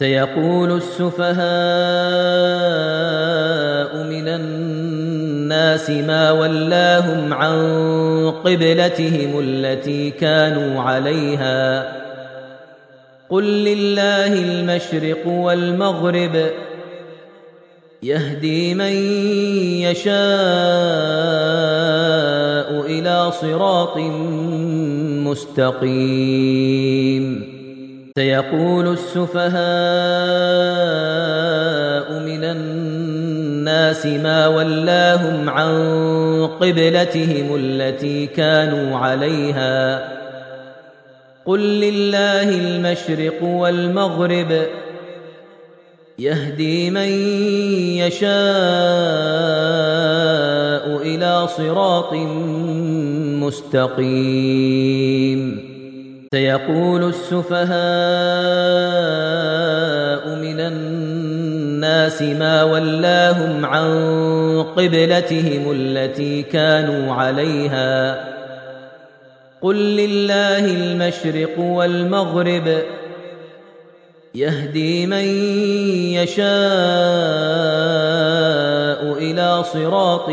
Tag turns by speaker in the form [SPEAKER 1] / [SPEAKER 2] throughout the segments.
[SPEAKER 1] سيقول السفهاء من الناس ما ولاهم عن قبلتهم التي كانوا عليها قل لله المشرق والمغرب يهدي من يشاء إلى صراط مستقيم سيقول السفهاء من الناس ما ولاهم عن قبلتهم التي كانوا عليها قل لله المشرق والمغرب يهدي من يشاء إلى صراط مستقيم سيقول السفهاء من الناس ما ولاهم عن قبلتهم التي كانوا عليها قل لله المشرق والمغرب يهدي من يشاء إلى صراط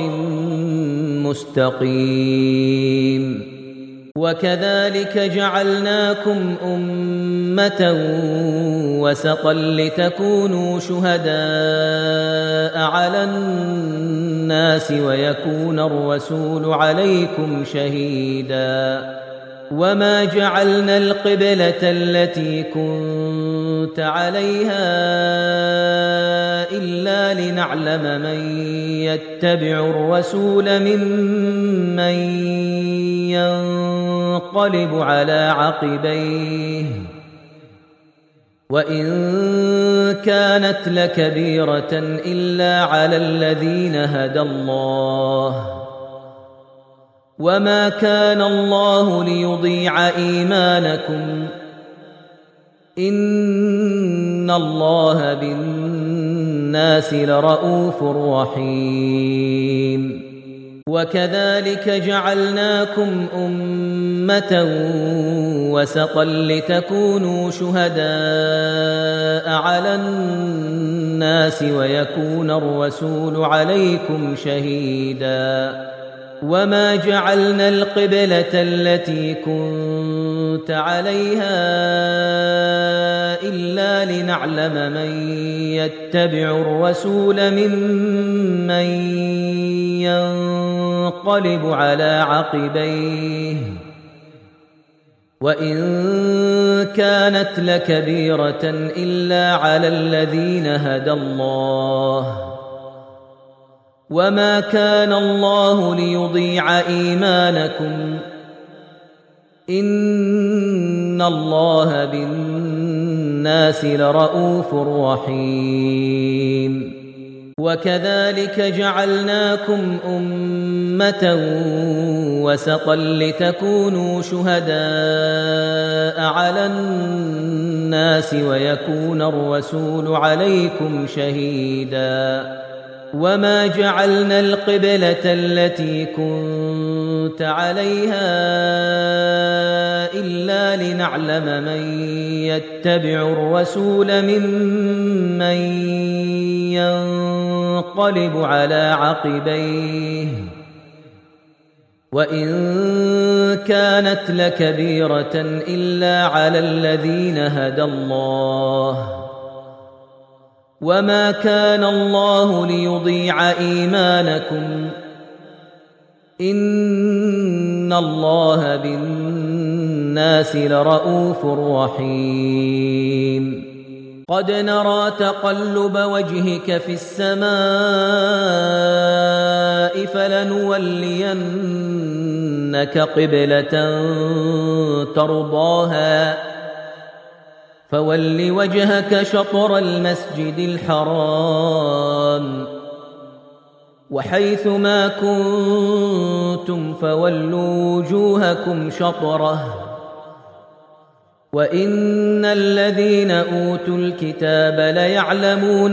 [SPEAKER 1] مستقيم وكذلك جعلناكم أمة وسطا لتكونوا شهداء على الناس ويكون الرسول عليكم شهيدا وما جعلنا القبلة التي كنت عليها إلا لنعلم من يتبع الرسول ممن ينقلب على عقبيه وإن كانت لكبيرة إلا على الذين هدى الله وما كان الله ليضيع إيمانكم إن الله بالناس لرءوف رحيم وكذلك جعلناكم أمة وسطا لتكونوا شهداء على الناس ويكون الرسول عليكم شهيدا وما جعلنا القبلة التي كنت عليها إلا لنعلم من يتبع الرسول ممن ينقلب على عقبيه وإن كانت لكبيرة إلا على الذين هدى الله وما كان الله ليضيع إيمانكم إن الله بالناس لرءوف رحيم وكذلك جعلناكم أمة وسطا لتكونوا شهداء على الناس ويكون الرسول عليكم شهيدا وما جعلنا القبلة التي كنت عليها إلا لنعلم من يتبع الرسول ممن ينقلب على عقبيه وإن كانت لكبيرة إلا على الذين هدى الله وما كان الله ليضيع إيمانكم إن الله بالناس لرءوف رحيم قد نرى تقلب وجهك في السماء فلنولينك قبلة ترضاها فول وجهك شطر المسجد الحرام وحيث ما كنتم فولوا وجوهكم شطره وإن الذين أوتوا الكتاب ليعلمون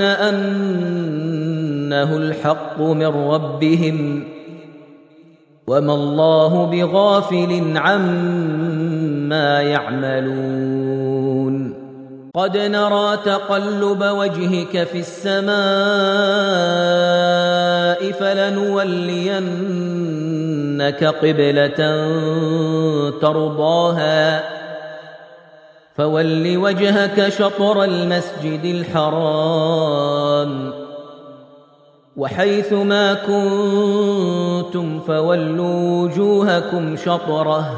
[SPEAKER 1] أنه الحق من ربهم وما الله بغافل عما يعملون قد نرى تقلب وجهك في السماء فلنولينك قبلة ترضاها فول وجهك شطر المسجد الحرام وحيث ما كنتم فولوا وجوهكم شطره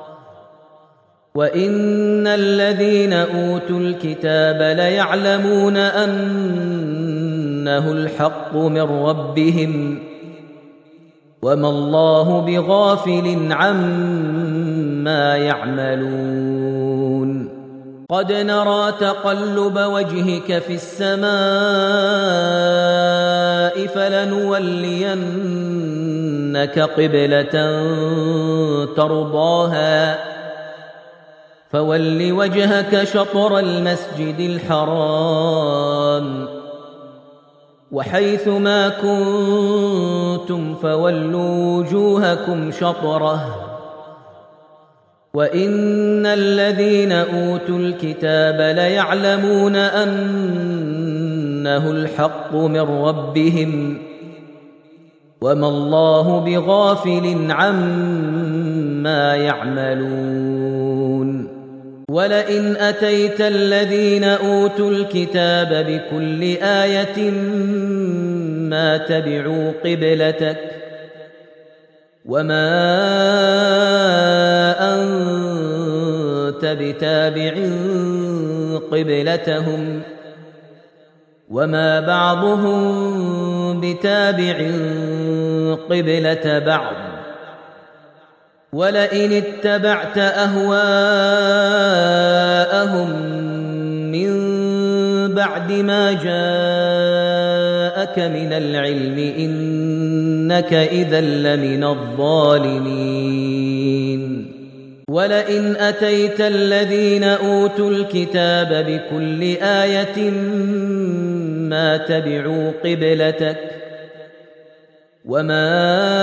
[SPEAKER 1] وإن الذين أوتوا الكتاب ليعلمون أنه الحق من ربهم وما الله بغافل عما يعملون قد نرى تقلب وجهك في السماء فلنولينك قبلة ترضاها فول وجهك شطر المسجد الحرام وحيث ما كنتم فولوا وجوهكم شطره وإن الذين أوتوا الكتاب ليعلمون أنه الحق من ربهم وما الله بغافل عما يعملون ولئن أتيت الذين أوتوا الكتاب بكل آية ما تبعوا قبلتك وما أنت بتابع قبلتهم وما بعضهم بتابع قبلة بعض ولئن اتبعت أهواءهم من بعد ما جاءك من العلم إنك إذا لمن الظالمين ولئن أتيت الذين أوتوا الكتاب بكل آية ما تبعوا قبلتك وما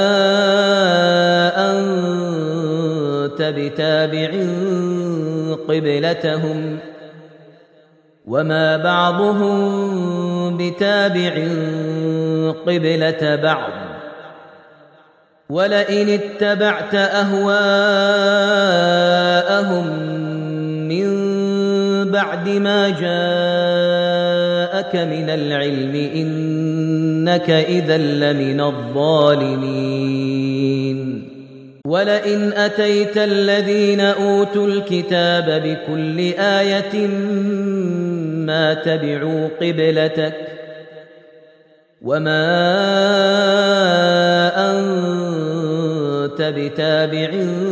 [SPEAKER 1] أنت بتابع قبلتهم وما بعضهم بتابع قبلة بعض ولئن اتبعت أهواءهم من بعد ما جاءك من العلم إنك إذا لمن الظالمين ولئن أتيت الذين أوتوا الكتاب بكل آية ما تبعوا قبلتك وما أنت بتابع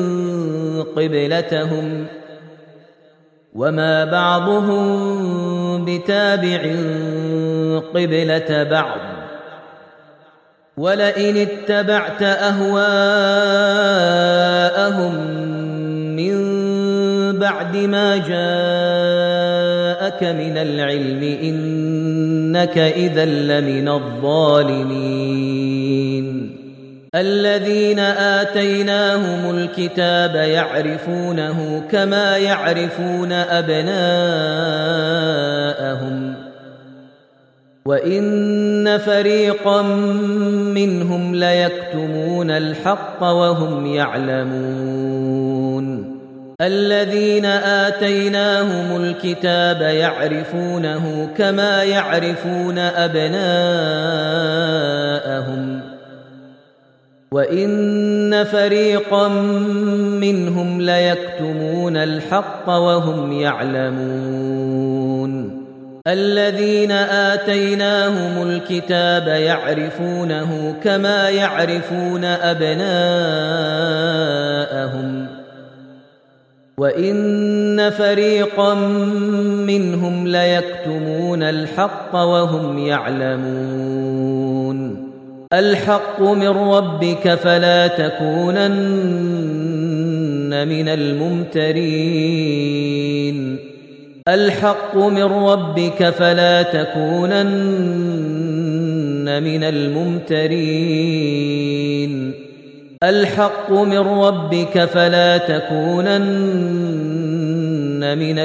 [SPEAKER 1] قبلتهم وما بعضهم بتابع قبلة بعض ولئن اتبعت أهواءهم من بعد ما جاءك من العلم إنك إذا لمن الظالمين الذين آتيناهم الكتاب يعرفونه كما يعرفون أبناءهم وإن فريقا منهم ليكتمون الحق وهم يعلمون الذين آتيناهم الكتاب يعرفونه كما يعرفون أبناءهم وإن فريقا منهم ليكتمون الحق وهم يعلمون الذين آتيناهم الكتاب يعرفونه كما يعرفون أبناءهم وإن فريقا منهم ليكتمون الحق وهم يعلمون الحق من ربك فلا تكونن من الممترين الحق من ربك فلا تكونن من الممترين الحق من ربك فلا تكونن من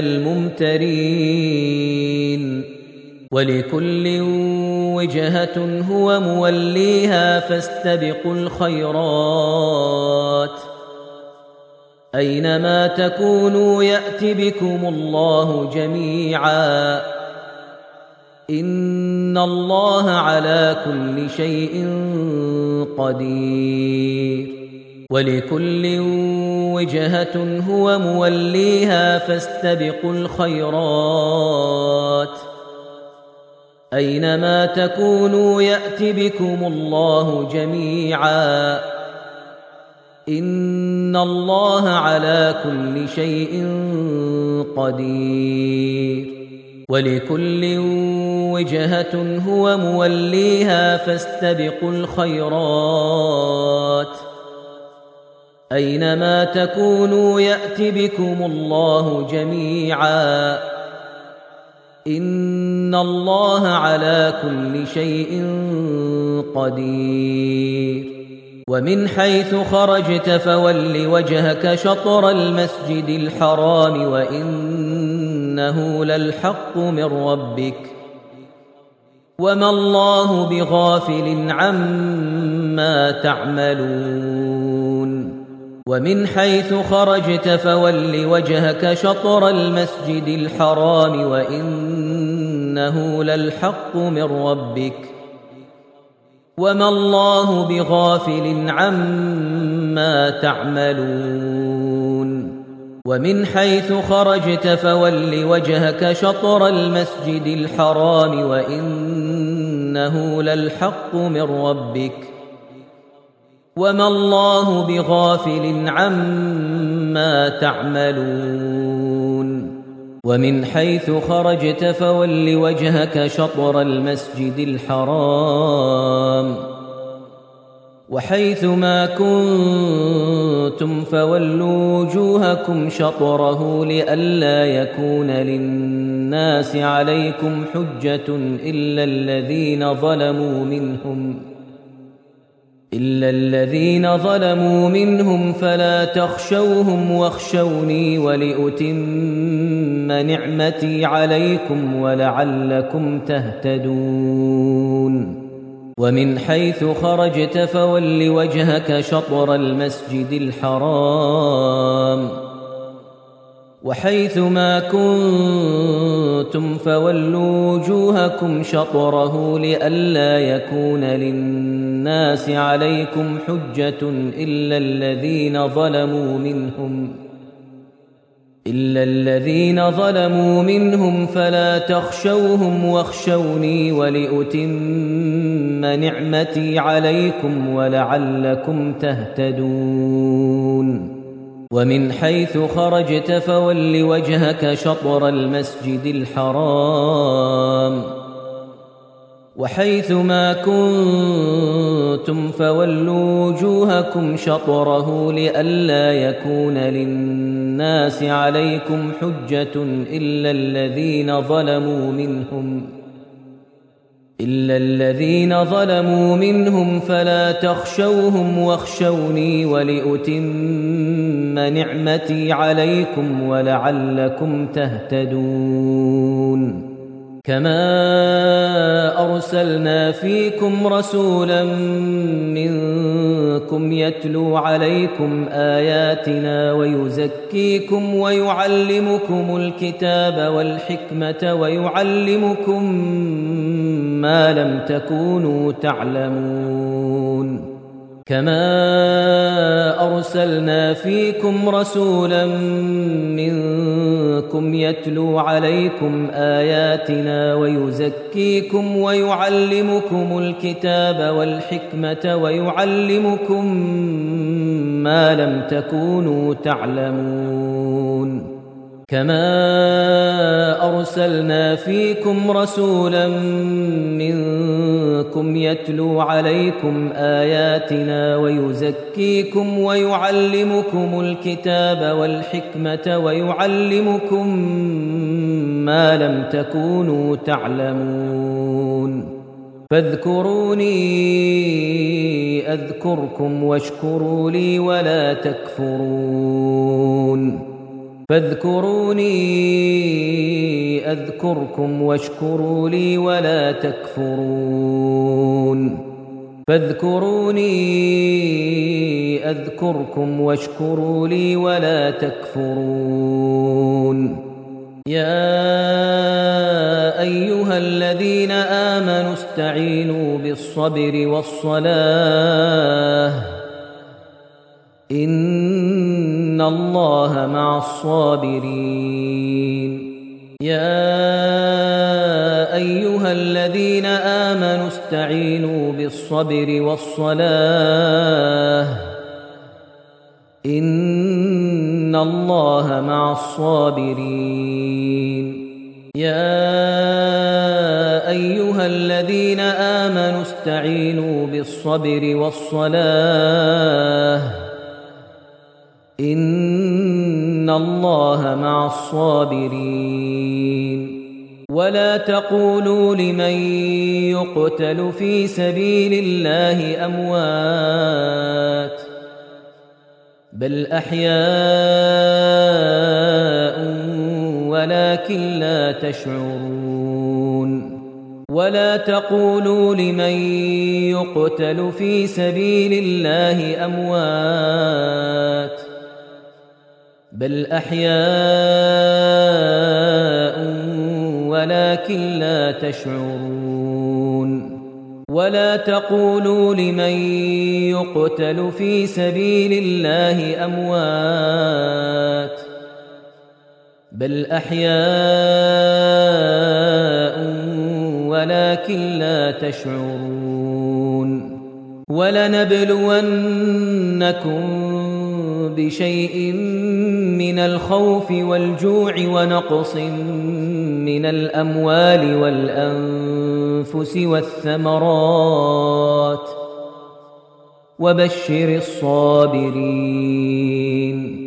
[SPEAKER 1] الممترين ولكل وجهة هو موليها فاستبقوا الخيرات أينما تكونوا يأت بكم الله جميعا إن الله على كل شيء قدير ولكل وجهة هو موليها فاستبقوا الخيرات أينما تكونوا يأت بكم الله جميعا إن الله على كل شيء قدير ولكل وجهة هو موليها فاستبقوا الخيرات أينما تكونوا يأت بكم الله جميعا إن الله على كل شيء قدير ومن حيث خرجت فول وجهك شطر المسجد الحرام وإنه للحق من ربك وما الله بغافل عما تعملون ومن حيث خرجت فول وجهك شطر المسجد الحرام وإنه للحق من ربك وما الله بغافل عما تعملون ومن حيث خرجت فول وجهك شطر المسجد الحرام وإنه للحق من ربك وما الله بغافل عما تعملون ومن حيث خرجت فول وجهك شطر المسجد الحرام وحيث ما كنتم فولوا وجوهكم شطره لئلا يكون للناس عليكم حجة إلا الذين ظلموا منهم فلا تخشوهم واخشوني ولأتم نعمتي عليكم ولعلكم تهتدون ومن حيث خرجت فول وجهك شطر المسجد الحرام وحيث ما كنتم فولوا وجوهكم شطره لئلا يكون للناس عليكم حجة إلا الذين ظلموا منهم فلا تخشوهم واخشوني ولأتم نعمتي عليكم ولعلكم تهتدون ومن حيث خرجت فول وجهك شطر المسجد الحرام وحيث ما كنتم فولوا وجوهكم شطره لئلا يكون للناس عليكم حجة إلا الذين ظلموا منهم فلا تخشوهم واخشوني ولأتم نعمتي عليكم ولعلكم تهتدون كما أرسلنا فيكم رسولا منكم يتلو عليكم آياتنا ويزكيكم ويعلمكم الكتاب والحكمة ويعلمكم ما لم تكونوا تعلمون كما أرسلنا فيكم رسولا منكم يتلو عليكم آياتنا ويزكيكم ويعلمكم الكتاب والحكمة ويعلمكم ما لم تكونوا تعلمون كما أرسلنا فيكم رسولا منكم يتلو عليكم آياتنا ويزكيكم ويعلمكم الكتاب والحكمة ويعلمكم ما لم تكونوا تعلمون فاذكروني أذكركم واشكروا لي ولا تكفرون فاذكروني أذكركم واشكروا لي ولا تكفرون فاذكروني أذكركم واشكروا لي ولا تكفرون يا أيها الذين آمنوا استعينوا بالصبر والصلاة إن الله مع الصابرين يا أيها الذين آمنوا استعينوا بالصبر والصلاة إن الله مع الصابرين يا أيها الذين آمنوا استعينوا بالصبر والصلاة إن الله مع الصابرين ولا تقولوا لمن يقتل في سبيل الله أموات بل أحياء ولكن لا تشعرون ولا تقولوا لمن يقتل في سبيل الله أموات بل أحياء ولكن لا تشعرون ولا تقولوا لمن يقتل في سبيل الله أموات بل أحياء ولكن لا تشعرون ولنبلونكم بشيء من الخوف والجوع ونقص من الأموال والأنفس والثمرات وبشر الصابرين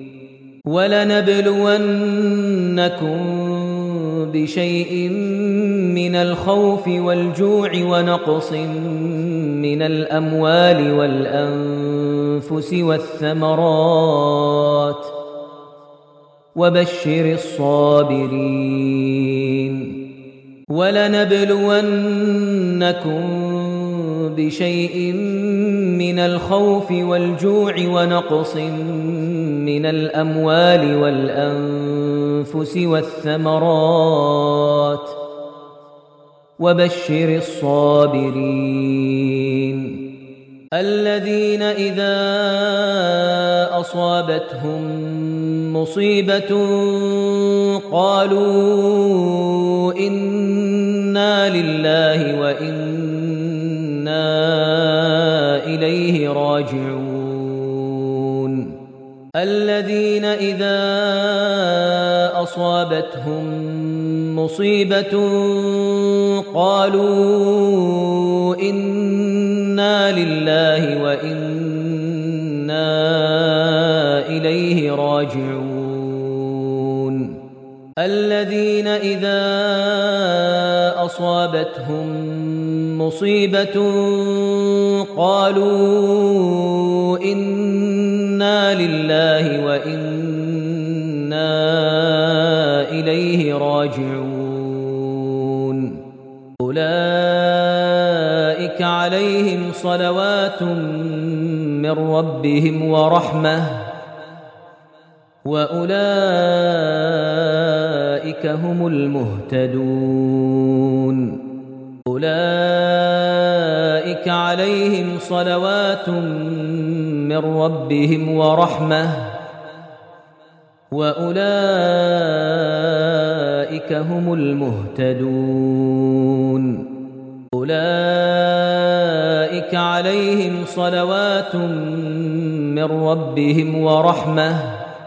[SPEAKER 1] ولنبلونكم بشيء من الخوف والجوع ونقص من الأموال والأنفس والثمرات وبشر الصابرين ولنبلونكم بشيء من الخوف والجوع ونقص من الأموال والأنفس والثمرات وبشر الصابرين الذين إذا أصابتهم مصيبة قالوا إنا لله وإنا إليه راجعون الذين إذا أصابتهم مصيبة قالوا إنا لله وإنا إليه راجعون الذين إذا أصابتهم مصيبة قالوا إنا لله وإنا إليه راجعون أولئك عليهم صلوات من ربهم ورحمة وأولئك هم المهتدون أولئك عليهم صلوات من ربهم ورحمة وأولئك هم المهتدون أولئك عليهم صلوات من ربهم ورحمة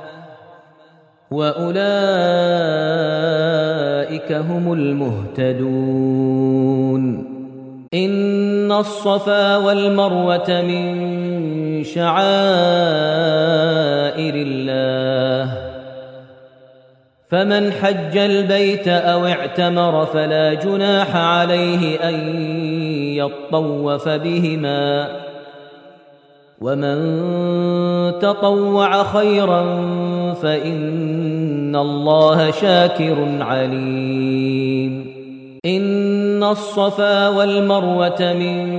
[SPEAKER 1] وأولئك هم المهتدون إن الصفا والمروة من شعائر الله فمن حج البيت أو اعتمر فلا جناح عليه أن يطوف بهما ومن تطوع خيرا فإن الله شاكر عليم إن الصفا والمروة من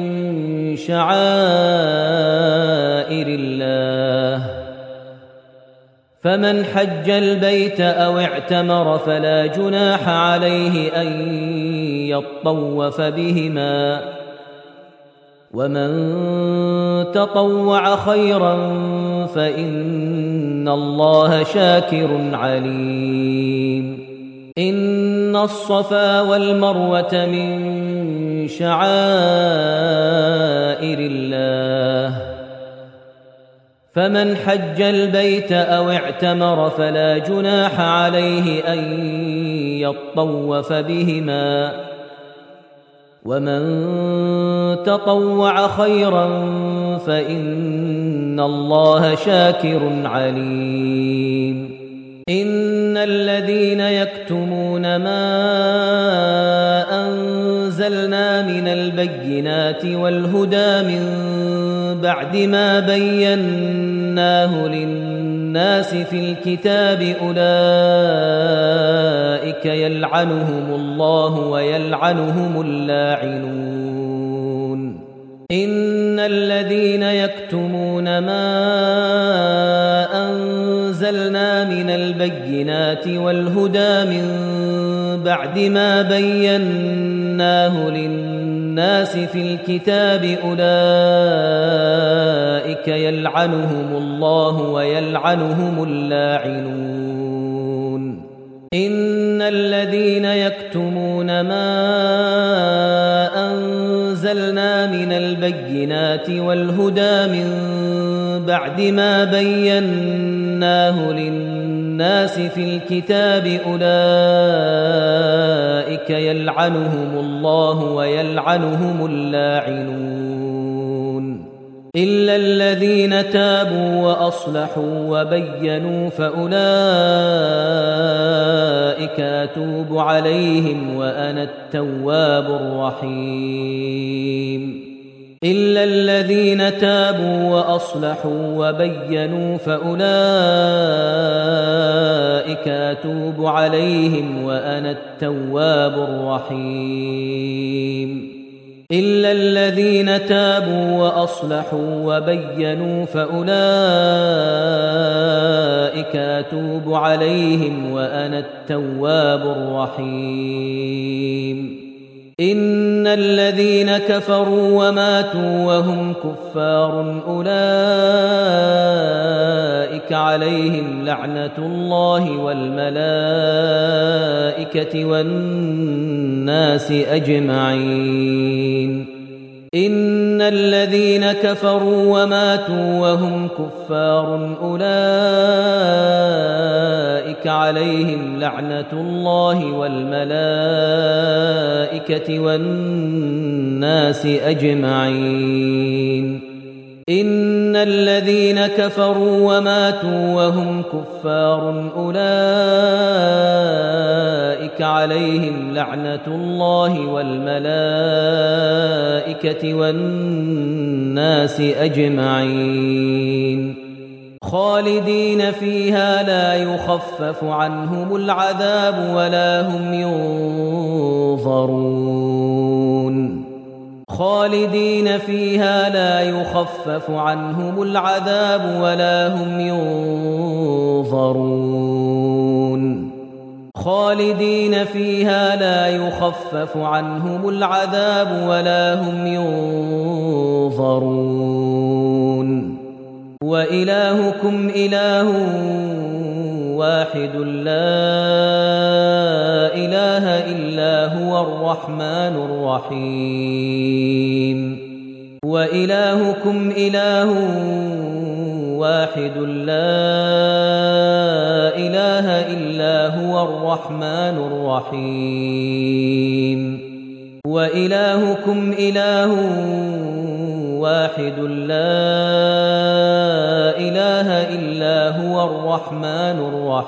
[SPEAKER 1] شعائر الله فمن حج البيت أو اعتمر فلا جناح عليه أن يطوف بهما ومن تطوع خيرا فإن الله شاكر عليم إن الصفا والمروة من شعائر الله فمن حج البيت أو اعتمر فلا جناح عليه أن يطوف بهما ومن تطوع خيرا فإن الله شاكر عليم إن الذين يكتمون ما أنزلنا من البينات والهدى من بعد ما بيناه للناس في الكتاب أولئك يلعنهم الله ويلعنهم اللاعنون إن الذين يكتمون ما أنزلنا من البينات والهدى من بعد ما بيناه للناس في الكتاب أولئك يلعنهم الله ويلعنهم اللاعنون إن الذين يكتمون ما أنزلنا من البينات والهدى من بعد ما بيناه للناس في الكتاب أولئك يلعنهم الله ويلعنهم اللاعنون إلا الذين تابوا وأصلحوا وبينوا فأولئك أتوب عليهم وأنا التواب الرحيم إلا الذين تابوا وأصلحوا وبينوا فأولئك أتوب عليهم وأنا التواب الرحيم إلا الذين تابوا وأصلحوا وبينوا فأولئك أتوب عليهم وأنا التواب الرحيم إن الذين كفروا وماتوا وهم كفار أولئك عليهم لعنة الله والملائكة والناس أجمعين إن الذين كفروا وماتوا وهم كفار أولئك عليهم لعنة الله والملائكة والناس أجمعين إن الذين كفروا وماتوا وهم كفار أولئك عليهم لعنة الله والملائكة والناس أجمعين خالدين فيها لا يخفف عنهم العذاب ولا هم ينظرون خالدين فيها لا يخفف عنهم العذاب ولا هم ينظرون خالدين فيها لا يخفف عنهم العذاب ولا هم ينظرون وإلهكم إله واحد لا إله إلا هو الرحمن الرحيم وإلهكم إله واحد لا إله إلا هو الرحمن الرحيم وإلهكم إله واحد لا إله إلا هو الرحمن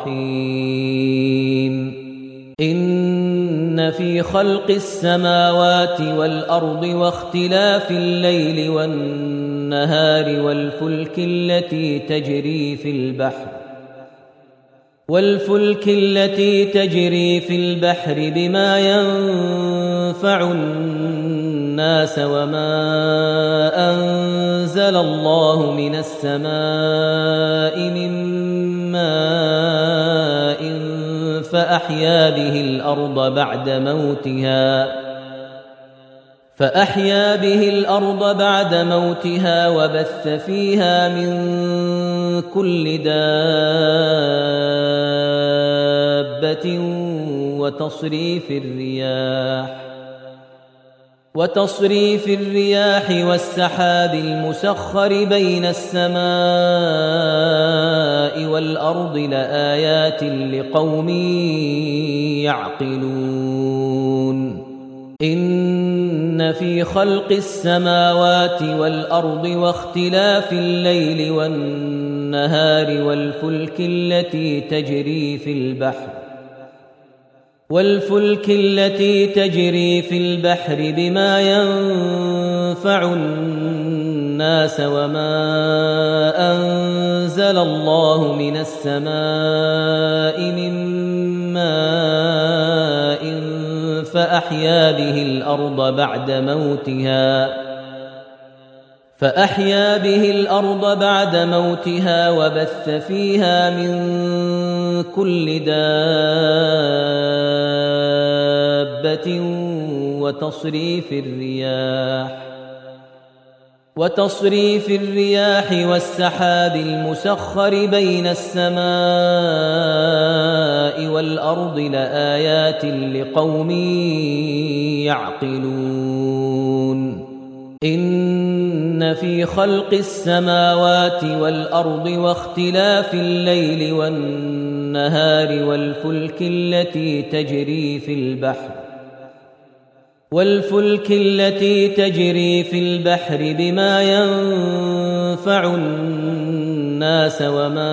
[SPEAKER 1] الرحيم إن في خلق السماوات والأرض واختلاف الليل والنهار والنهار والفلك التي تجري في البحر بما ينفع الناس وما أنزل الله من السماء من ماء فأحيا به الأرض بعد موتها وبث فيها من كل دابة وتصريف الرياح والسحاب المسخر بين السماء والأرض لآيات لقوم يعقلون إن في خلق السماوات والأرض واختلاف الليل والنهار والفلك التي تجري في البحر بما ينفع الناس وما أنزل الله من السماء من ماء فأحيا به الأرض بعد موتها وبث فيها من كل دابة وتصريف الرياح والسحاب المسخر بين السماء والأرض لآيات لقوم يعقلون إن في خلق السماوات والأرض واختلاف الليل والنهار والفلك التي تجري في البحر بما ينفع الناس وما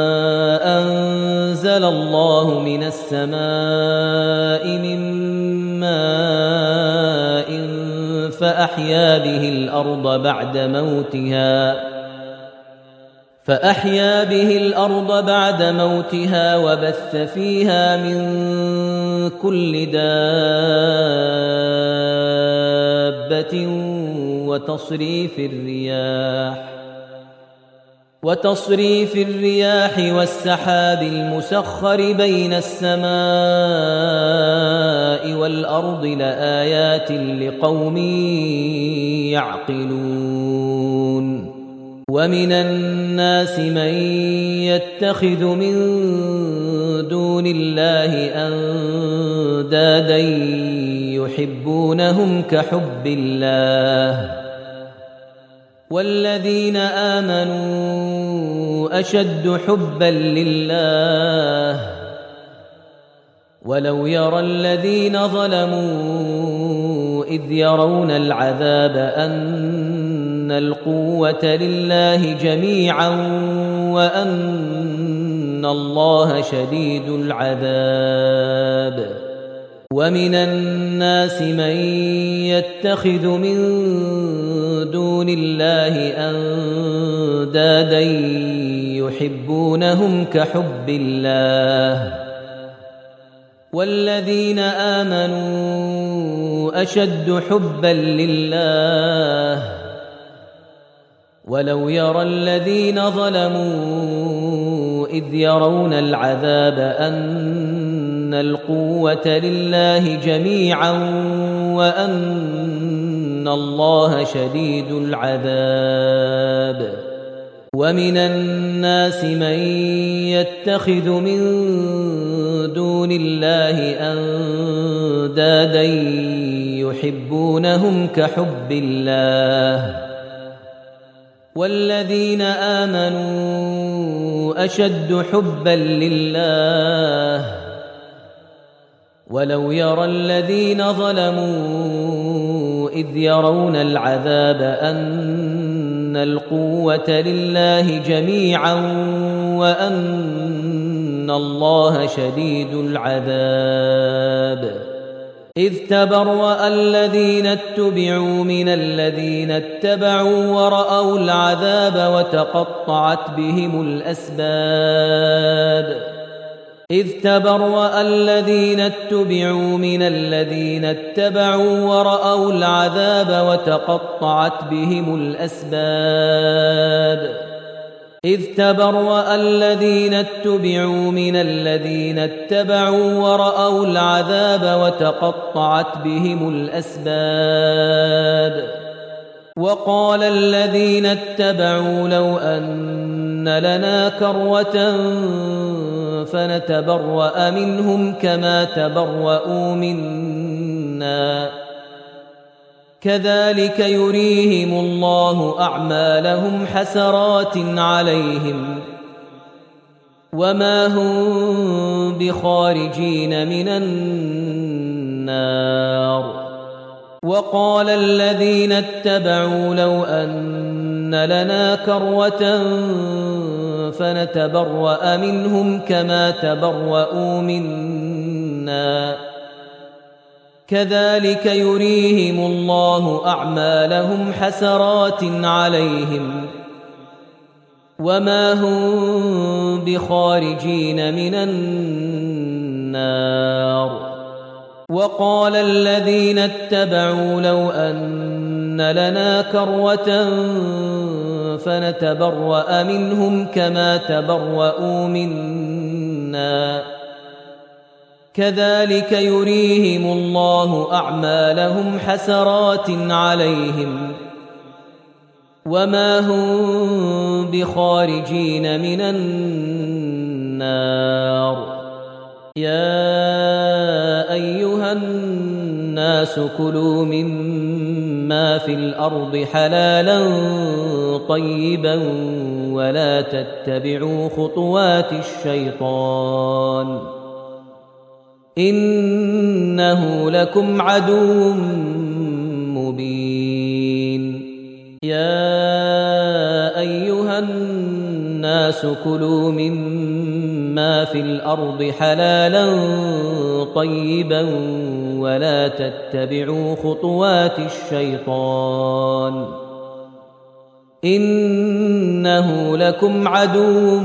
[SPEAKER 1] أنزل الله من السماء من ماء فأحيا به الأرض بعد موتها وبث فيها من كل دابة وتصريف الرياح والسحاب المسخر بين السماء والأرض لآيات لقوم يعقلون ومن الناس من يتخذ من دون الله أندادا يحبونهم كحب الله والذين آمنوا أشد حبا لله ولو يرى الذين ظلموا إذ يرون العذاب أن القوة لله جميعا وأن الله شديد العذاب ومن الناس من يتخذ من دون الله أندادا يحبونهم كحب الله والذين آمنوا أشد حبا لله ولو يرى الذين ظلموا إذ يرون العذاب أن القوة لله جميعا وأن الله شديد العذاب ومن الناس من يتخذ من دون الله أندادا يحبونهم كحب الله والذين آمنوا أشد حبا لله ولو يرى الذين ظلموا إذ يرون العذاب أن القوة لله جميعا وأن الله شديد العذاب إذ تبرأ الذين اتبعوا من الذين اتبعوا ورأوا العذاب وتقطعت بهم الأسباب إذ تبرأ الذين اتبعوا من الذين اتبعوا ورأوا العذاب وتقطعت بهم الأسباب إذ تبرأ الذين اتبعوا من الذين اتبعوا ورأوا العذاب وتقطعت بهم الأسباب وقال الذين اتبعوا لو أن لنا كرة فنتبرأ منهم كما تبرؤوا منا كذلك يريهم الله أعمالهم حسرات عليهم وما هم بخارجين من النار وقال الذين اتبعوا لو أن لنا كرة فنتبرأ منهم كما تبرؤوا منا كذلك يريهم الله أعمالهم حسرات عليهم وما هم بخارجين من النار وقال الذين اتبعوا لو أن لنا كرة فنتبرأ منهم كما تبرؤوا منا كذلك يريهم الله أعمالهم حسرات عليهم وما هم بخارجين من النار يا أيها الناس كلوا مما في الأرض حلالا طيبا ولا تتبعوا خطوات الشيطان إنه لكم عدو مبين يا أيها الناس كلوا مما في الأرض حلالا طيبا ولا تتبعوا خطوات الشيطان إنه لكم عدو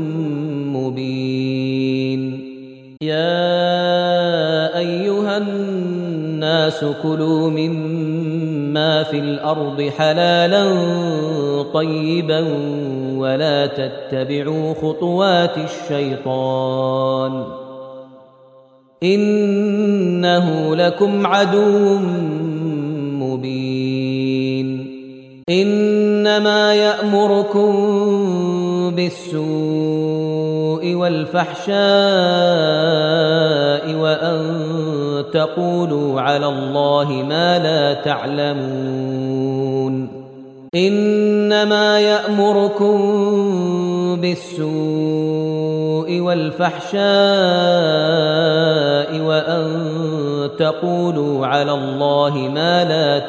[SPEAKER 1] مبين يا أيها الناس كلوا مما في الأرض حلالا طيبا ولا تتبعوا خطوات الشيطان إنه لكم عدو مبين إنما يأمركم بالسوء والفحشاء وأن تقولوا على الله ما لا تعلمون إنما يأمركم بالسوء والفحشاء وأن تقولوا على الله ما لا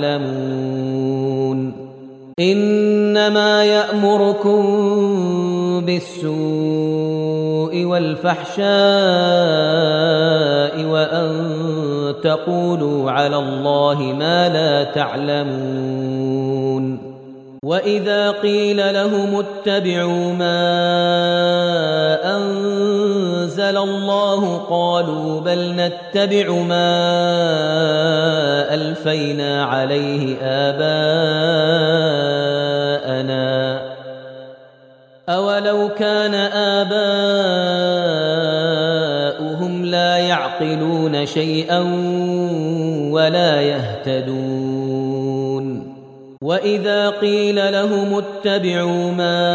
[SPEAKER 1] تعلمون إنما يأمركم بالسوء والفحشاء وأن تقولوا على الله ما لا تعلمون وإذا قيل لهم اتبعوا ما أنزل الله قالوا بل نتبع ما ألفينا عليه آباءنا أولو كان آباؤهم لا يعقلون شيئا ولا يهتدون وإذا قيل لهم اتبعوا ما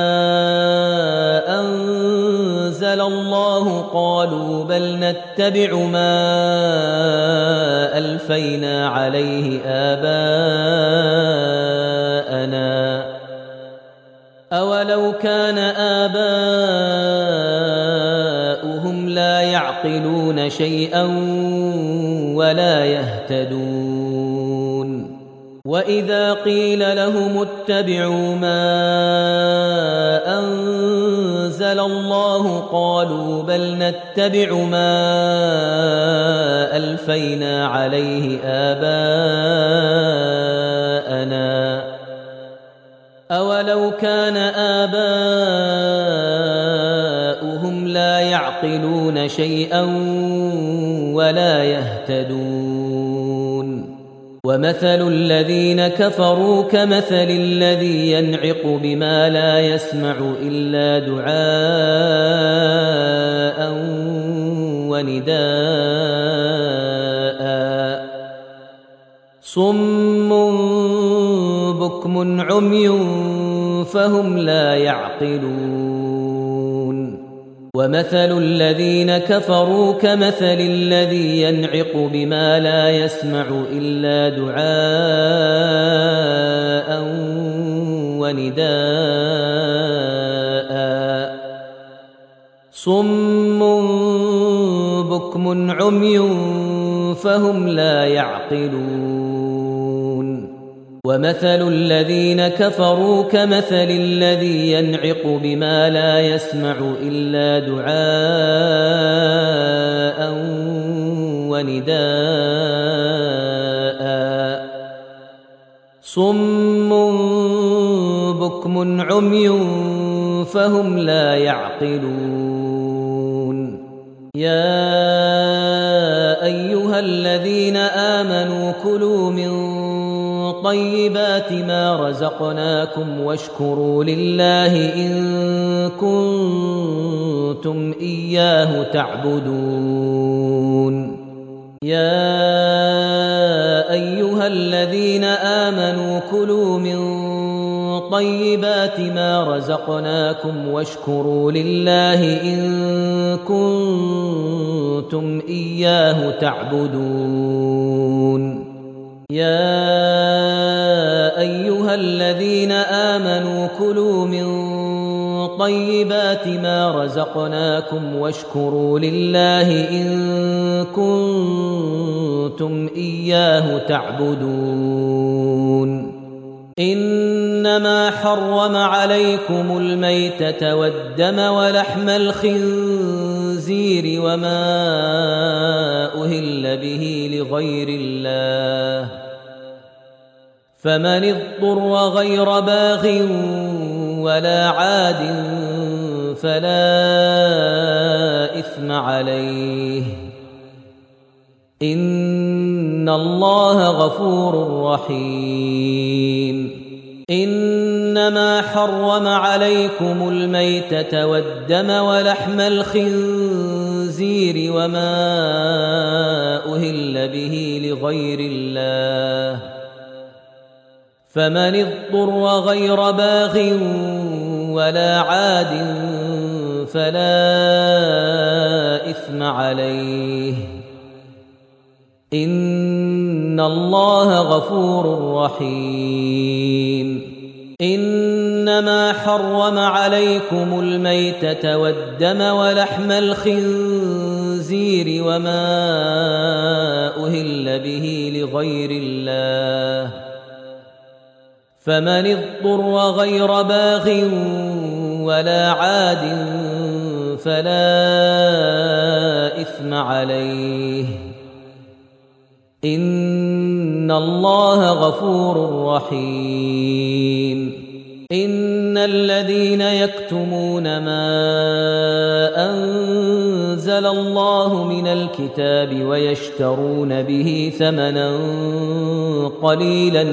[SPEAKER 1] أنزل الله قالوا بل نتبع ما ألفينا عليه آباءنا أولو كان آباؤهم لا يعقلون شيئا ولا يهتدون وإذا قيل لهم اتبعوا ما أنزل الله قالوا بل نتبع ما ألفينا عليه آباءنا أولو كان آباؤهم لا يعقلون شيئا ولا يهتدون ومثل الذين كفروا كمثل الذي ينعق بما لا يسمع إلا دعاء ونداء صم بكم عمي فهم لا يعقلون ومثل الذين كفروا كمثل الذي ينعق بما لا يسمع إلا دعاء ونداء صم بكم عمي فهم لا يعقلون ومثل الذين كفروا كمثل الذي ينعق بما لا يسمع إلا دعاء ونداء صم بكم عمي فهم لا يعقلون يا أيها الذين آمنوا كلوا من طيبات ما رزقناكم واشكروا لله إن كنتم إياه تعبدون يا أيها الذين آمنوا كلوا من طيبات ما رزقناكم واشكروا لله إن كنتم إياه تعبدون يا أيها الذين آمنوا كلوا من طيبات ما رزقناكم واشكروا لله إن كنتم إياه تعبدون إنما حرم عليكم الميتة والدم ولحم الخنزير وما أهل به لغير الله فمن اضطر غير باغ ولا عاد فلا إثم عليه إن الله غفور رحيم إنما حرم عليكم الميتة والدم ولحم الخنزير وما أهل به لغير الله فمن اضطر غير باغ ولا عاد فلا إثم عليه إن الله غفور رحيم إنما حرم عليكم الميتة والدم ولحم الخنزير وما أهل به لغير الله فمن اضطر غير باغ ولا عاد فلا إثم عليه إن الله غفور رحيم إن الذين يكتمون ما أنزل الله من الكتاب ويشترون به ثمنا قليلا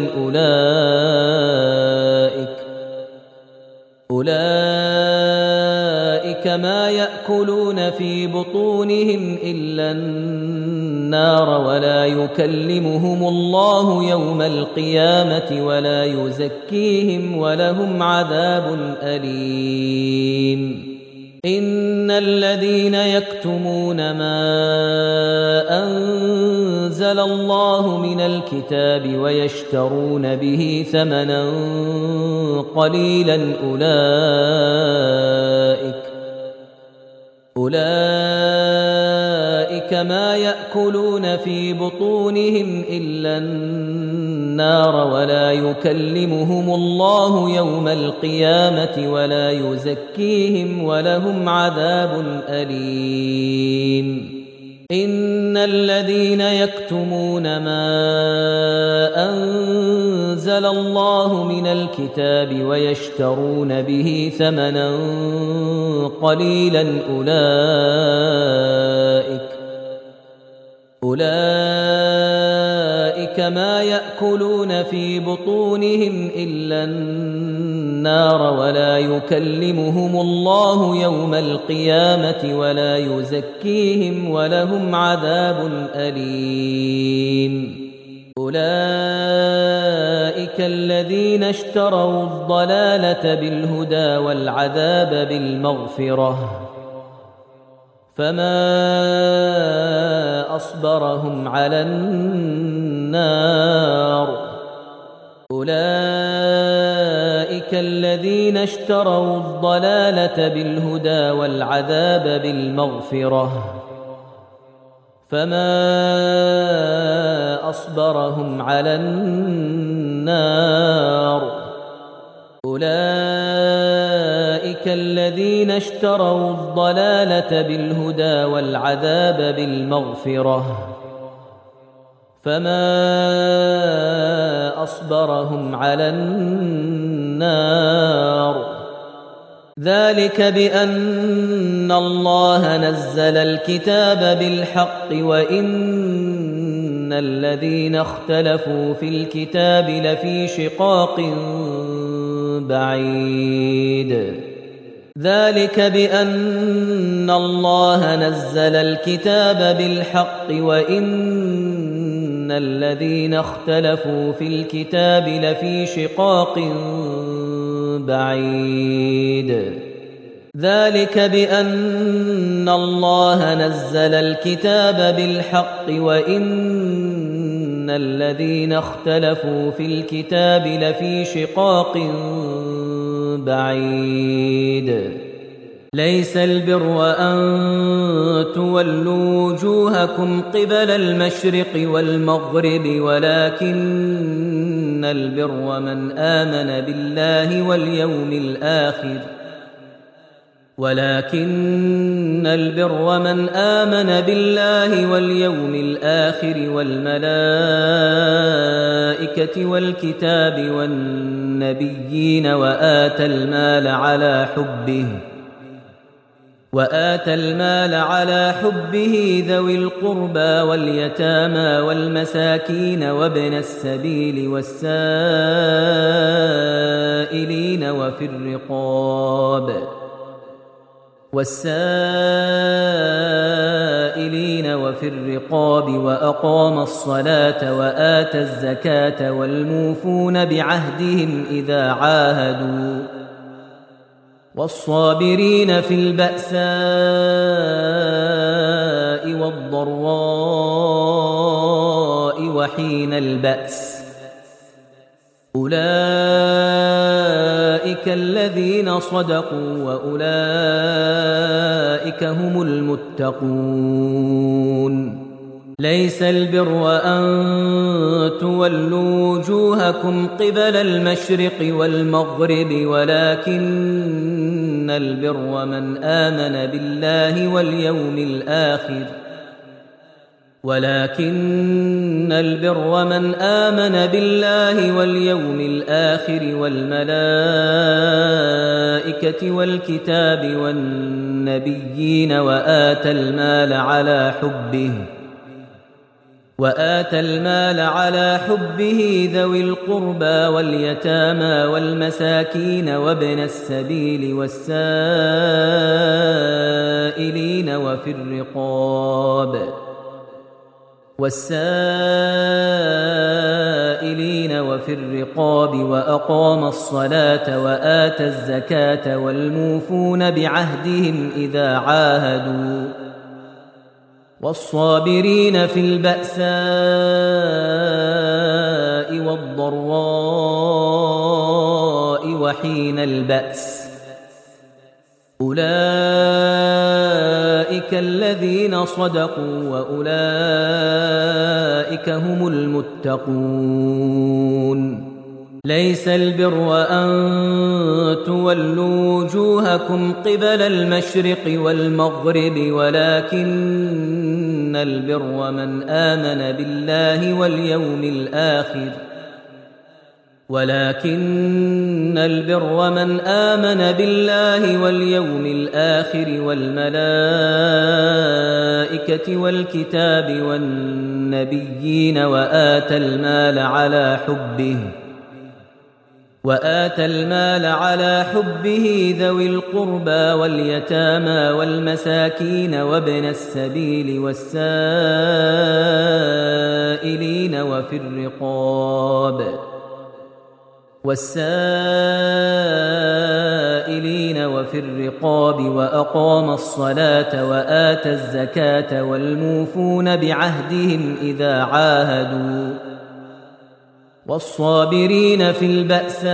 [SPEAKER 1] أولئك ما يأكلون في بطونهم إلا النار ولا يكلمهم الله يوم القيامة ولا يزكيهم ولهم عذاب أليم إن الذين يكتمون ما أنزل الله من الكتاب ويشترون به ثمنا قليلا أولئك ما يأكلون في بطونهم إلا النار ولا يكلمهم الله يوم القيامة ولا يزكيهم ولهم عذاب أليم إن الذين يكتمون ما أنزل الله من الكتاب ويشترون به ثمنا قليلا أولئك ما يأكلون في بطونهم إلا النار ولا يكلمهم الله يوم القيامة ولا يزكيهم ولهم عذاب أليم أولئك الذين اشتروا الضلالة بالهدى والعذاب بالمغفرة فما أصبرهم على النار أولئك الذين اشتروا الضلالة بالهدى والعذاب بالمغفرة فما أصبرهم على النار أولئك الذين اشتروا الضلالة بالهدى والعذاب بالمغفرة فما أصبرهم على النار ذلك بأن الله نزل الكتاب بالحق وإن الذين اختلفوا في الكتاب لفي شقاق بعيد ذلك بأن الله نزل الكتاب بالحق وإن الذين اختلفوا في الكتاب لفي شقاق بعيد ذلك بأن الله نزل الكتاب بالحق وإن الذين اختلفوا في الكتاب لفي شقاق بعيد ليس البر أن تولوا وجوهكم قبل المشرق والمغرب ولكن البر من آمن بالله واليوم الآخر والملائكة والكتاب والنبيين وآتى المال على حبه ذوي القربى واليتامى والمساكين وابن السبيل والسائلين وفي الرقاب وأقام الصلاة وآتى الزكاة والموفون بعهدهم إذا عاهدوا والصابرين في البأساء والضراء وحين البأس أولئك الذين صدقوا وأولئك هم المتقون ليس البر أن تولوا وجوهكم قبل المشرق والمغرب ولكن البر من آمن بالله واليوم الآخر والملائكة والكتاب والنبيين وآتى المال على حبه ذوي القربى واليتامى والمساكين وابن السبيل والسائلين وفي الرقاب وأقام الصلاة وآتى الزكاة والموفون بعهدهم إذا عاهدوا والصابرين في البأساء والضراء وحين البأس أولئك الذين صدقوا وأولئك هم المتقون ليس البر أن تولوا وجوهكم قبل المشرق والمغرب ولكن البر من آمن بالله واليوم الآخر والملائكة والكتاب والنبيين وآتى المال على حبه ذوي القربى واليتامى والمساكين وابن السبيل والسائلين وفي الرقاب وأقام الصلاة وآتى الزكاة والموفون بعهدهم إذا عاهدوا والصابرين في البأساء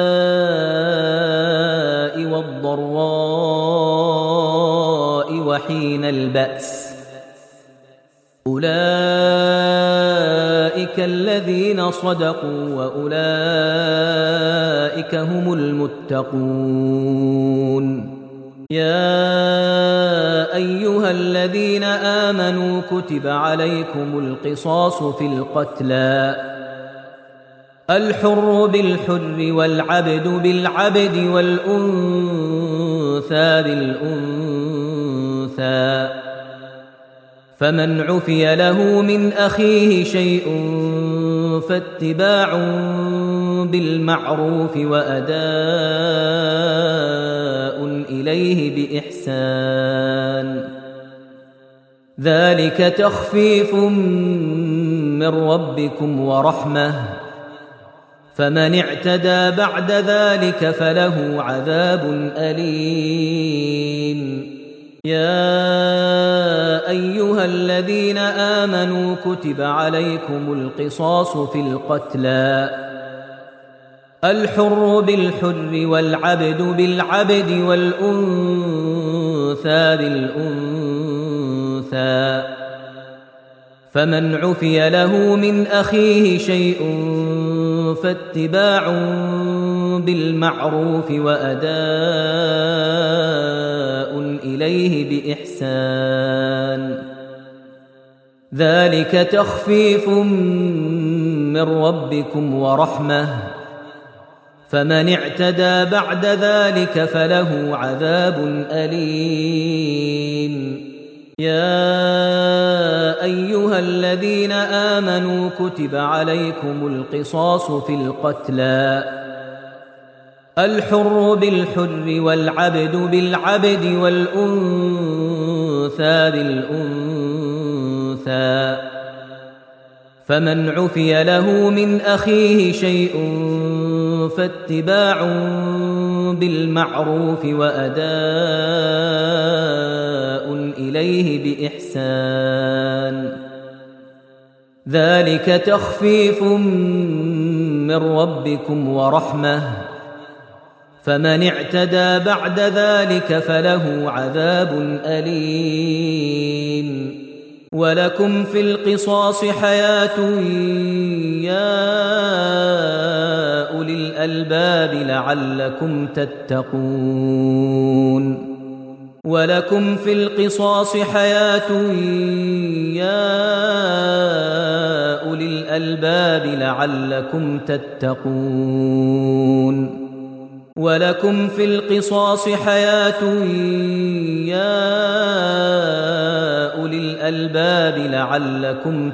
[SPEAKER 1] والضراء وحين البأس أولئك الذين صدقوا وأولئك هم المتقون يا أيها الذين آمنوا كتب عليكم القصاص في القتلى الحر بالحر والعبد بالعبد والأنثى بالأنثى فمن عفي له من أخيه شيء فاتباع بالمعروف وأداء إليه بإحسان ذلك تخفيف من ربكم ورحمة فمن اعتدى بعد ذلك فله عذاب أليم يا أيها الذين آمنوا كتب عليكم القصاص في القتلى الحر بالحر والعبد بالعبد والأنثى بالأنثى فمن عفي له من أخيه شيء فاتباع بالمعروف وأداء إليه بإحسان ذلك تخفيف من ربكم ورحمة فمن اعتدى بعد ذلك فله عذاب أليم يا أيها الذين آمنوا كتب عليكم القصاص في القتلى الحر بالحر والعبد بالعبد والأنثى بالأنثى فمن عفي له من أخيه شيء فاتباع بالمعروف وأداء إليه بإحسان ذلك تخفيف من ربكم ورحمة فمن اعتدى بعد ذلك فله عذاب أليم ولكم في القصاص حياة يا أولي الألباب لعلكم تتقون ولكم في القصاص حياة يا أولي الألباب لعلكم تتقون ولكم في القصاص حياة يا أولي الألباب لعلكم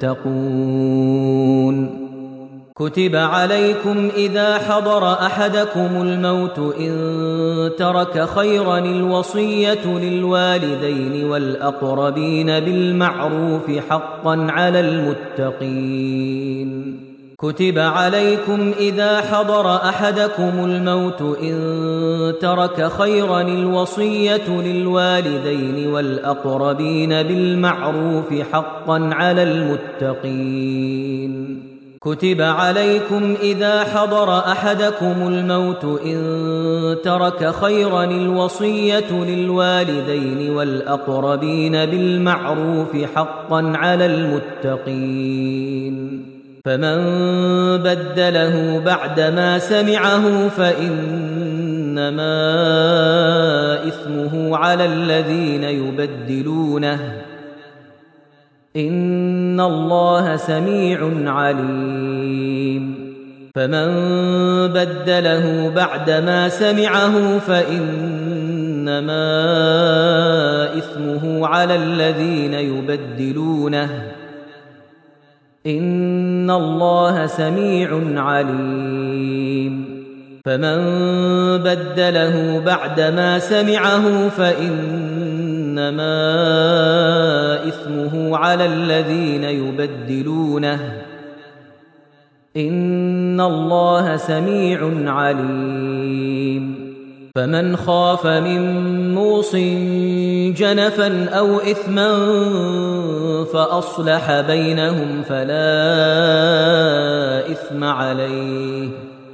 [SPEAKER 1] تتقون كتب عليكم إذا حضر أحدكم الموت إن ترك خيرا الوصية للوالدين والأقربين بالمعروف حقا على المتقين كتب عليكم إذا حضر أحدكم الموت إن ترك خيرا الوصية للوالدين والأقربين بالمعروف حقا على المتقين كتب عليكم إذا حضر أحدكم الموت إن ترك خيرا الوصية للوالدين والأقربين بالمعروف حقا على المتقين فمن بدله بعدما سمعه فإنما إثمه على الذين يبدلونه إن الله سميع عليم فمن بدله بعدما سمعه فإنما إثمه على الذين يبدلونه إن الله سميع عليم فمن بدله بعدما سمعه فإنما إثمه على الذين يبدلونه إن الله سميع عليم فمن خاف من موص جنفا أو إثما فأصلح بينهم فلا إثم عليه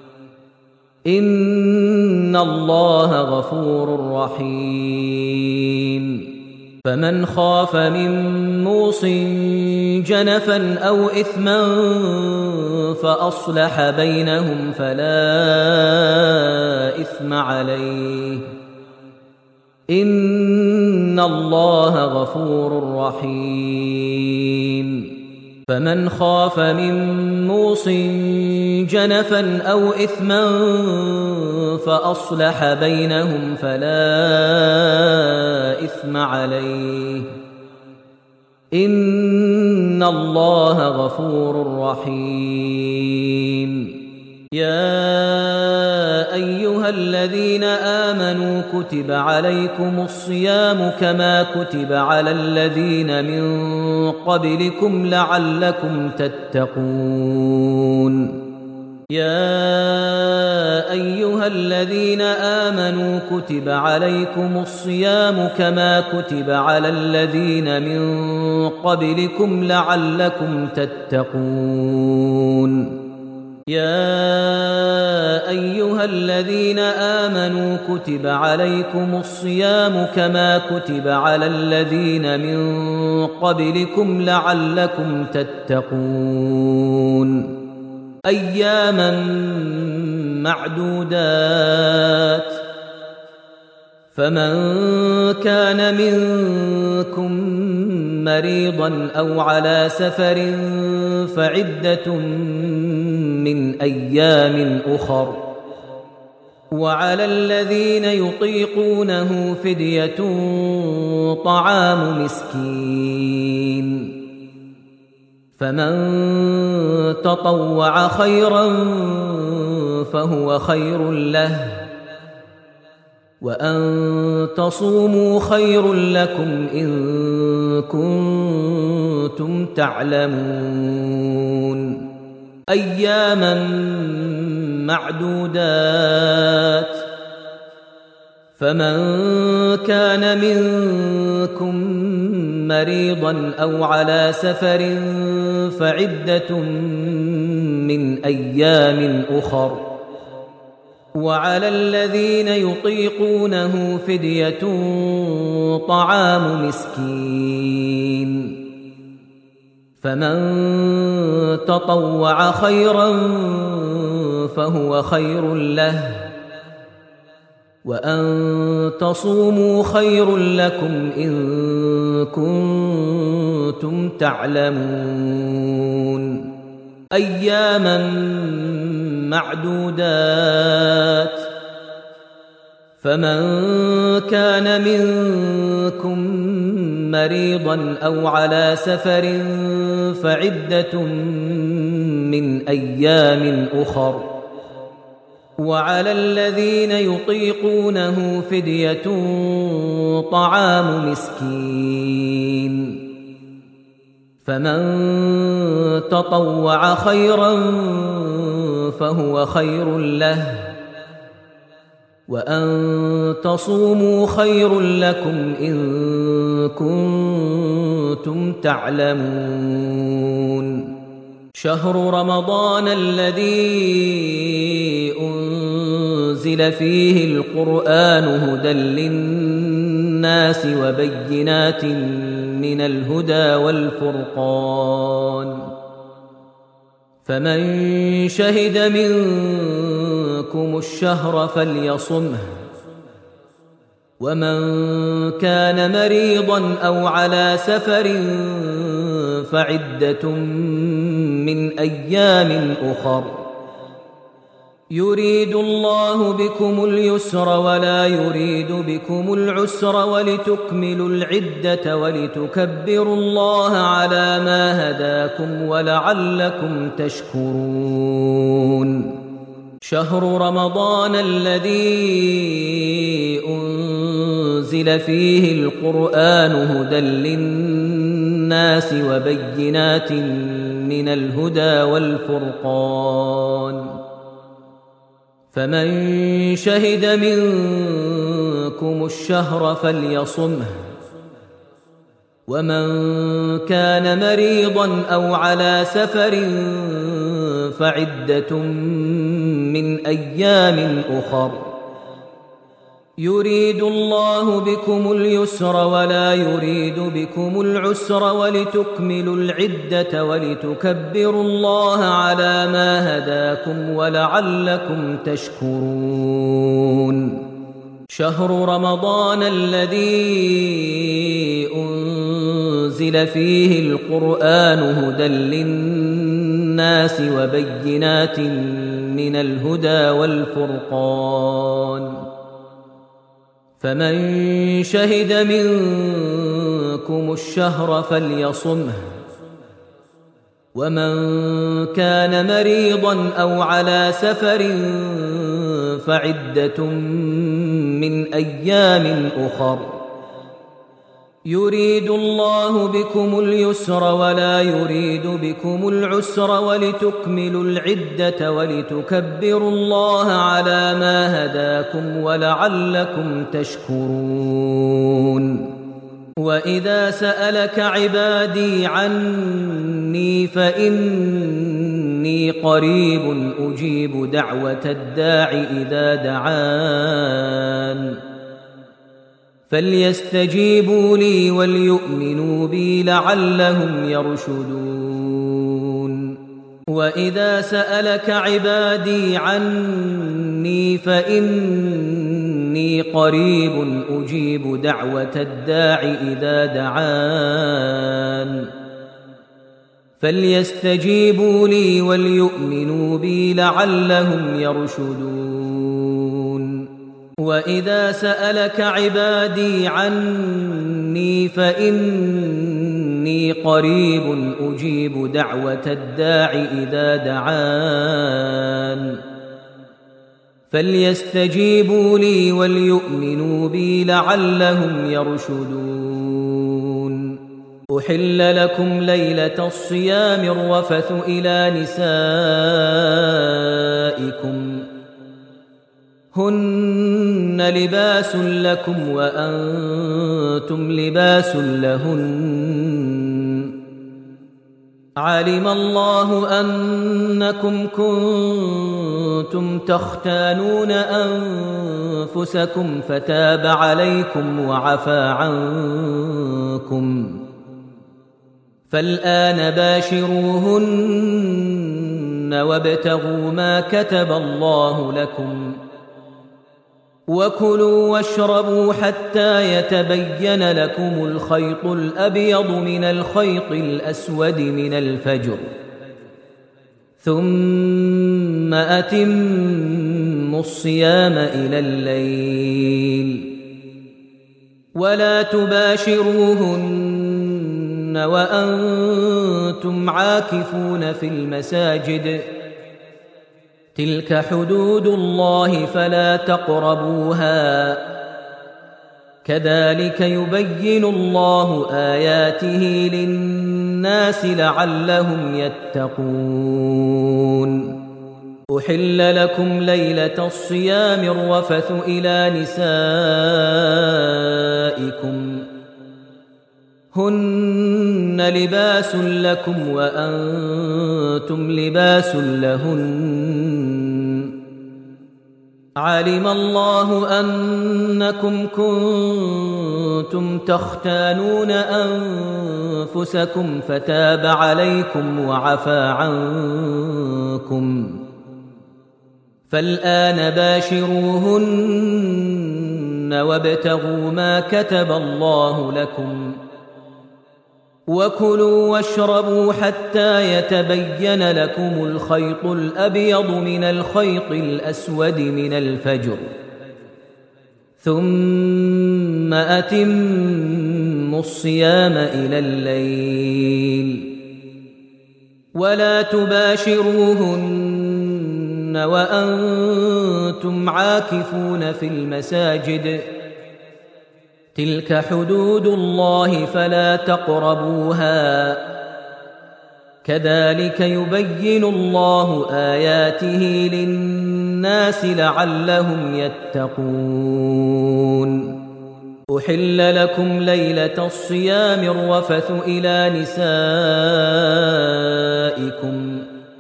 [SPEAKER 1] إن الله غفور رحيم فمن خاف من موص جنفا أو إثما فأصلح بينهم فلا إثم عليه إن الله غفور رحيم فمن خاف من موص جنفا أو إثما فأصلح بينهم فلا إثم عليه إن الله غفور رحيم يا أيها الذين آمنوا كتب عليكم الصيام كما كتب على الذين من قبلكم لعلكم تتقون يا أيها الذين آمنوا كتب عليكم الصيام كما كتب على الذين من قبلكم لعلكم تتقون يا أيها الذين آمنوا كتب عليكم الصيام كما كتب على الذين من قبلكم لعلكم تتقون أياما معدودات فمن كان منكم مريضا أو على سفر فعدة من أيام أخر وعلى الذين يطيقونه فدية طعام مسكين فمن تطوع خيرا فهو خير له وأن تصوموا خير لكم إن كنتم تعلمون أياما معدودات فمن كان منكم مريضا أو على سفر فعدة من أيام أخر وعلى الذين يطيقونه فدية طعام مسكين فمن تطوع خيرا فهو خير له وأن تصوموا خير لكم إن كنتم تعلمون أياما معدودات فمن كان منكم مريضا أو على سفر فعدة من أيام أخر وعلى الذين يطيقونه فدية طعام مسكين فمن تطوع خيرا فهو خير له وأن تصوموا خير لكم إن كنتم تعلمون شهر رمضان الذي أنزل فيه القرآن هدى للناس وبينات من الهدى والفرقان فمن شهد منكم الشهر فليصمه ومن كان مريضا أو على سفر فعدة من أيام أخر يريد الله بكم اليسر ولا يريد بكم العسر ولتكملوا العدة ولتكبروا الله على ما هداكم ولعلكم تشكرون شهر رمضان الذي أنزل فيه القرآن هدى للناس وبينات من الهدى والفرقان فمن شهد منكم الشهر فليصمه ومن كان مريضا أو على سفر فعدة من أيام أخر يريد الله بكم اليسر ولا يريد بكم العسر ولتكملوا العدة ولتكبروا الله على ما هداكم ولعلكم تشكرون شهر رمضان الذي أنزل فيه القرآن هدى للناس وبينات من الهدى والفرقان فمن شهد منكم الشهر فليصمه ومن كان مريضا أو على سفر فعدة من أيام أخر يريد الله بكم اليسر ولا يريد بكم العسر ولتكملوا العدة ولتكبروا الله على ما هداكم ولعلكم تشكرون وإذا سألك عبادي عني فإني قريب أجيب دعوة الداع إذا دعان فليستجيبوا لي وليؤمنوا بي لعلهم يرشدون وإذا سألك عبادي عني فإني قريب أجيب دعوة الداع إذا دعان فليستجيبوا لي وليؤمنوا بي لعلهم يرشدون وإذا سألك عبادي عني فإني قريب أجيب دعوة الداع إذا دعان فليستجيبوا لي وليؤمنوا بي لعلهم يرشدون أحل لكم ليلة الصيام الرفث إلى نسائكم هن لباس لكم وأنتم لباس لهن علم الله أنكم كنتم تختانون أنفسكم فتاب عليكم وعفى عنكم فالآن باشروهن وابتغوا ما كتب الله لكم وكلوا واشربوا حتى يتبين لكم الخيط الأبيض من الخيط الأسود من الفجر ثم أتموا الصيام إلى الليل ولا تباشروهن وأنتم عاكفون في المساجد تلك حدود الله فلا تقربوها كذلك يبين الله آياته للناس لعلهم يتقون أحل لكم ليلة الصيام الرفث إلى نسائكم هن لباس لكم وأنتم لباس لهن علم الله أنكم كنتم تختانون أنفسكم فتاب عليكم وعفى عنكم فالآن باشروهن وابتغوا ما كتب الله لكم وكلوا واشربوا حتى يتبين لكم الخيط الأبيض من الخيط الأسود من الفجر ثم أتموا الصيام إلى الليل ولا تباشروهن وأنتم عاكفون في المساجد تلك حدود الله فلا تقربوها كذلك يبين الله آياته للناس لعلهم يتقون أحل لكم ليلة الصيام الرفث إلى نسائكم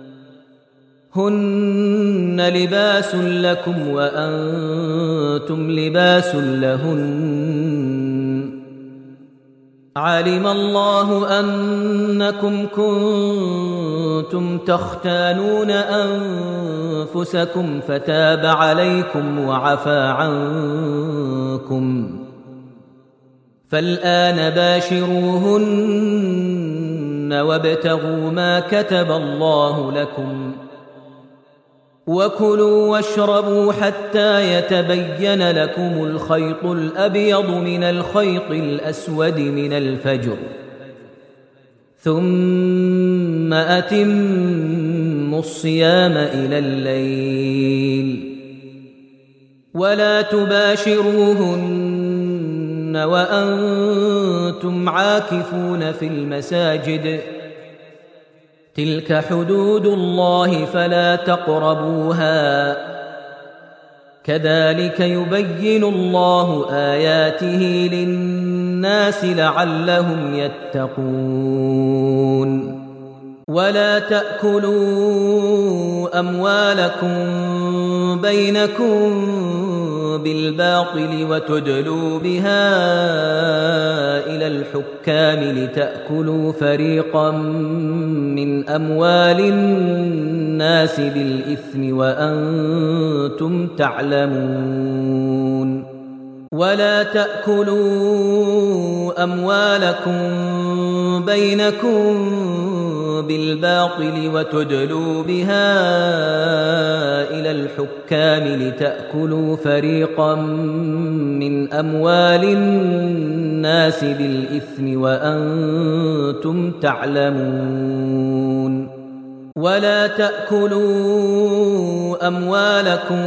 [SPEAKER 1] هن لباس لكم وأنتم لباس لهن علم الله أنكم كنتم تختانون أنفسكم فتاب عليكم وعفى عنكم فالآن باشروهن وابتغوا ما كتب الله لكم وكلوا واشربوا حتى يتبين لكم الخيط الأبيض من الخيط الأسود من الفجر ثم أتموا الصيام إلى الليل ولا تباشروهن وأنتم عاكفون في المساجد تلك حدود الله فلا تقربوها كذلك يبين الله آياته للناس لعلهم يتقون ولا تأكلوا أموالكم بينكم بالباطل وتدلوا بها إلى الحكام لتأكلوا فريقا من أموال الناس بالإثم وأنتم تعلمون ولا تأكلوا أموالكم بينكم بالباطل وتدلوا بها إلى الحكام لتأكلوا فريقا من أموال الناس بالإثم وأنتم تعلمون ولا تأكلوا أموالكم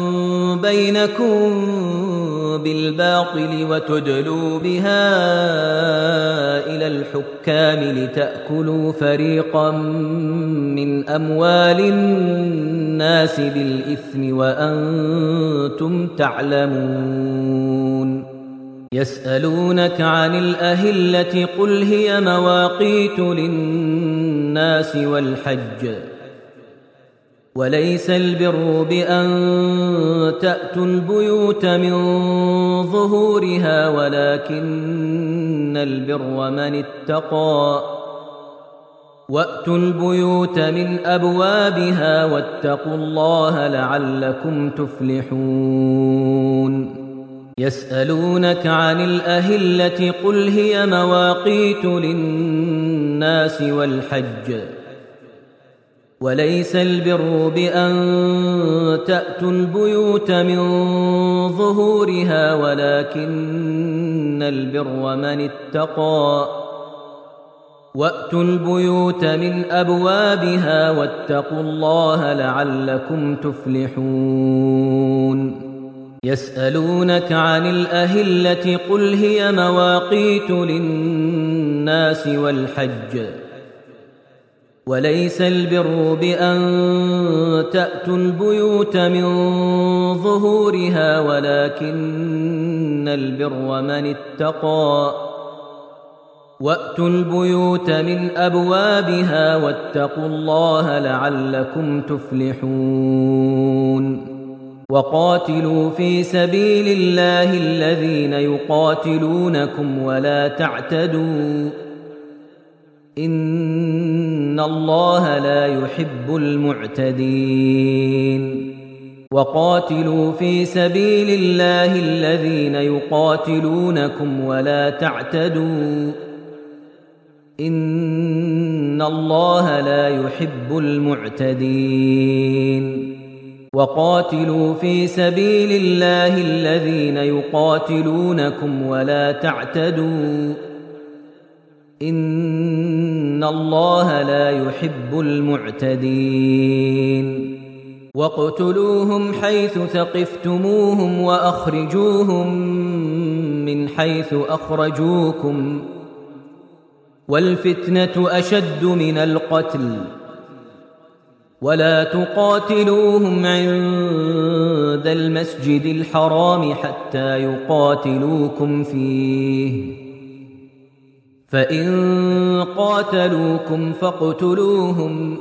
[SPEAKER 1] بينكم بالباطل وتدلوا بها إلى الحكام لتأكلوا فريقا من أموال الناس بالإثم وأنتم تعلمون يسألونك عن الأهلة قل هي مواقيت للناس والحج وليس البر بأن تأتوا البيوت من ظهورها ولكن البر من اتقى وأتوا البيوت من أبوابها واتقوا الله لعلكم تفلحون يسألونك عن الأهلة قل هي مواقيت للناس والحج وليس البر بأن تأتوا البيوت من ظهورها ولكن البر من اتقى وأتوا البيوت من أبوابها واتقوا الله لعلكم تفلحون يسألونك عن الأهلة قل هي مواقيت للناس والحج وليس البر بأن تأتوا البيوت من ظهورها ولكن البر من اتقى وأتوا البيوت من أبوابها واتقوا الله لعلكم تفلحون وقاتلوا في سبيل الله الذين يقاتلونكم ولا تعتدوا إن الله لا يحب المعتدين وقاتلوا في سبيل الله الذين يقاتلونكم ولا تعتدوا إن الله لا يحب المعتدين وقاتلوا في سبيل الله الذين يقاتلونكم ولا تعتدوا إن الله لا يحب المعتدين واقتلوهم حيث ثقفتموهم وأخرجوهم من حيث أخرجوكم والفتنة أشد من القتل ولا تقاتلوهم عند المسجد الحرام حتى يقاتلوكم فيه فإن قاتلوكم فاقتلوهم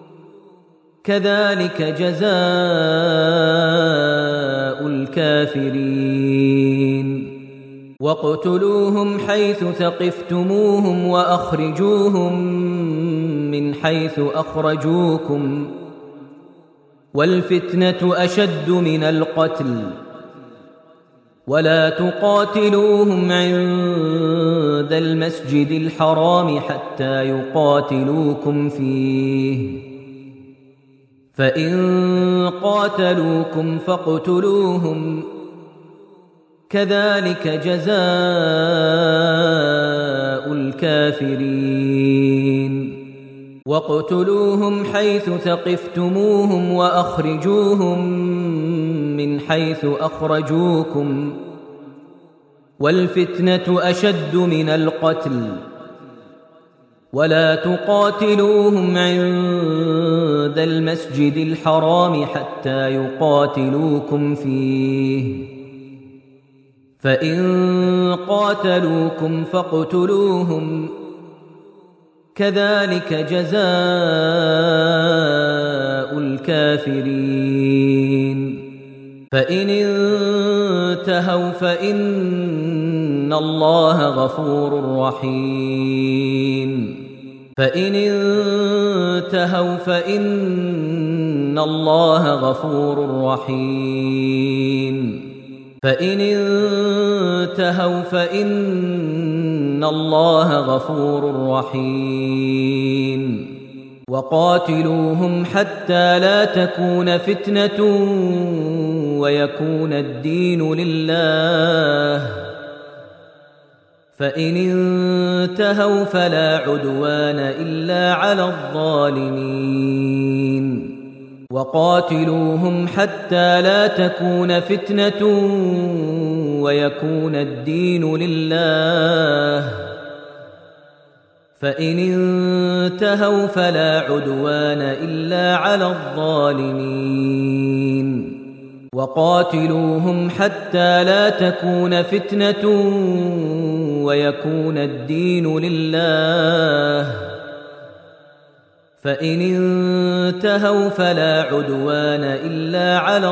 [SPEAKER 1] كذلك جزاء الكافرين واقتلوهم حيث ثقفتموهم وأخرجوهم من حيث أخرجوكم والفتنة أشد من القتل ولا تقاتلوهم عند المسجد الحرام حتى يقاتلوكم فيه فإن قاتلوكم فاقتلوهم كذلك جزاء الكافرين واقتلوهم حيث ثقفتموهم وأخرجوهم من حيث أخرجوكم والفتنة أشد من القتل ولا تقاتلوهم عند المسجد الحرام حتى يقاتلوكم فيه فإن قاتلوكم فاقتلوهم كذلك جزاء الكافرين فإن انتهوا فإن الله غفور رحيم فإن انتهوا فإن الله غفور رحيم فإن انتهوا فإن الله غفور رحيم وقاتلوهم حتى لا تكون فتنة ويكون الدين لله فإن انتهوا فلا عدوان إلا على الظالمين وقاتلوهم حتى لا تكون فتنة ويكون الدين لله فإن انتهوا فلا عدوان إلا على الظالمين وقاتلوهم حتى لا تكون فتنة ويكون الدين لله فإن انتهوا فلا عدوان إلا على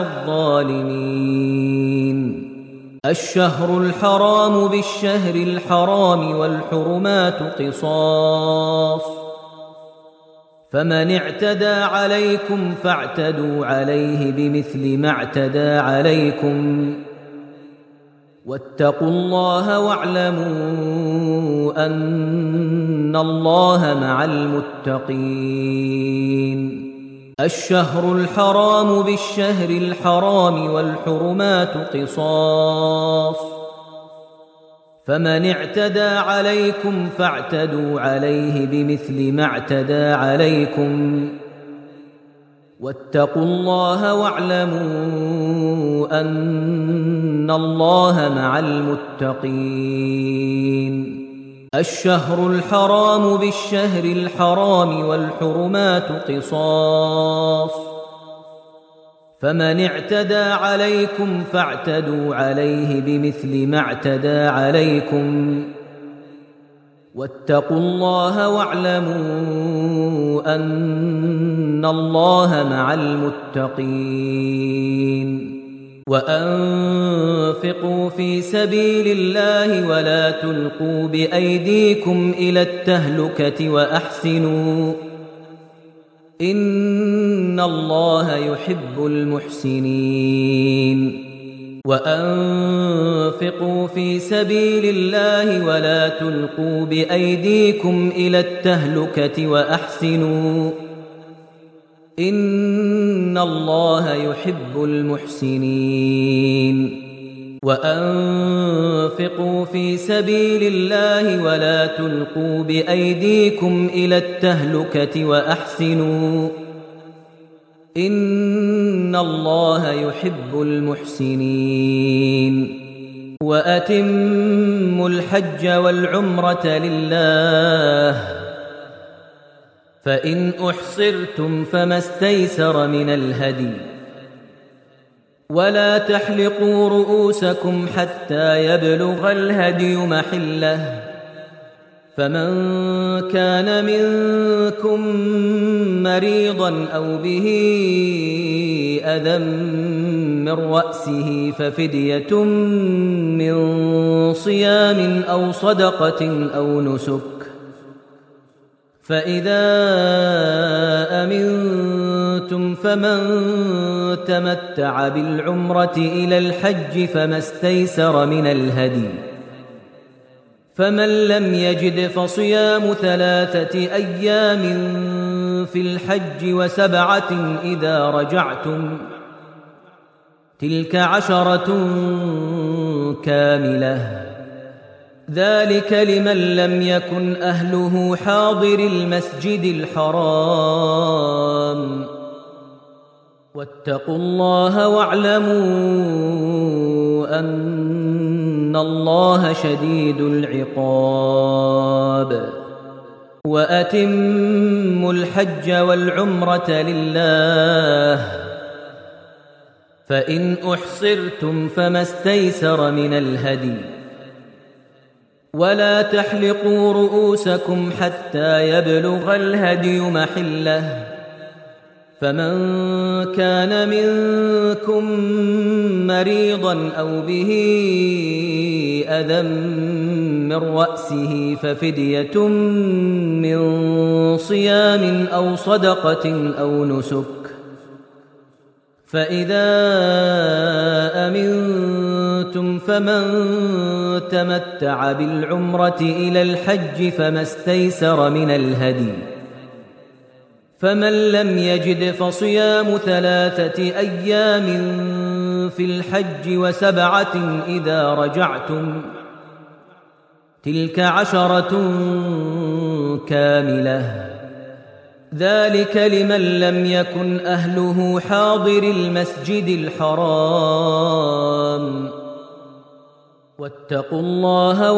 [SPEAKER 1] الظالمين الشهر الحرام بالشهر الحرام والحرمات قصاص فمن اعتدى عليكم فاعتدوا عليه بمثل ما اعتدى عليكم واتقوا الله واعلموا أن الله مع المتقين الشهر الحرام بالشهر الحرام والحرمات قصاص فمن اعتدى عليكم فاعتدوا عليه بمثل ما اعتدى عليكم واتقوا الله واعلموا أن الله مع المتقين الشهر الحرام بالشهر الحرام والحرمات قصاص فمن اعتدى عليكم فاعتدوا عليه بمثل ما اعتدى عليكم واتقوا الله واعلموا أن الله مع المتقين وأنفقوا في سبيل الله ولا تلقوا بأيديكم إلى التهلكة وأحسنوا إن الله يحب المحسنين وأنفقوا في سبيل الله ولا تلقوا بأيديكم إلى التهلكة وأحسنوا إن الله يحب المحسنين وأنفقوا في سبيل الله ولا تلقوا بأيديكم إلى التهلكة وأحسنوا إن الله يحب المحسنين وأتموا الحج والعمرة لله فإن أحصرتم فما استيسر من الهدي ولا تحلقوا رؤوسكم حتى يبلغ الهدي محله فمن كان منكم مريضا أو به أذى من رأسه ففدية من صيام أو صدقة أو نسك فإذا أمنتم فمن تمتع بالعمرة إلى الحج فما استيسر من الهدي فمن لم يجد فصيام 3 أيام في الحج و7 إذا رجعتم تلك 10 كاملة ذلك لمن لم يكن أهله حاضر المسجد الحرام واتقوا الله واعلموا أن الله شديد العقاب وأتموا الحج والعمرة لله فإن أحصرتم فما استيسر من الهدي ولا تحلقوا رؤوسكم حتى يبلغ الهدي محله فمن كان منكم مريضا أو به أذى من رأسه ففدية من صيام أو صدقة أو نسك فإذا أمنتم فمن تمتع بالعمرة إلى الحج فما استيسر من الهدي فمن لم يجد فصيام 3 أيام في الحج و7 إذا رجعتم تلك 10 كاملة ذلك لمن لم يكن أهله حاضر المسجد الحرام واتقوا الله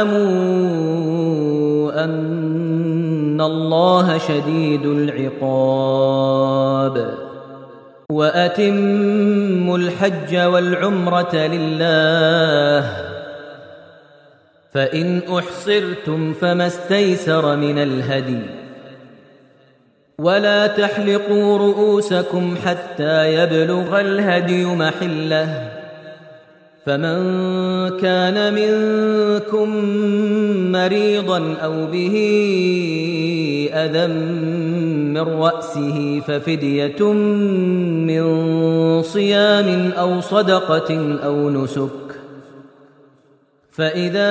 [SPEAKER 1] واعلموا أن الله شديد العقاب وأتموا الحج والعمرة لله فإن أحصرتم فما استيسر من الهدي ولا تحلقوا رؤوسكم حتى يبلغ الهدي محله فمن كان منكم مريضا أو به أذى من رأسه ففدية من صيام أو صدقة أو نسك فإذا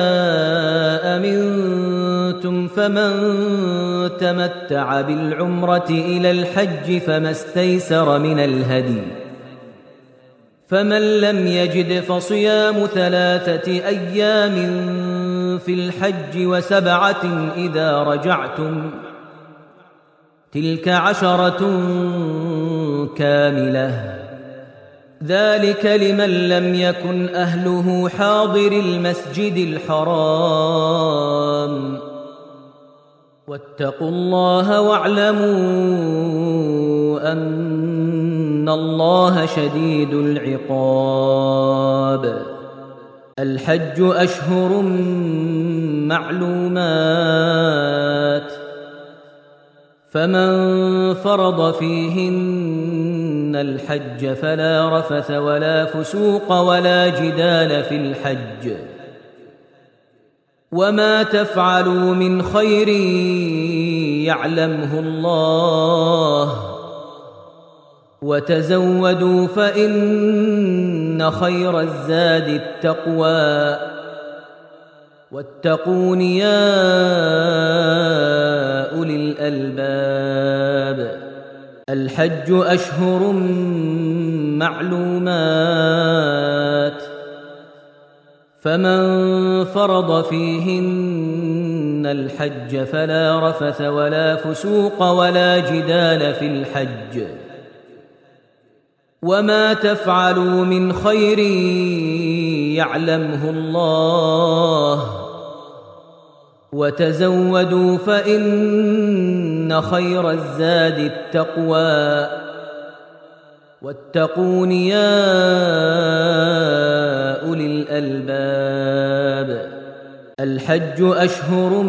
[SPEAKER 1] أمنتم فمن تمتع بالعمرة إلى الحج فما استيسر من الهدي فمن لم يجد فصيام 3 أيام في الحج و7 إذا رجعتم تلك 10 كاملة ذلك لمن لم يكن أهله حاضر المسجد الحرام واتقوا الله واعلموا أن الله شديد العقاب الحج أشهر معلومات فمن فرض فيهن الحج فلا رفث ولا فسوق ولا جدال في الحج وما تفعلوا من خير يعلمه الله وتزودوا فإن خير الزاد التقوى واتقون يا أولي الألباب الحج أشهر معلومات فمن فرض فيهن الحج فلا رفث ولا فسوق ولا جدال في الحج وما تفعلوا من خير يعلمه الله وتزودوا فإن خير الزاد التقوى واتقون يا أولي الألباب الحج أشهر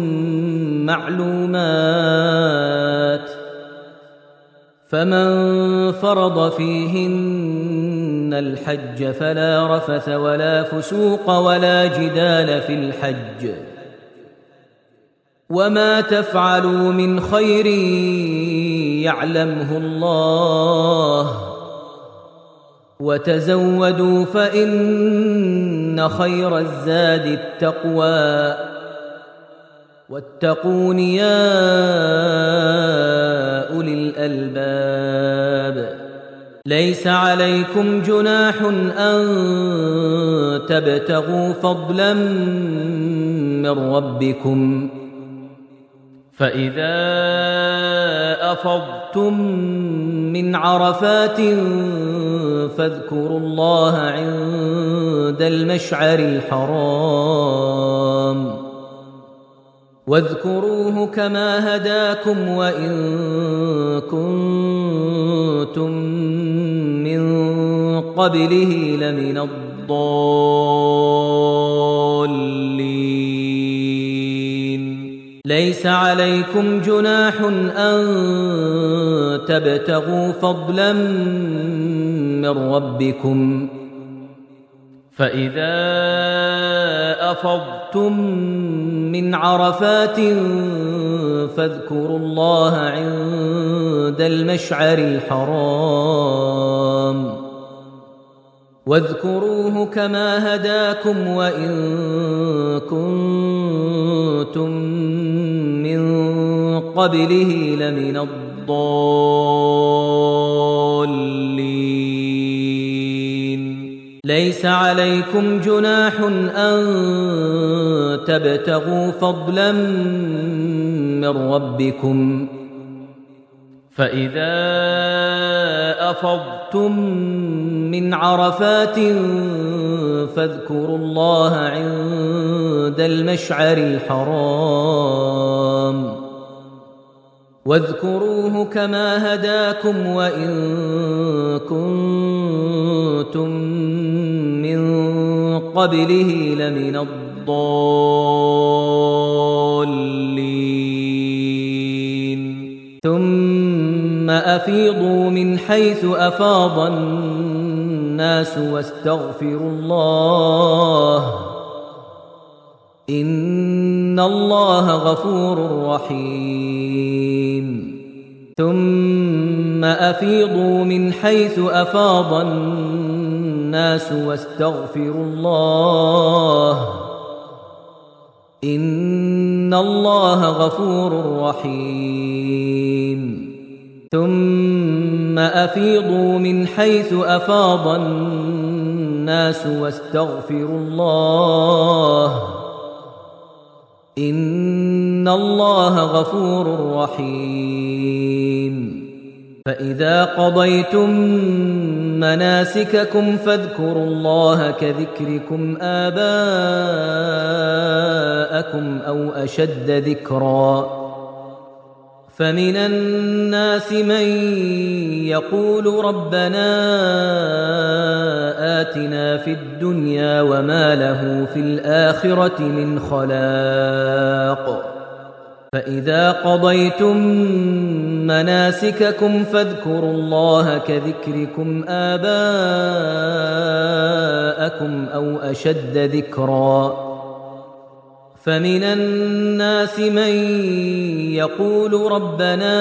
[SPEAKER 1] معلومات فمن فرض فيهن الحج فلا رفث ولا فسوق ولا جدال في الحج وما تفعلوا من خير يعلمه الله وتزودوا فإن خير الزاد التقوى واتقون يا أولي الألباب ليس عليكم جناح أن تبتغوا فضلا من ربكم فإذا أفضتم من عرفات فاذكروا الله عند المشعر الحرام واذكروه كما هداكم وإن كنتم من قبله لمن الضالين ليس عليكم جناح أن تبتغوا فضلا من ربكم فإذا أفضتم من عرفات فاذكروا الله عند المشعر الحرام واذكروه كما هداكم وإن كنتم من قبله لمن الضالين ليس عليكم جناح أن تبتغوا فضلا من ربكم فإذا أفضتم من عرفات فاذكروا الله عند المشعر الحرام واذكروه كما هداكم وإن كنتم من قبله لمن الضالين ثم أفيضوا من حيث أفاض الناس واستغفروا الله إن الله غفور رحيم ثم أفيضوا من حيث أفاض الناس واستغفروا الله إن الله غفور رحيم ثم أفيضوا من حيث أفاض الناس واستغفروا الله إن الله غفور رحيم فإذا قضيتم مناسككم فاذكروا الله كذكركم آباءكم أو أشد ذكرا فمن الناس من يقول ربنا آتنا في الدنيا وما له في الآخرة من خلاق فإذا قضيتم مناسككم فاذكروا الله كذكركم آباءكم أو أشد ذكرا فمن الناس من يقول ربنا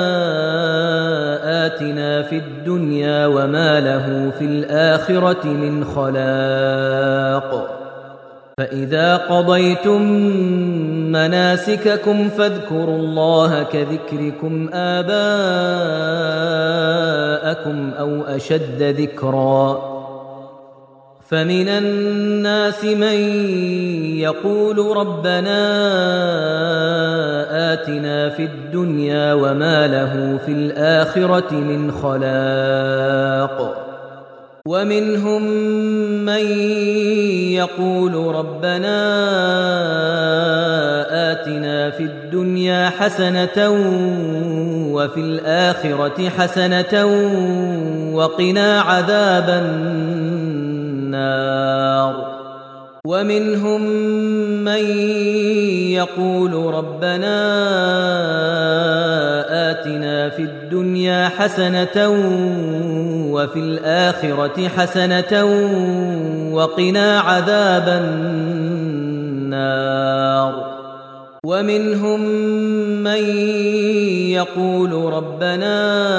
[SPEAKER 1] آتنا في الدنيا وما له في الآخرة من خلاق فإذا قضيتم مناسككم فاذكروا الله كذكركم آباءكم أو أشد ذكرا فمن الناس من يقول ربنا آتنا في الدنيا وما له في الآخرة من خلاق ومنهم من يقول ربنا آتنا في الدنيا حسنة وفي الآخرة حسنة وقنا عذاب النار ومنهم من يقول ربنا آتنا في الدنيا حسنة وفي الآخرة حسنة وقنا عذاب النار ومنهم من يقول ربنا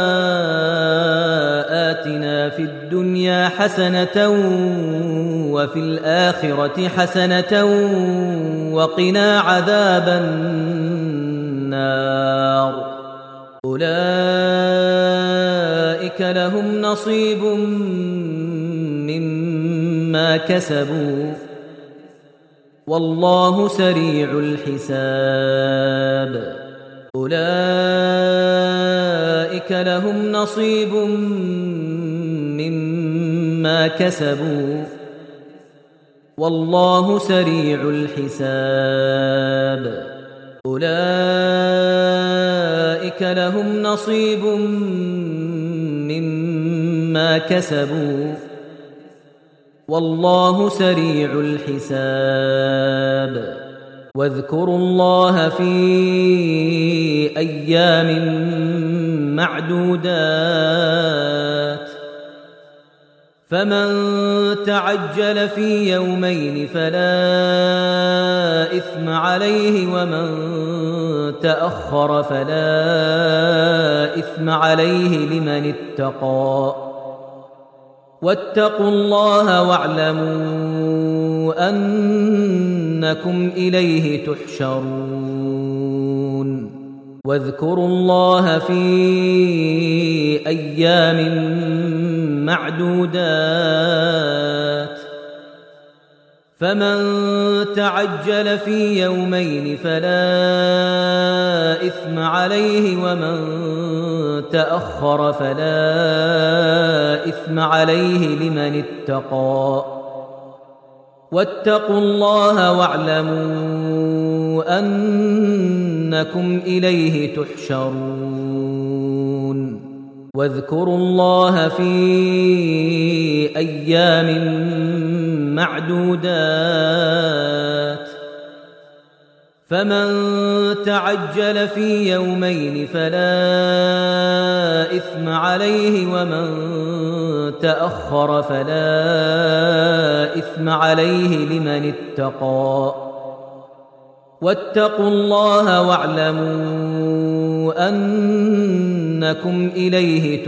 [SPEAKER 1] آتنا في الدنيا حسنة وفي الآخرة حسنة وقنا عذاب النار أولئك لهم نصيب مما كسبوا والله سريع الحساب أولئك لهم نصيب مما كسبوا والله سريع الحساب أولئك لهم نصيب مما كسبوا والله سريع الحساب واذكروا الله في أيام معدودات فمن تعجل في يومين فلا إثم عليه ومن تأخر فلا إثم عليه لمن اتقى واتقوا الله واعلموا أنكم إليه تحشرون واذكروا الله في أيام معدودات فمن تعجل في يومين فلا إثم عليه ومن تأخر فلا إثم عليه لمن اتقى واتقوا الله واعلموا أنكم إليه تحشرون واذكروا الله في أيام معدودات فمن تعجل في يومين فلا إثم عليه ومن تأخر فلا إثم عليه لمن اتقى واتقوا الله واعلموا أنكم إليه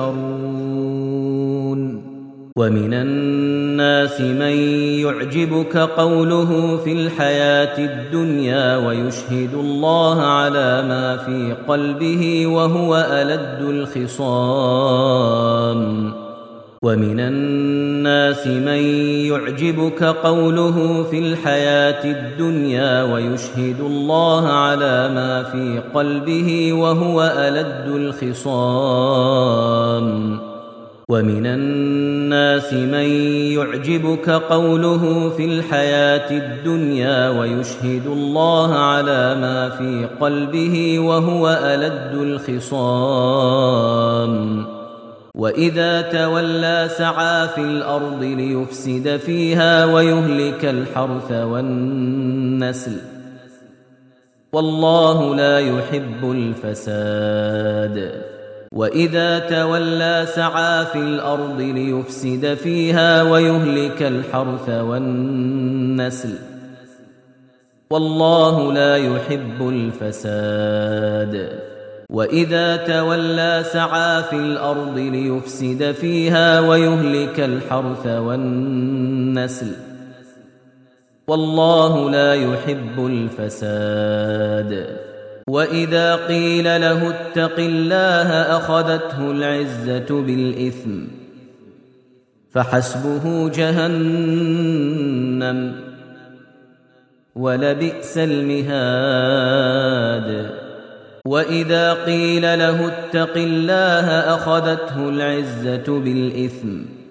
[SPEAKER 1] تحشرون ومن الناس من يعجبك قوله في الحياة الدنيا ويشهد الله على ما في قلبه وهو ألد الخصام ومن الناس من يعجبك قوله في الحياة الدنيا ويشهد الله على ما في قلبه وهو ألد الخصام ومن الناس من يعجبك قوله في الحياة الدنيا ويشهد الله على ما في قلبه وهو ألد الخصام وإذا تولى سعى في الأرض ليفسد فيها ويهلك الحرث والنسل والله لا يحب الفساد وإذا تولى سعى في الأرض ليفسد فيها ويهلك الحرث والنسل والله لا يحب الفساد وإذا تولى سعى في الأرض ليفسد فيها ويهلك الحرث والنسل والله لا يحب الفساد وإذا قيل له اتق الله أخذته العزة بالإثم فحسبه جهنم ولبئس المهاد وإذا قيل له اتق الله أخذته العزة بالإثم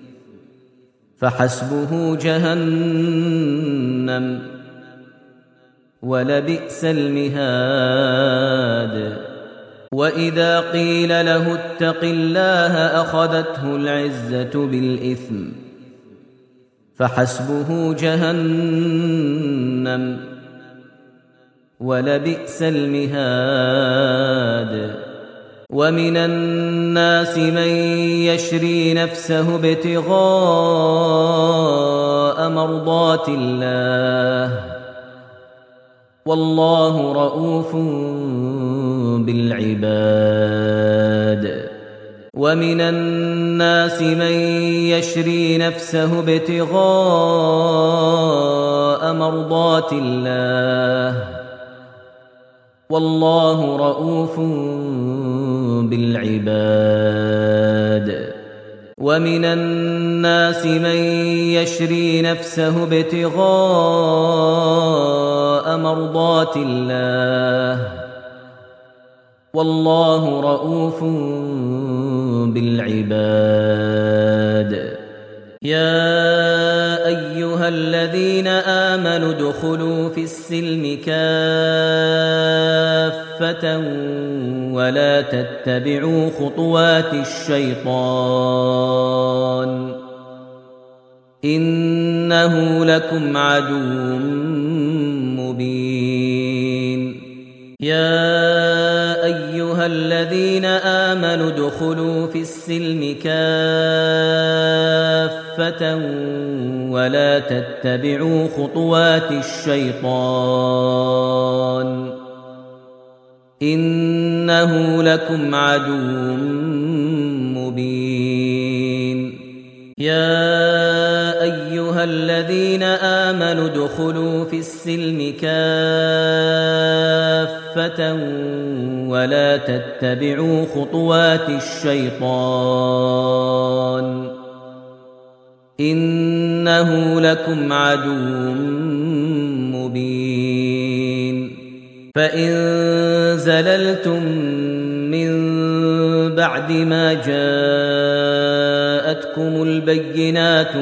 [SPEAKER 1] فحسبه جهنم ولبئس المهاد وإذا قيل له اتق الله أخذته العزة بالإثم فحسبه جهنم ولبئس المهاد ومن الناس من يشري نفسه ابتغاء مرضات الله والله رؤوف بالعباد ومن الناس من يشري نفسه ابتغاء مرضات الله والله رؤوف بالعباد ومن الناس من يشري نفسه ابتغاء مرضات الله والله رؤوف بالعباد يا أيها الذين آمنوا ادخلوا في السلم كافة ولا تتبعوا خطوات الشيطان إنه لكم عدو مبين يا أيها الذين آمنوا ادخلوا في السلم كافة ولا تتبعوا خطوات الشيطان إنه لكم عدو مبين يا أيها الذين آمنوا ادخلوا في السلم كافة ولا تتبعوا خطوات الشيطان إنه لكم عدو مبين فإن زللتم من بعد ما جاءتكم البينات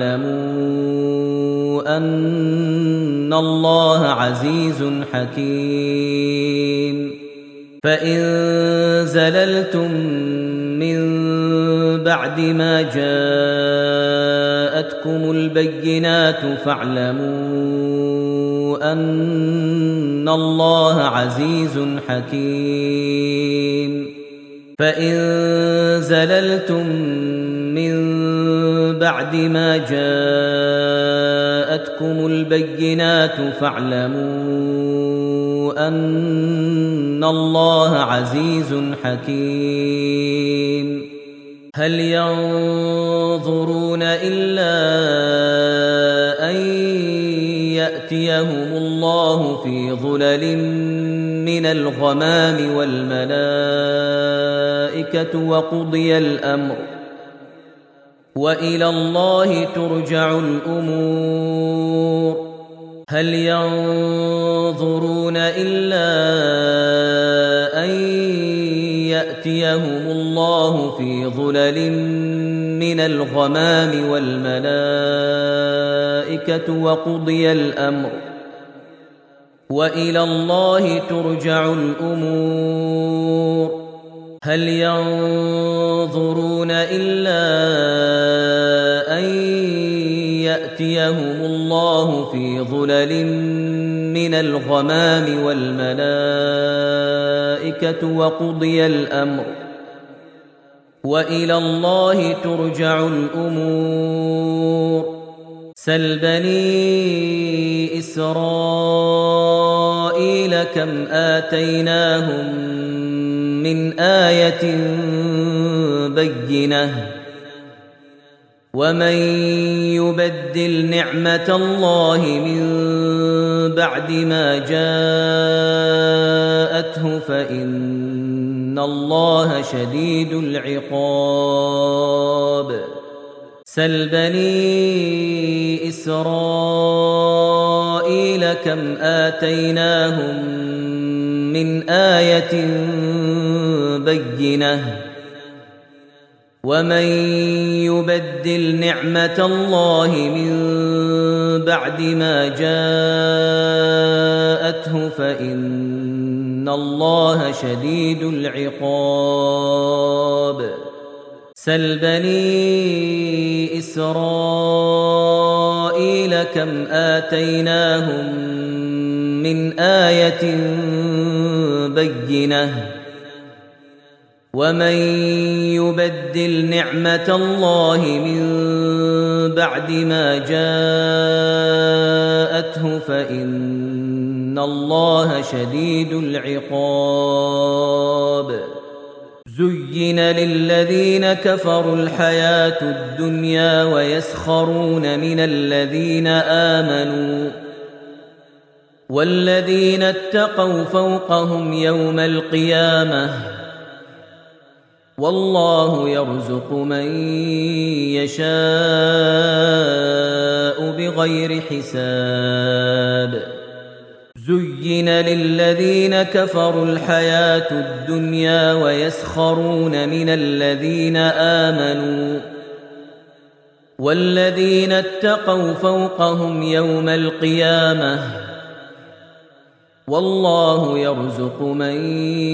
[SPEAKER 1] فاعلموا أن الله عزيز حكيم فإن زللتم من بعد ما جاءتكم البينات فاعلموا أن الله عزيز حكيم فإن زللتم من بعد ما جاءتكم البينات فاعلموا أن الله عزيز حكيم هل ينظرون إلا أن يأتيهم الله في ظلل من الغمام والملائكة وقضي الأمر وإلى الله ترجع الأمور هل ينظرون إلا أن يأتيهم الله في ظلل من الغمام والملائكة وقضي الأمر وإلى الله ترجع الأمور هل ينظرون إلا أن يأتيهم الله في ظلل من الغمام والملائكة وقضي الأمر وإلى الله ترجع الأمور سل بني إسرائيل كم آتيناهم من آية بينة ومن يبدل نعمة الله من بعد ما جاءته فإن الله شديد العقاب سل بني إسرائيل كم آتيناهم من آية بينة ومن يبدل نعمة الله من بعد ما جاءته فإن الله شديد العقاب سل بني إسرائيل كم آتيناهم من آية بينة ومن يبدل نعمة الله من بعد ما جاءته فإن الله شديد العقاب زين للذين كفروا الحياة الدنيا ويسخرون من الذين آمنوا والذين اتقوا فوقهم يوم القيامة والله يرزق من يشاء بغير حساب زين للذين كفروا الحياة الدنيا ويسخرون من الذين آمنوا والذين اتقوا فوقهم يوم القيامة والله يرزق من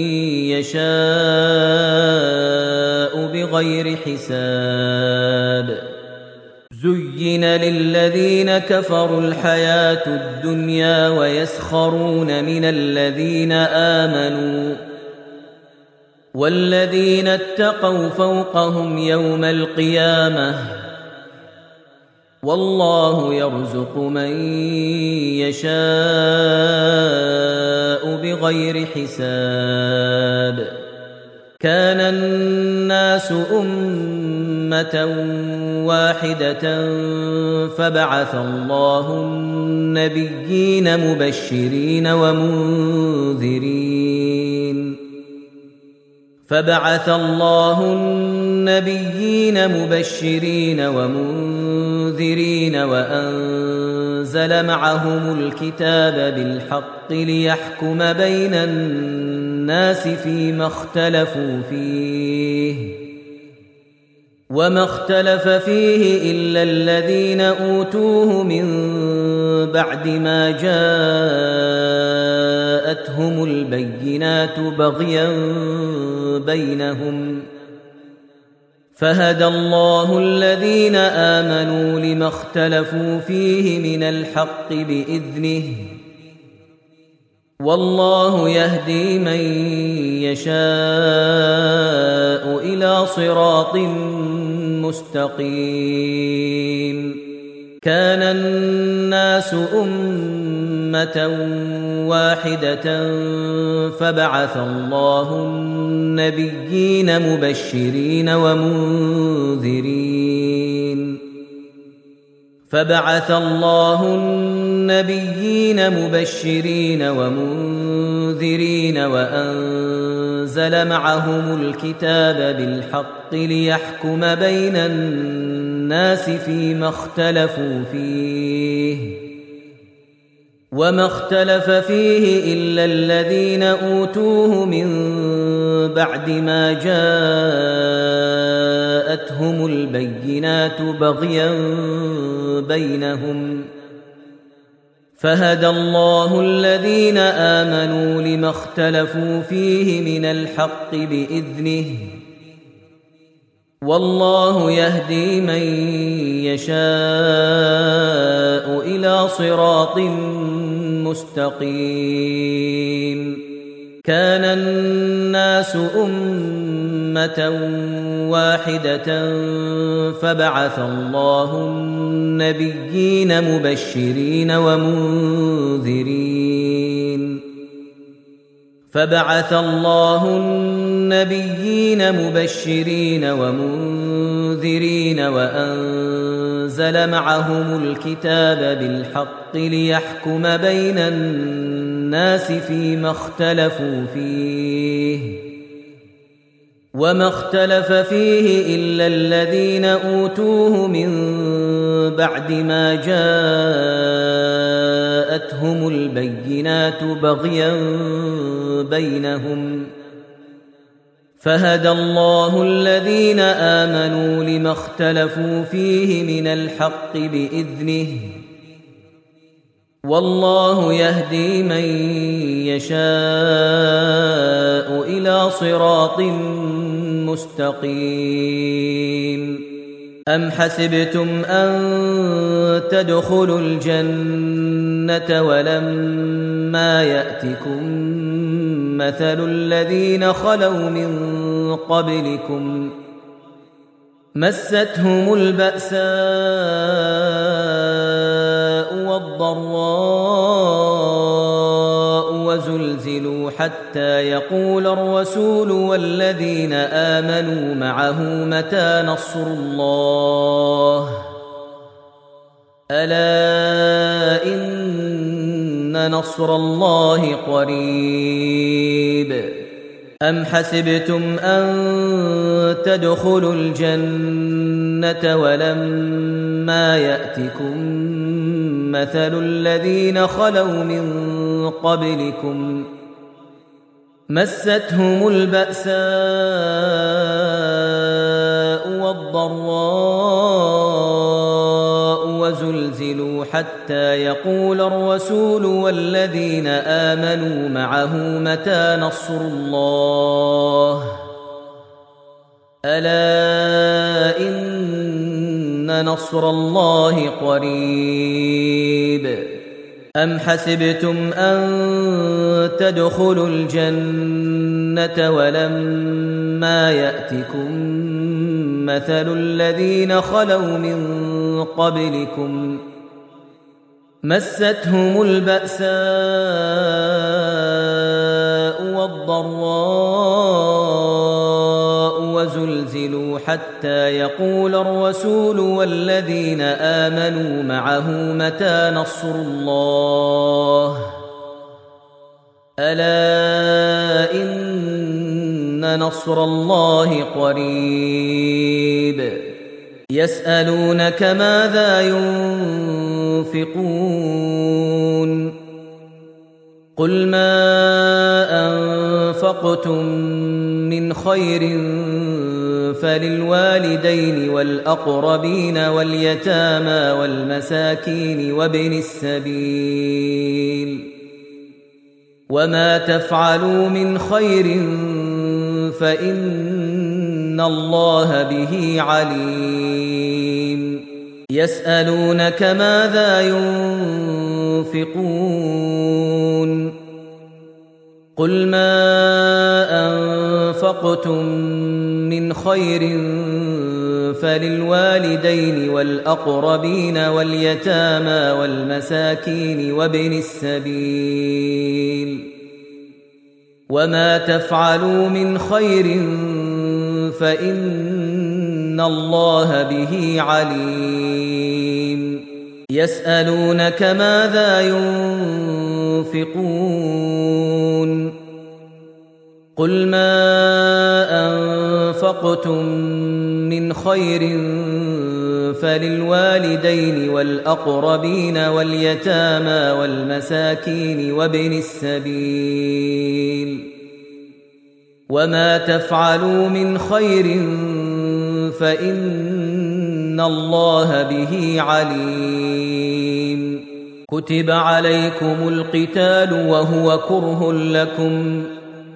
[SPEAKER 1] يشاء بغير حساب زين للذين كفروا الحياة الدنيا ويسخرون من الذين آمنوا والذين اتقوا فوقهم يوم القيامة والله يرزق من يشاء بغير حساب كان الناس أمة واحدة فبعث الله النبيين مبشرين ومنذرين وأنزل معهم الكتاب بالحق ليحكم بين الناس فيما اختلفوا فيه وما اختلف فيه إلا الذين أوتوه من بعد ما جاءتهم البينات بغيا بينهم فهدى الله الذين آمنوا لما اختلفوا فيه من الحق بإذنه والله يهدي من يشاء إلى صراط مستقيم كان الناس أمة واحدة فبعث الله النبيين مبشرين ومنذرين وأنزل معهم الكتاب بالحق ليحكم بين الناس فيما اختلفوا فيه وما اختلف فيه إلا الذين أوتوه من بعد ما جاءتهم البينات بغيا بينهم فهدى الله الذين آمنوا لما اختلفوا فيه من الحق بإذنه والله يهدي من يشاء إلى صراط مستقيم كان الناس أمة واحدة فبعث الله النبيين مبشرين ومنذرين وأنزل معهم الكتاب بالحق ليحكم بين الناس فيما اختلفوا فيه وما اختلف فيه إلا الذين أوتوه من بعد ما جاءتهم البينات بغيا بينهم فهدى الله الذين آمنوا لما اختلفوا فيه من الحق بإذنه والله يهدي من يشاء إلى صراط مستقيم أم حسبتم أن تدخلوا الجنة ولما يأتكم مثل الذين خلوا من قبلكم مستهم البأساء والضراء وزلزلوا حتى يقول الرسول والذين آمنوا معه متى نصر الله ألا إن نصر الله قريب أم حسبتم أن تدخلوا الجنة ولما يأتكم مثل الذين خلوا من قبلكم مستهم البأساء والضراء وزلزلوا حتى يقول الرسول والذين آمنوا معه متى نصر الله ألا إن نصر الله قريب أم حسبتم أن تدخلوا الجنة ولما يأتكم مثل الذين خلوا من قبلكم مستهم البأساء والضراء وزلزلوا حتى يقول الرسول والذين آمنوا معه متى نصر الله ألا إن نصر الله قريب يسألونك ماذا ينفقون قل ما أنفقتم من خير فللوالدين والأقربين واليتامى والمساكين وابن السبيل وما تفعلوا من خير فإن الله به عليم يسألونك ماذا ينفقون قل ما أنفقتم من خير فللوالدين والأقربين واليتامى والمساكين وابن السبيل وما تفعلوا من خير فإن الله به عليم يسألونك ماذا ينفقون قل ما أنفقتم من خير فللوالدين والأقربين واليتامى والمساكين وابن السبيل وما تفعلوا من خير فإن الله به عليم كتب عليكم القتال وهو كره لكم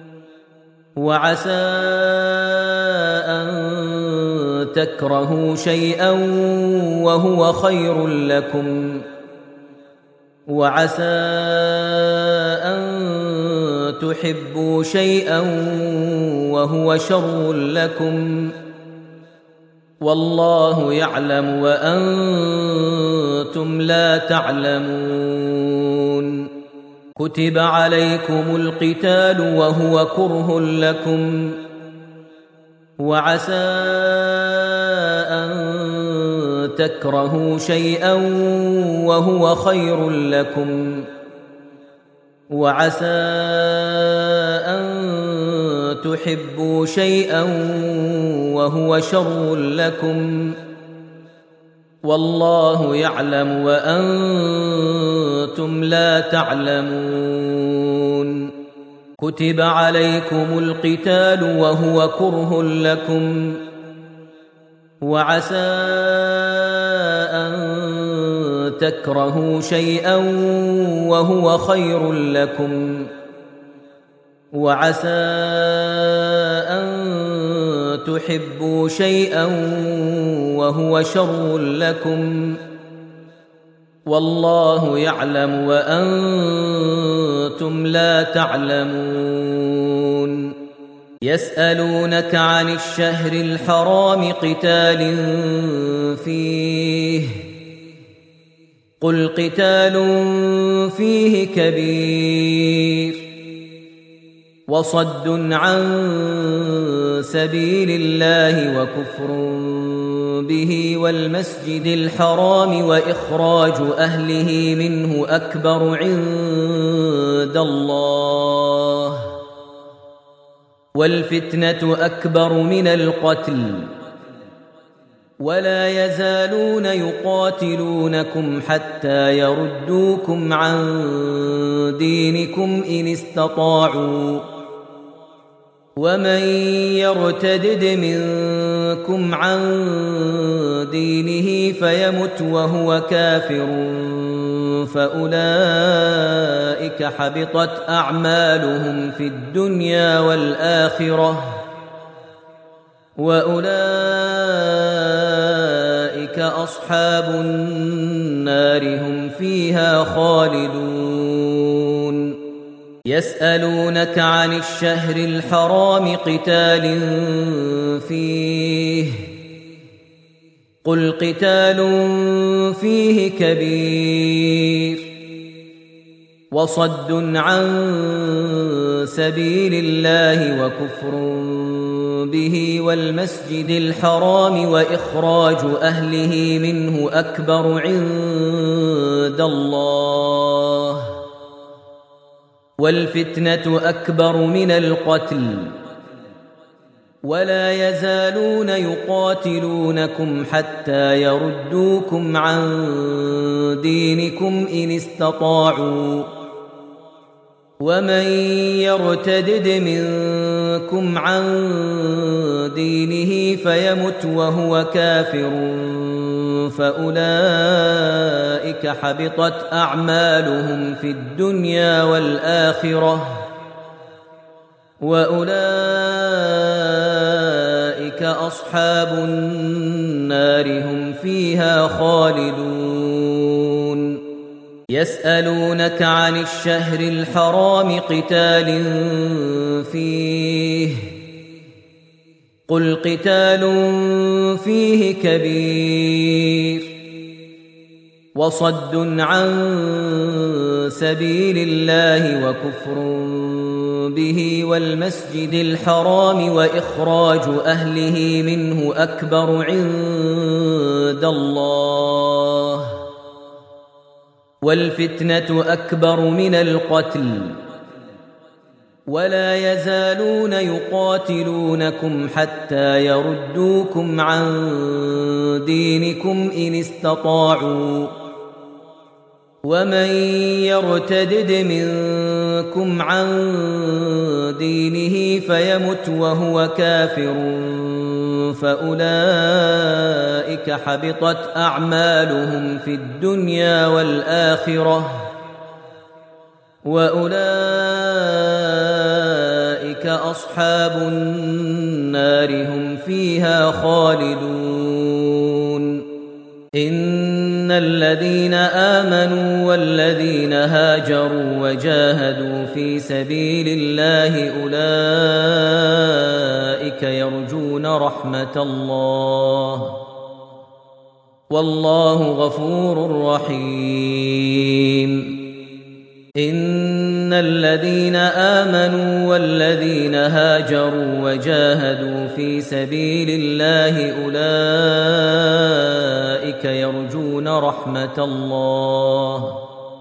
[SPEAKER 1] وعسى أن تكرهوا شيئا وهو خير لكم وعسى أن تحبوا شيئا وهو شر لكم والله يعلم وأنتم لا تعلمون. كتب عليكم القتال وهو كره لكم وعسى أن تكرهوا شيئا وهو خير لكم وعسى أن تحبوا شيئا وهو شر لكم والله يعلم وأنتم لا تعلمون. كتب عليكم القتال وهو كره لكم وعسى أن تكرهوا شيئا وهو خير لكم وعسى أن تحبوا شيئا وهو شر لكم والله يعلم وأنتم لا تعلمون. يسألونك عن الشهر الحرام قتال فيه قل قتال فيه كبير وصد عن سبيل الله وكفر به والمسجد الحرام وإخراج أهله منه أكبر عند الله والفتنة أكبر من القتل ولا يزالون يقاتلونكم حتى يردوكم عن دينكم إن استطاعوا ومن يرتدد منكم عن دينه فيمت وهو كافر فأولئك حبطت أعمالهم في الدنيا والآخرة وأولئك أصحاب النار هم فيها خالدون. يسألونك عن الشهر الحرام قتال فيه قل قتال فيه كبير وصد عن سبيل الله وكفر به والمسجد الحرام وإخراج أهله منه أكبر عند الله والفتنة أكبر من القتل ولا يزالون يقاتلونكم حتى يردوكم عن دينكم إن استطاعوا ومن يرتدد منكم عن دينه فيمت وهو كافر فأولئك حبطت أعمالهم في الدنيا والآخرة وأولئك أصحاب النار هم فيها خالدون. يسألونك عن الشهر الحرام قتال فيه قل قتال فيه كبير وصد عن سبيل الله وكفر به والمسجد الحرام وإخراج أهله منه أكبر عند الله والفتنة أكبر من القتل ولا يزالون يقاتلونكم حتى يردوكم عن دينكم إن استطاعوا ومن يرتدد منكم عن دينه فيمت وهو كافر فأولئك حبطت أعمالهم في الدنيا والآخرة وأولئك أصحاب النار هم فيها خالدون. إن الذين آمنوا والذين هاجروا وجاهدوا في سبيل الله أولئك يرجون رحمة الله والله غفور رحيم إن الذين آمنوا والذين هاجروا وجاهدوا في سبيل الله أولئك يرجون رحمة الله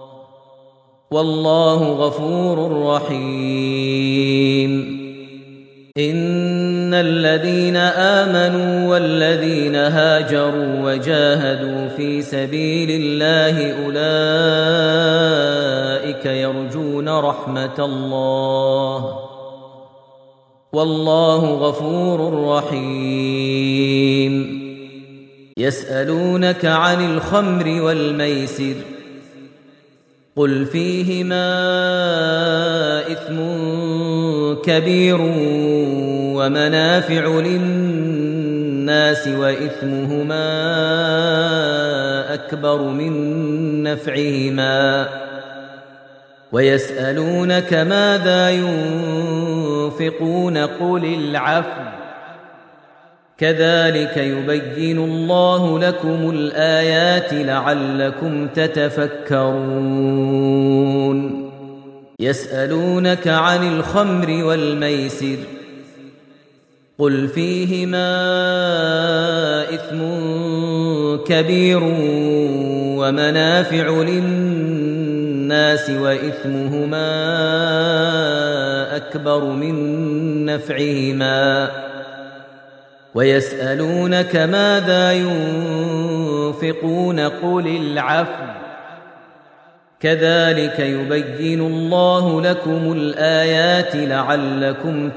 [SPEAKER 1] والله غفور رحيم إن الذين آمنوا والذين هاجروا وجاهدوا في سبيل الله أولئك يرجون رحمة الله والله غفور رحيم يسألونك عن الخمر والميسر قل فيهما إثم كبير ومنافع للناس وإثمهما أكبر من نفعهما ويسألونك ماذا ينفقون قل العفو كذلك يبين الله لكم الآيات لعلكم تتفكرون يسألونك عن الخمر والميسر قل فيهما إثم كبير ومنافع للناس وإثمهما أكبر من نفعهما ويسألونك ماذا ينفقون قل العفو كذلك يبين الله لكم الآيات لعلكم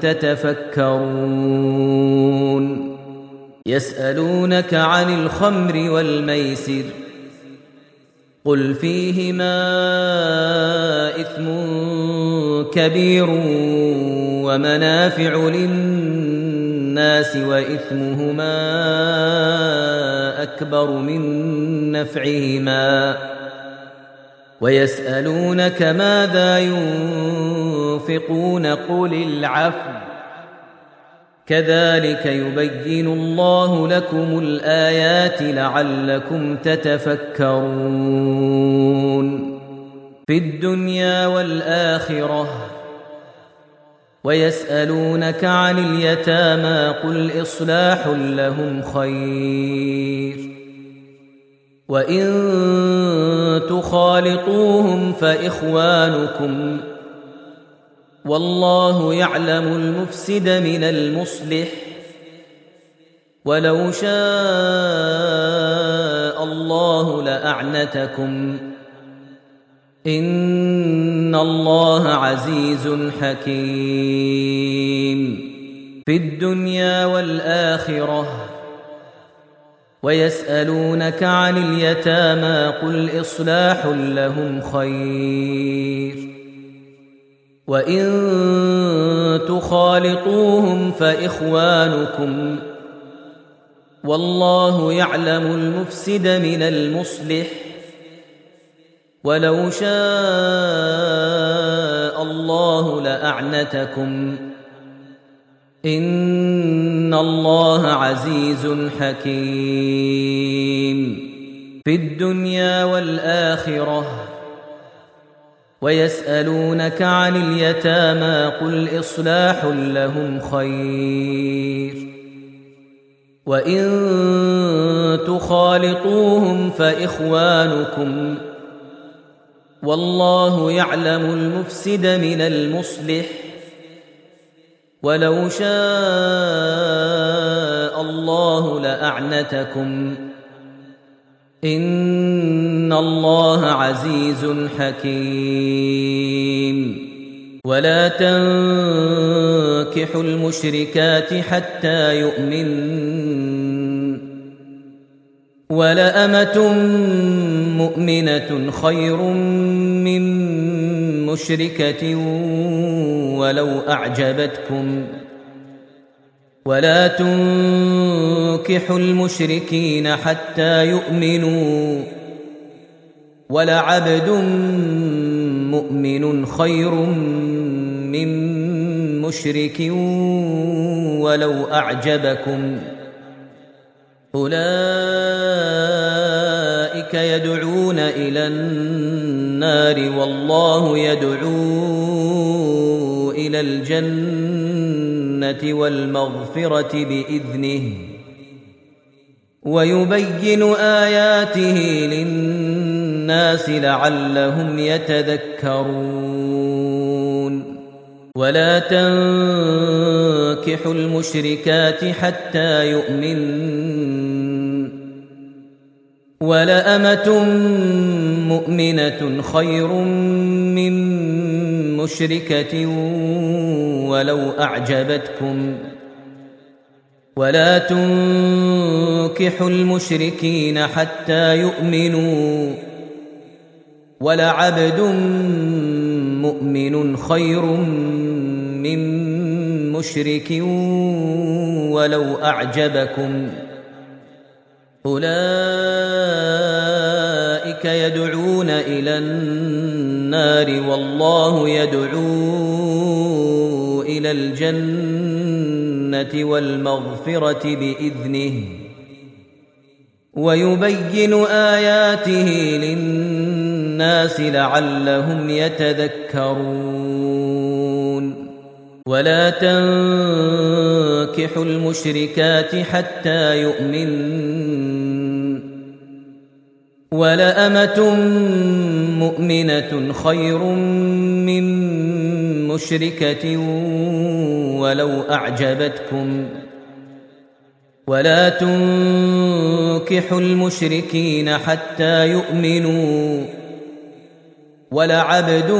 [SPEAKER 1] تتفكرون يسألونك عن الخمر والميسر قل فيهما إثم كبير ومنافع للناس وإثمهما أكبر من نفعهما ويسألونك ماذا ينفقون قل العفو كذلك يبين الله لكم الآيات لعلكم تتفكرون في الدنيا والآخرة ويسألونك عن اليتامى قل إصلاح لهم خير وإن تخالطوهم فإخوانكم والله يعلم المفسد من المصلح ولو شاء الله لأعنتكم إن الله عزيز حكيم في الدنيا والآخرة ويسألونك عن اليتامى قل إصلاح لهم خير وإن تخالطوهم فإخوانكم والله يعلم المفسد من المصلح ولو شاء الله لأعنتكم إن الله عزيز حكيم في الدنيا والآخرة ويسألونك عن اليتامى قل إصلاح لهم خير وإن تخالطوهم فإخوانكم والله يعلم المفسد من المصلح ولو شاء الله لأعنتكم إن الله عزيز حكيم ولا تنكحوا المشركات حتى يؤمنن ولأمة مؤمنة خير من مشركة ولو أعجبتكم ولا تنكحوا المشركين حتى يؤمنوا ولعبد مؤمن خير من مشرك ولو أعجبكم أولئك يدعون إلى النار والله يدعو إلى الجنة والمغفرة بإذنه ويبين آياته للناس لعلهم يتذكرون ولا تنكحوا المشركات حتى يؤمنن ولأمة مؤمنة خير من مشركة ولو أعجبتكم ولا تنكحوا المشركين حتى يؤمنوا ولعبد مؤمن خير من مشرك ولو أعجبكم أولئك يدعون إلى النار والله يدعو إلى الجنة والمغفرة بإذنه ويبين آياته للناس لعلهم يتذكرون ولا تنكحوا المشركات حتى يؤمنن ولأمة مؤمنة خير من مشركة ولو أعجبتكم ولا تنكحوا المشركين حتى يؤمنوا ولعبد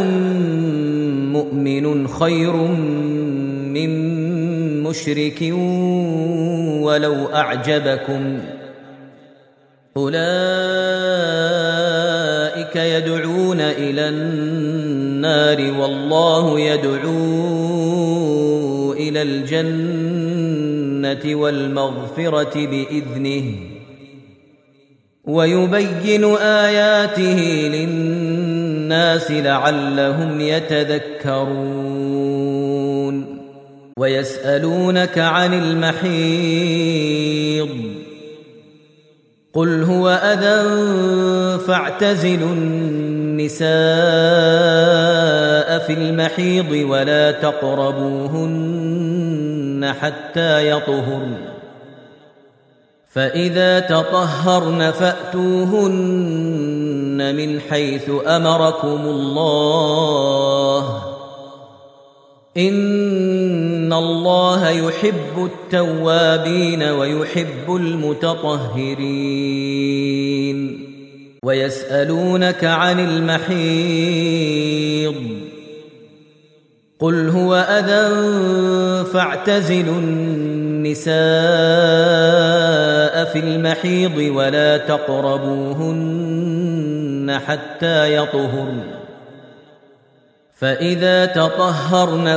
[SPEAKER 1] مؤمن خير من مشرك ولو أعجبكم أولئك يدعون إلى النار والله يدعو إلى الجنة والمغفرة بإذنه ويبين آياته للناس لعلهم يتذكرون ويسألونك عن المحيض قل هو أذى فاعتزلوا النساء في المحيض ولا تقربوهن حتى يطهرن فإذا تطهرن فأتوهن من حيث أمركم الله إن الله يحب التوابين ويحب المتطهرين ويسألونك عن المحيض قل هو أذى فاعتزلوا النساء في المحيض ولا تقربوهن حتى يطهرن فإذا تطهرن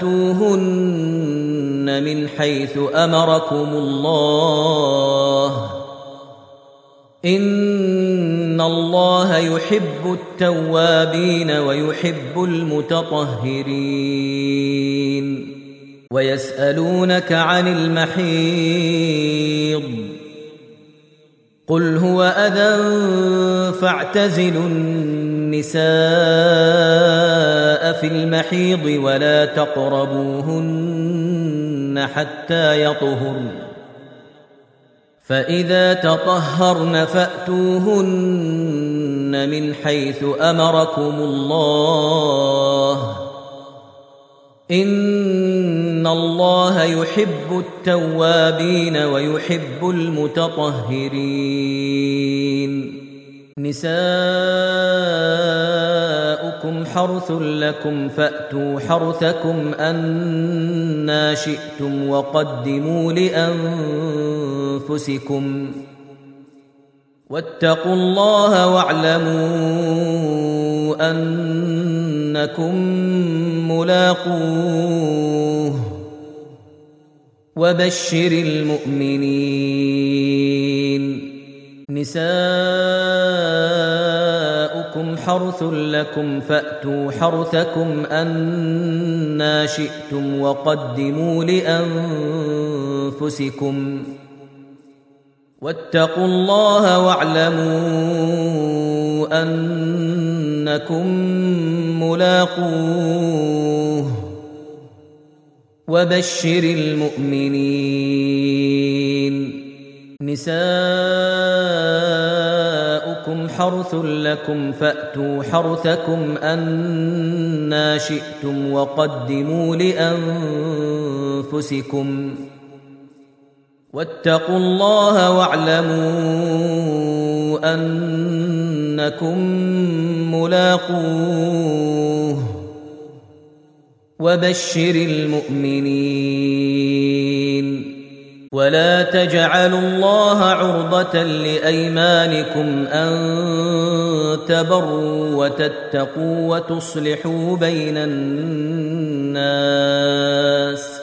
[SPEAKER 1] فأتوهن من حيث أمركم الله إن الله يحب التوابين ويحب المتطهرين ويسألونك عن المحيض قل هو أذى فاعتزلوا النساء في المحيض ولا تقربوهن حتى يطهرن فإذا تطهرن فأتوهن من حيث أمركم الله إن الله يحب التوابين ويحب المتطهرين نساؤكم حرث لكم فأتوا حرثكم أنى شئتم وقدموا لأنفسكم واتقوا الله واعلموا أنكم ملاقوه وبشر المؤمنين نساؤكم حرث لكم فأتوا حرثكم أنى شئتم وقدموا لأنفسكم واتقوا الله واعلموا أنكم ملاقوه وبشر المؤمنين نساؤكم حرث لكم فأتوا حرثكم أنى شئتم وقدموا لأنفسكم واتقوا الله واعلموا أنكم ملاقوه وبشر المؤمنين ولا تجعلوا الله عرضة لأيمانكم أن تبروا وتتقوا وتصلحوا بين الناس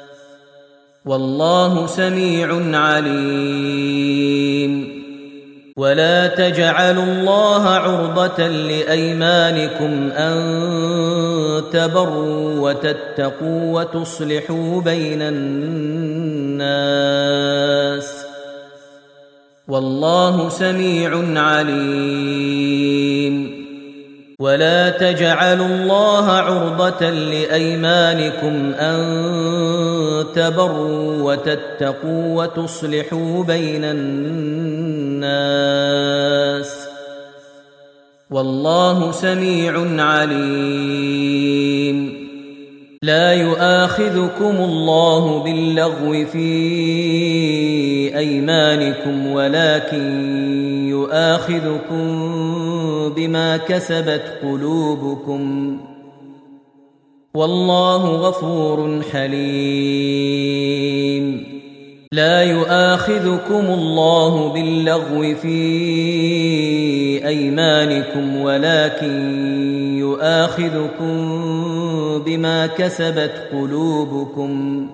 [SPEAKER 1] والله سميع عليم ولا تجعلوا الله عرضة لأيمانكم أن تبروا وتتقوا وتصلحوا بين الناس والله سميع عليم ولا تجعلوا الله عرضة لأيمانكم أن تبروا وتتقوا وتصلحوا بين الناس والله سميع عليم لا يؤاخذكم الله باللغو في أيمانكم ولكن يؤاخذكم بما كسبت قلوبكم والله غفور حليم لا يؤاخذكم الله باللغو في أيمانكم ولكن يؤاخذكم بما كسبت قلوبكم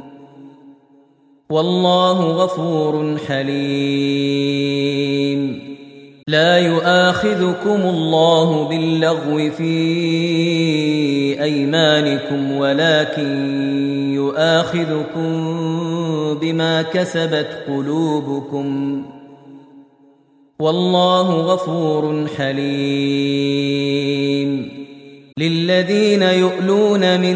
[SPEAKER 1] والله غفور حليم لا يؤاخذكم الله باللغو في أيمانكم ولكن يؤاخذكم بما كسبت قلوبكم والله غفور حليم للذين يؤلون من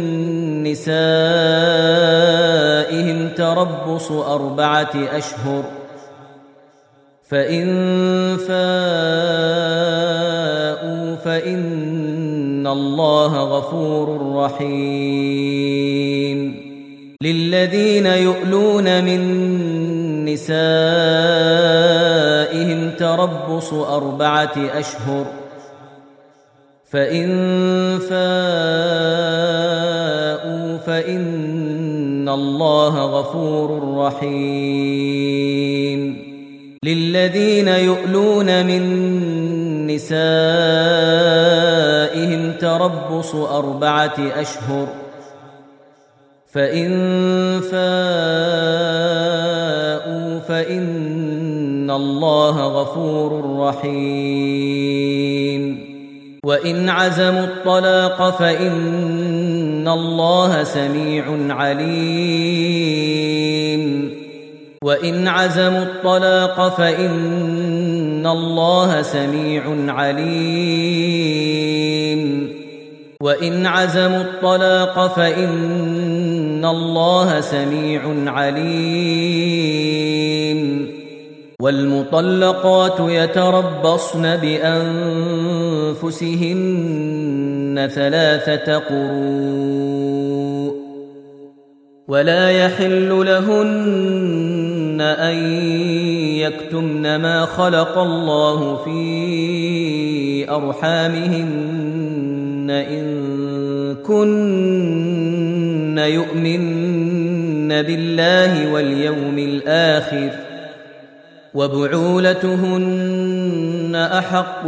[SPEAKER 1] نسائهم تربص 4 أشهر فإن فاءوا فإن الله غفور رحيم للذين يؤلون من نسائهم تربص 4 أشهر فإن فاءوا فإن الله غفور رحيم للذين يؤلون من نسائهم تربص 4 أشهر فإن فاءوا فإن الله غفور رحيم وإن عزموا الطلاق فإن الله سميع عليم وإن عزموا الطلاق فإن الله سميع عليم وإن عزموا الطلاق فإن الله سميع عليم والمطلقات يتربصن بأنفسهن 3 قروء ولا يحل لهن أن يكتمن ما خلق الله في أرحامهن إن كن يؤمن بالله واليوم الآخر وبعولتهن أحق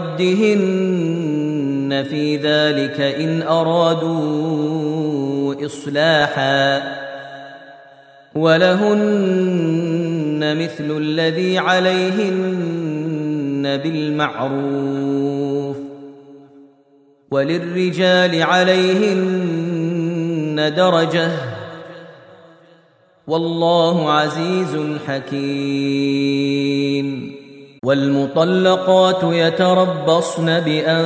[SPEAKER 1] بردهن في ذلك إن أرادوا إصلاحا ولهن مثل الذي عليهن بالمعروف وللرجال عليهن درجة والله عزيز حكيم والمطلقات يتربصن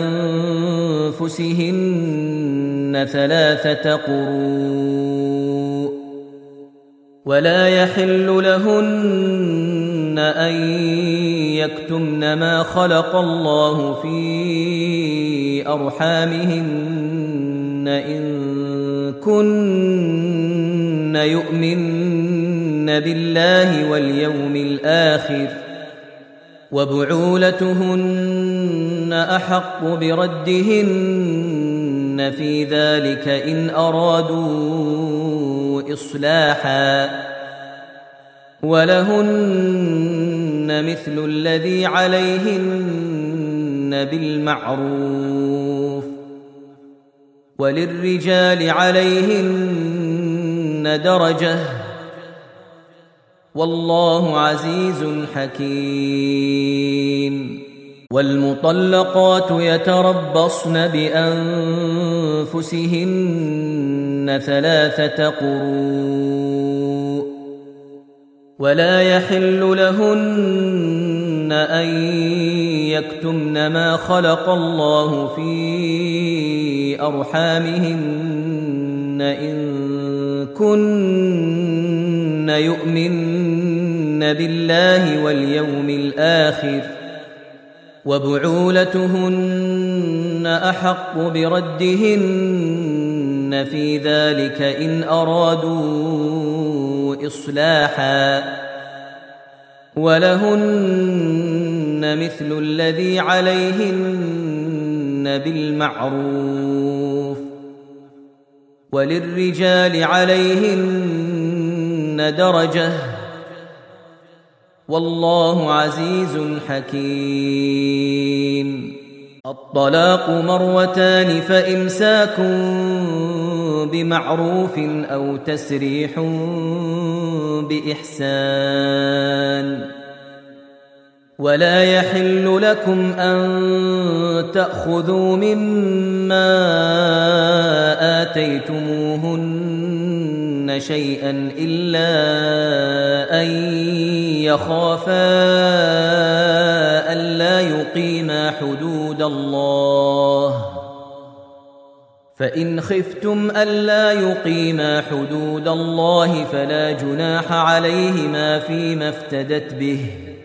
[SPEAKER 1] بأنفسهن 3 قروء ولا يحل لهن أن يكتمن ما خلق الله في أرحامهن إن كن يؤمن بالله واليوم الآخر وبعولتهن أحق بردهن في ذلك إن أرادوا إصلاحا ولهن مثل الذي عليهن بالمعروف وللرجال عليهن درجة والله عزيز حكيم والمطلقات يتربصن بأنفسهن 3 قروء ولا يحل لهن أن يكتمن ما خلق الله في أرحامهن إن كن يؤمن بالله واليوم الآخر وبعولتهن أحق بردهن في ذلك إن أرادوا إصلاحا ولهن مثل الذي عليهن بالمعروف وللرجال عليهن درجة والله عزيز حكيم الطلاق مرتان فإمساك بمعروف أو تسريح بإحسان ولا يحل لكم أن تأخذوا مما آتيتموهن شيئا إلا أن يخافا ألا يقيما حدود الله فإن خفتم ألا يقيما حدود الله فلا جناح عليهما فيما افتدت به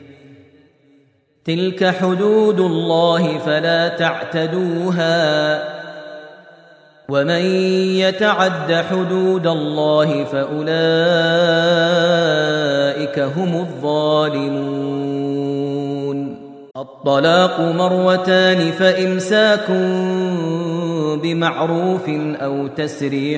[SPEAKER 1] تلك حدود الله فلا تعتدوها ومن يتعد حدود الله فأولئك هم الظالمون الطلاق مرتان فإمساك بمعروف أو تسريح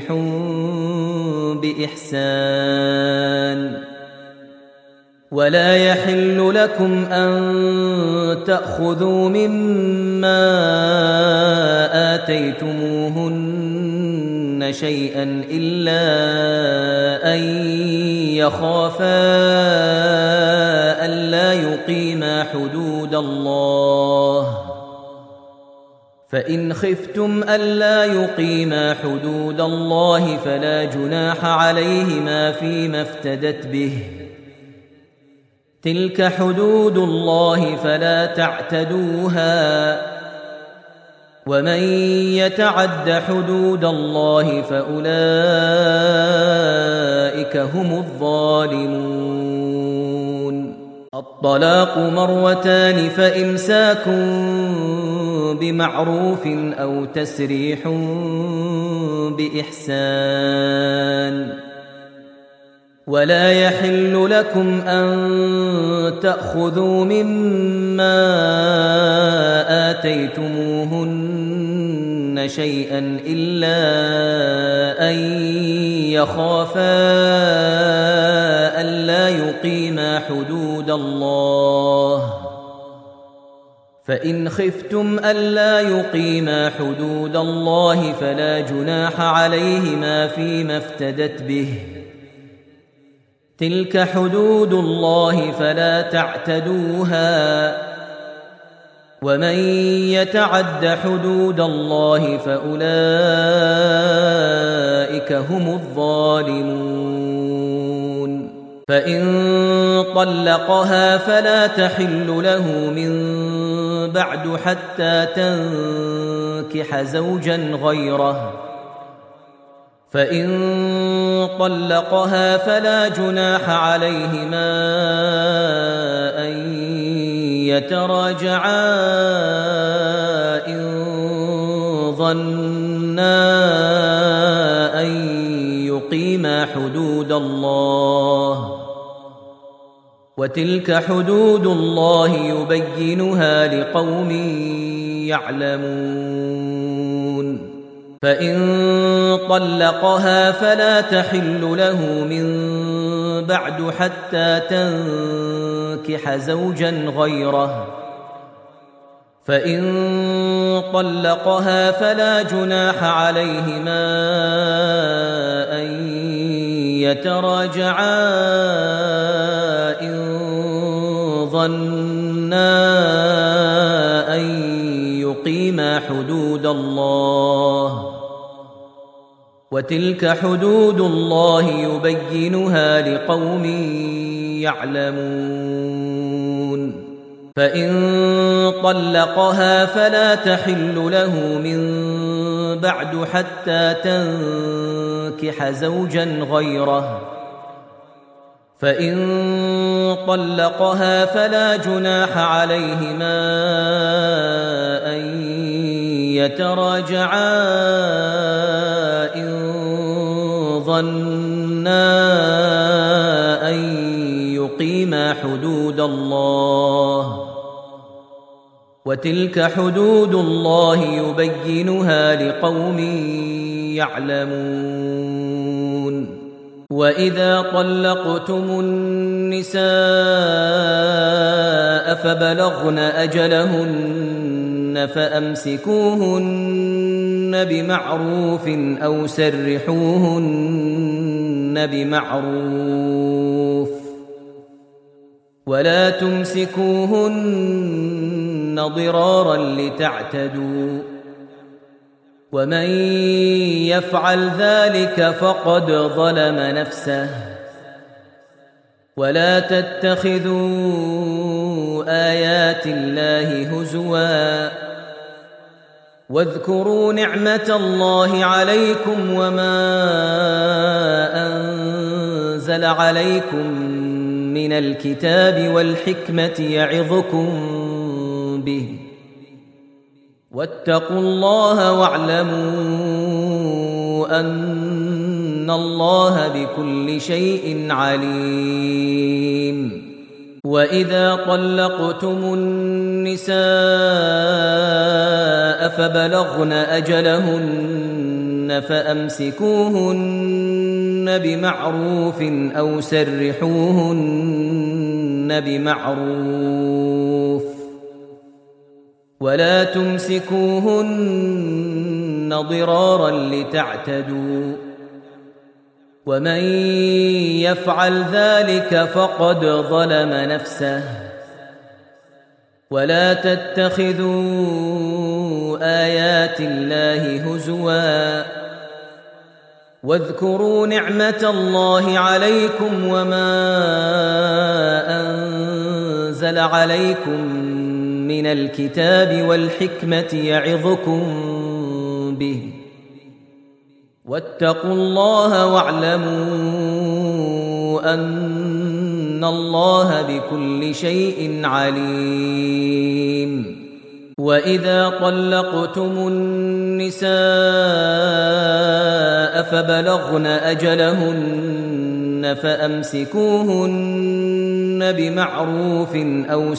[SPEAKER 1] بإحسان ولا يحل لكم أن تأخذوا مما آتيتموهن شيئا إلا أن يخافا ألا يقيما حدود الله فإن خفتم ألا يقيما حدود الله فلا جناح عليهما فيما افتدت به تلك حدود الله فلا تعتدوها ومن يتعد حدود الله فأولئك هم الظالمون الطلاق مرتان فإمساك بمعروف أو تسريح بإحسان ولا يحل لكم أن تأخذوا مما آتيتموهن شيئا إلا أن يخافا ألا يقيما حدود الله فإن خفتم ألا يقيما حدود الله فلا جناح عليهما فيما افتدت به تلك حدود الله فلا تعتدوها ومن يتعد حدود الله فأولئك هم الظالمون فإن طلقها فلا تحل له من بعد حتى تنكح زوجا غيره فإن طلقها فلا جناح عليهما أن يتراجعا إن ظنا أن يقيما حدود الله وتلك حدود الله يبينها لقوم يعلمون فإن طلقها فلا تحل له من بعد حتى تنكح زوجا غيره فإن طلقها فلا جناح عليهما أن يتراجعا إن ظنا أن يقيما حدود الله وتلك حدود الله يبينها لقوم يعلمون فإن طلقها فلا تحل له من بعد حتى تنكح زوجا غيره فإن طلقها فلا جناح عليهما أن يتراجعا إن ظنا أن يقيما حدود الله وتلك حدود الله يبينها لقوم يعلمون وإذا طلقتم النساء فبلغن أجلهن فأمسكوهن بمعروف أو سرحوهن بمعروف ولا تمسكوهن ضرارا لتعتدوا ومن يفعل ذلك فقد ظلم نفسه ولا تتخذوا آيات الله هزوا واذكروا نعمة الله عليكم وما أنزل عليكم من الكتاب والحكمة يعظكم به واتقوا الله واعلموا أن الله بكل شيء عليم وإذا طلقتم النساء فبلغن أجلهن فأمسكوهن بمعروف أو سرحوهن بمعروف ولا تمسكوهن ضرارا لتعتدوا ومن يفعل ذلك فقد ظلم نفسه ولا تتخذوا آيات الله هزوا واذكروا نعمة الله عليكم وما أنزل عليكم من الكتاب والحكمة يعظكم به واتقوا الله واعلموا أن الله بكل شيء عليم وإذا طلقتم النساء فبلغن أجلهن فأمسكوهن بمعروف أو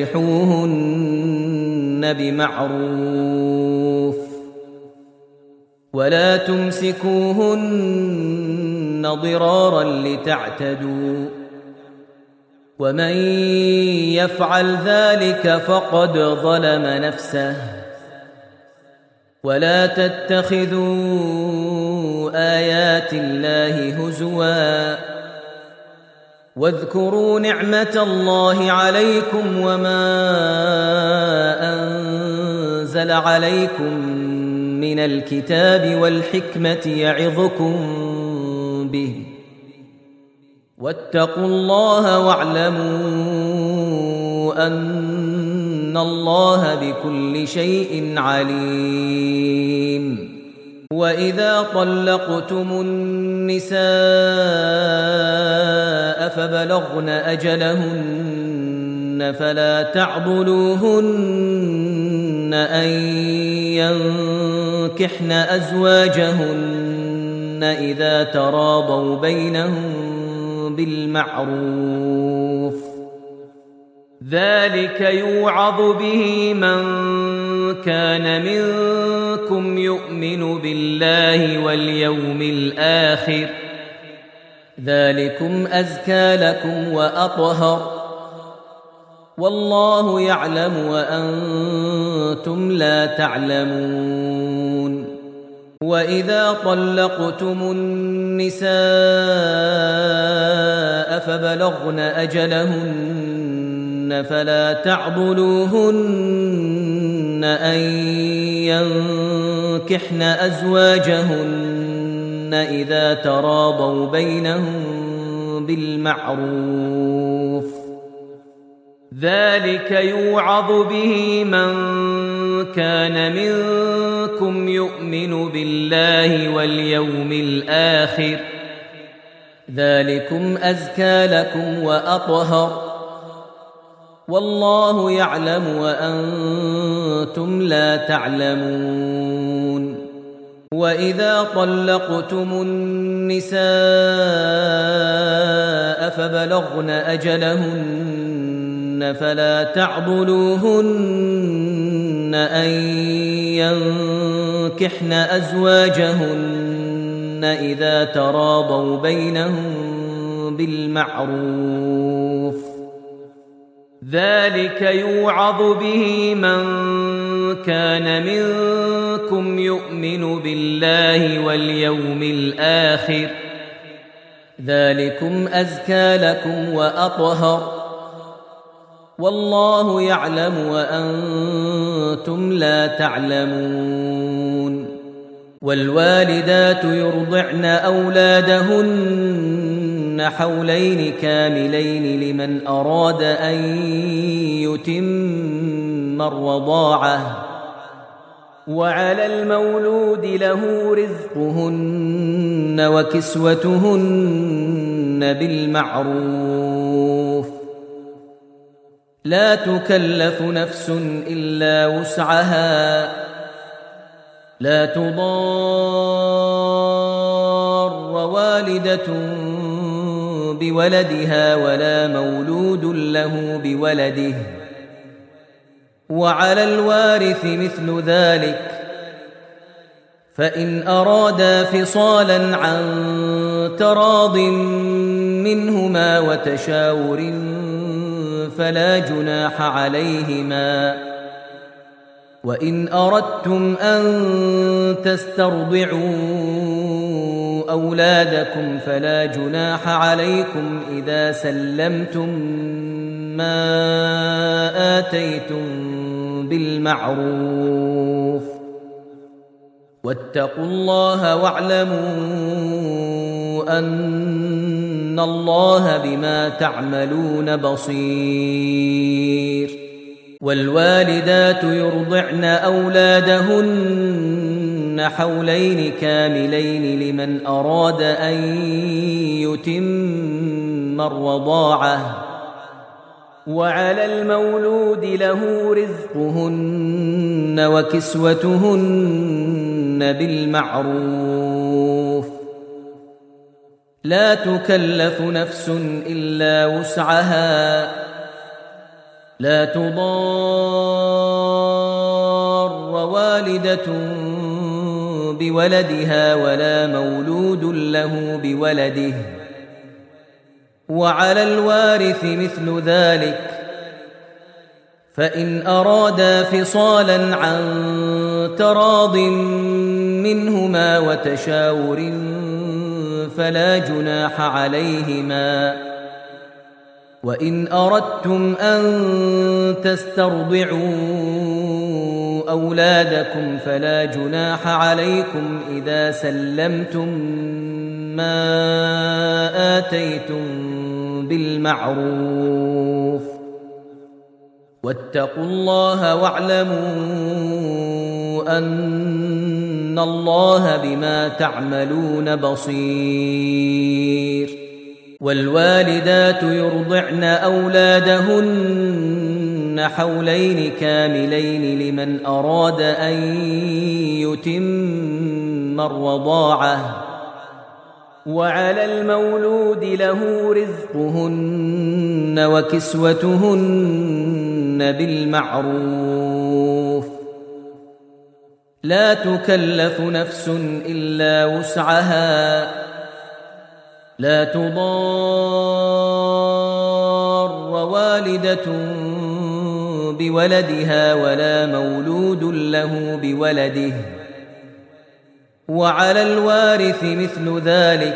[SPEAKER 1] سرحوهن بمعروف ولا تمسكوهن ضرارا لتعتدوا ومن يفعل ذلك فقد ظلم نفسه ولا تتخذوا آيات الله هزوا واذكروا نعمة الله عليكم وما أنزل عليكم من الكتاب والحكمة يعظكم به واتقوا الله واعلموا أن الله بكل شيء عليم. وإذا طلقتم النساء فبلغن أجلهن فلا تعضلوهن أن ينكحن أزواجهن إذا تراضوا بينهم بالمعروف، ذلك يوعظ به من كان منكم يؤمن بالله واليوم الآخر، ذلكم أزكى لكم وأطهر، والله يعلم وأنتم لا تعلمون. وإذا طلقتم النساء فبلغن أجلهن فلا تعضلوهن أن ينكحن أزواجهن إذا تراضوا بينهم بالمعروف، ذلك يوعظ به من كان منكم يؤمن بالله واليوم الآخر، ذلكم أزكى لكم وأطهر، والله يعلم وأنتم لا تعلمون. وإذا طلقتم النساء فبلغن أجلهن فلا تعضلوهن أن ينكحن أزواجهن إذا تراضوا بينهم بالمعروف، ذلك يوعظ به من كان منكم يؤمن بالله واليوم الآخر، ذلكم أزكى لكم وأطهر، والله يعلم وأنتم لا تعلمون. والوالدات يرضعن أولادهن حولين كاملين لمن أراد أن يتم الرضاعة، وعلى المولود له رزقهن وكسوتهن بالمعروف، لا تكلف نفس إلا وسعها، لا تضار والدة بولدها ولا مولود له بولده، وعلى الوارث مثل ذلك، فإن أرادا فصالا عن تراض منهما وتشاور فلا جناح عليهما. وإن أردتم أن تسترضعوا أولادكم فلا جناح عليكم إذا سلمتم ما آتيتم بالمعروف، واتقوا الله واعلموا أن الله بما تعملون بصير. والوالدات يرضعن أولادهن حولين كاملين لمن أراد أن يتم الرضاعة، وعلى المولود له رزقهن وكسوتهن بالمعروف، لا تكلف نفس إلا وسعها، لا تضار والدة بولدها ولا مولود له بولده، وعلى الوارث مثل ذلك، فإن أرادا فصالا عن تراض منهما وتشاور فلا جناح عليهما. وإن أردتم أن تسترضعوا أولادكم فلا جناح عليكم إذا سلمتم ما آتيتم بالمعروف واتقوا الله واعلموا أن الله بما تعملون بصير والوالدات يرضعن أولادهن حولين كاملين لمن أراد أن يتم الرضاعة وعلى المولود له رزقهن وكسوتهن بالمعروف لا تكلف نفس إلا وسعها لا تضار والدة بولدها ولا مولود له بولده وعلى الوارث مثل ذلك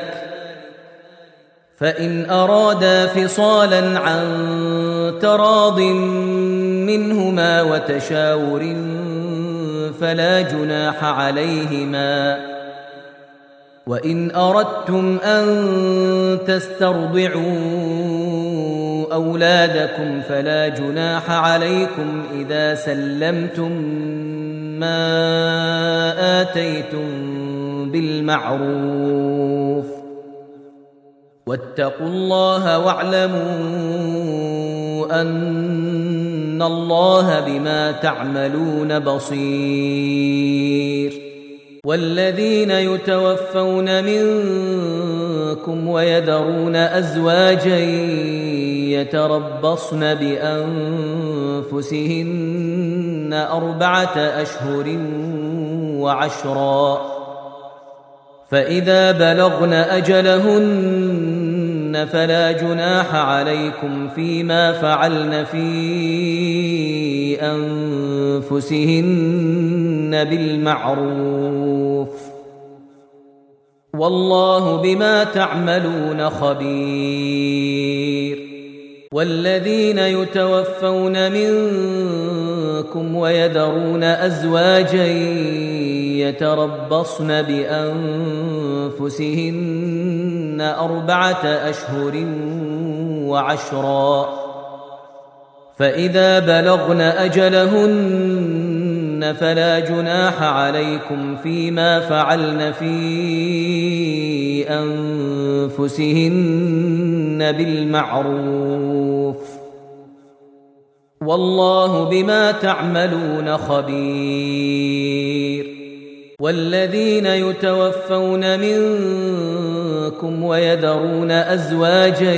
[SPEAKER 1] فإن أرادا فصالا عن تراض منهما وتشاور فلا جناح عليهما وإن أردتم أن تسترضعوا أولادكم فلا جناح عليكم إذا سلمتم ما آتيتم بالمعروف واتقوا الله واعلموا أن الله بما تعملون بصير والذين يتوفون منكم ويذرون أزواجا يتربصن بأنفسهن 4 أشهر وعشرا فإذا بلغن أجلهن فلا جناح عليكم فيما فعلن في أنفسهن بالمعروف والله بما تعملون خبير والذين يتوفون منكم ويذرون أزواجا يتربصن بأنفسهن 4 أشهر وعشرا فإذا بلغن أجلهن فلا جناح عليكم فيما فعلن في أنفسهن بالمعروف والله بما تعملون خبير والذين يتوفون منكم ويذرون أزواجا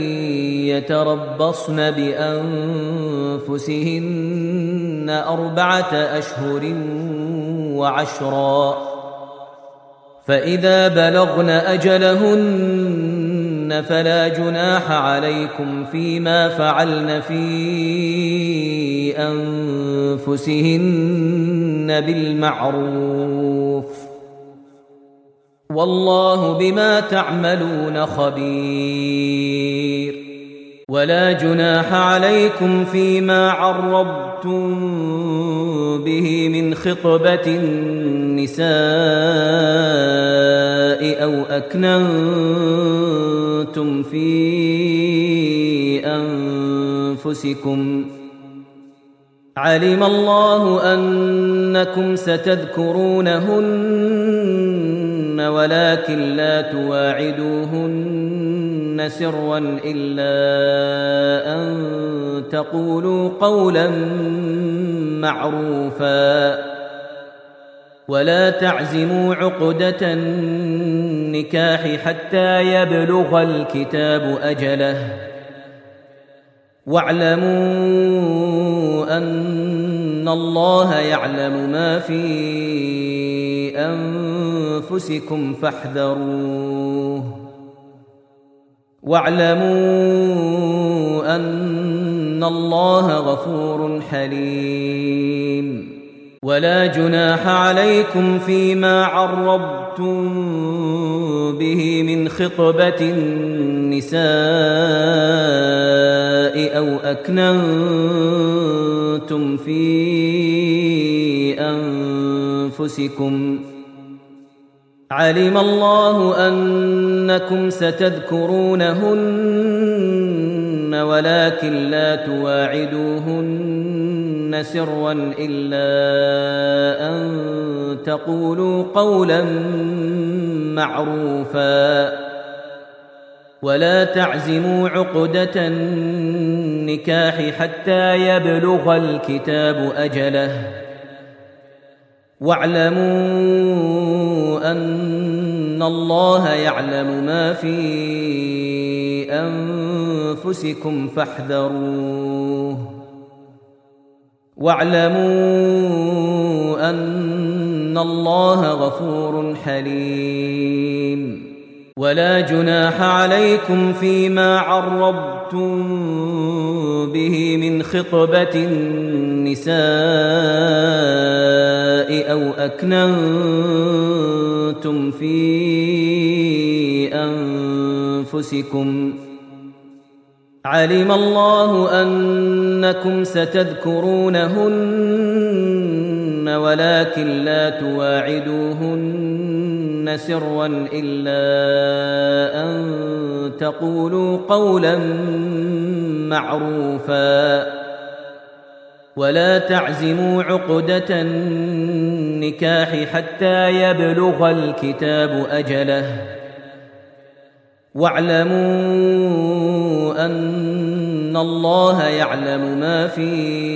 [SPEAKER 1] يتربصن بأنفسهن 4 أشهر وعشرا فإذا بلغن أجلهن فلا جناح عليكم فيما فعلن في أنفسهن بالمعروف والله بما تعملون خبير ولا جناح عليكم فيما عرضتم به من خطبة النساء أو أكننتم في أنفسكم علم الله أنكم ستذكرونهن ولكن لا تواعدوهن سرا إلا أن تقولوا قولا معروفا ولا تعزموا عقدة النكاح حتى يبلغ الكتاب أجله واعلموا أن الله يعلم ما في أنفسكم فاحذروه واعلموا أن الله غفور حليم ولا جناح عليكم فيما عرضتم به من خطبة النساء أو أكننتم في أنفسكم علم الله أنكم ستذكرونهن ولكن لا تواعدوهن سرا إلا أن تقولوا قولا معروفا ولا تعزموا عقدة النكاح حتى يبلغ الكتاب أجله واعلموا أن الله يعلم ما في أنفسكم فاحذروه واعلموا أن الله غفور حليم ولا جناح عليكم فيما عرضتم به من خطبة النساء أو أكننتم في أنفسكم علم الله أنكم ستذكرونهن ولكن لا تواعدوهن سرا إلا أن تقولوا قولا معروفا ولا تعزموا عقدة النكاح حتى يبلغ الكتاب أجله واعلموا أن الله يعلم ما في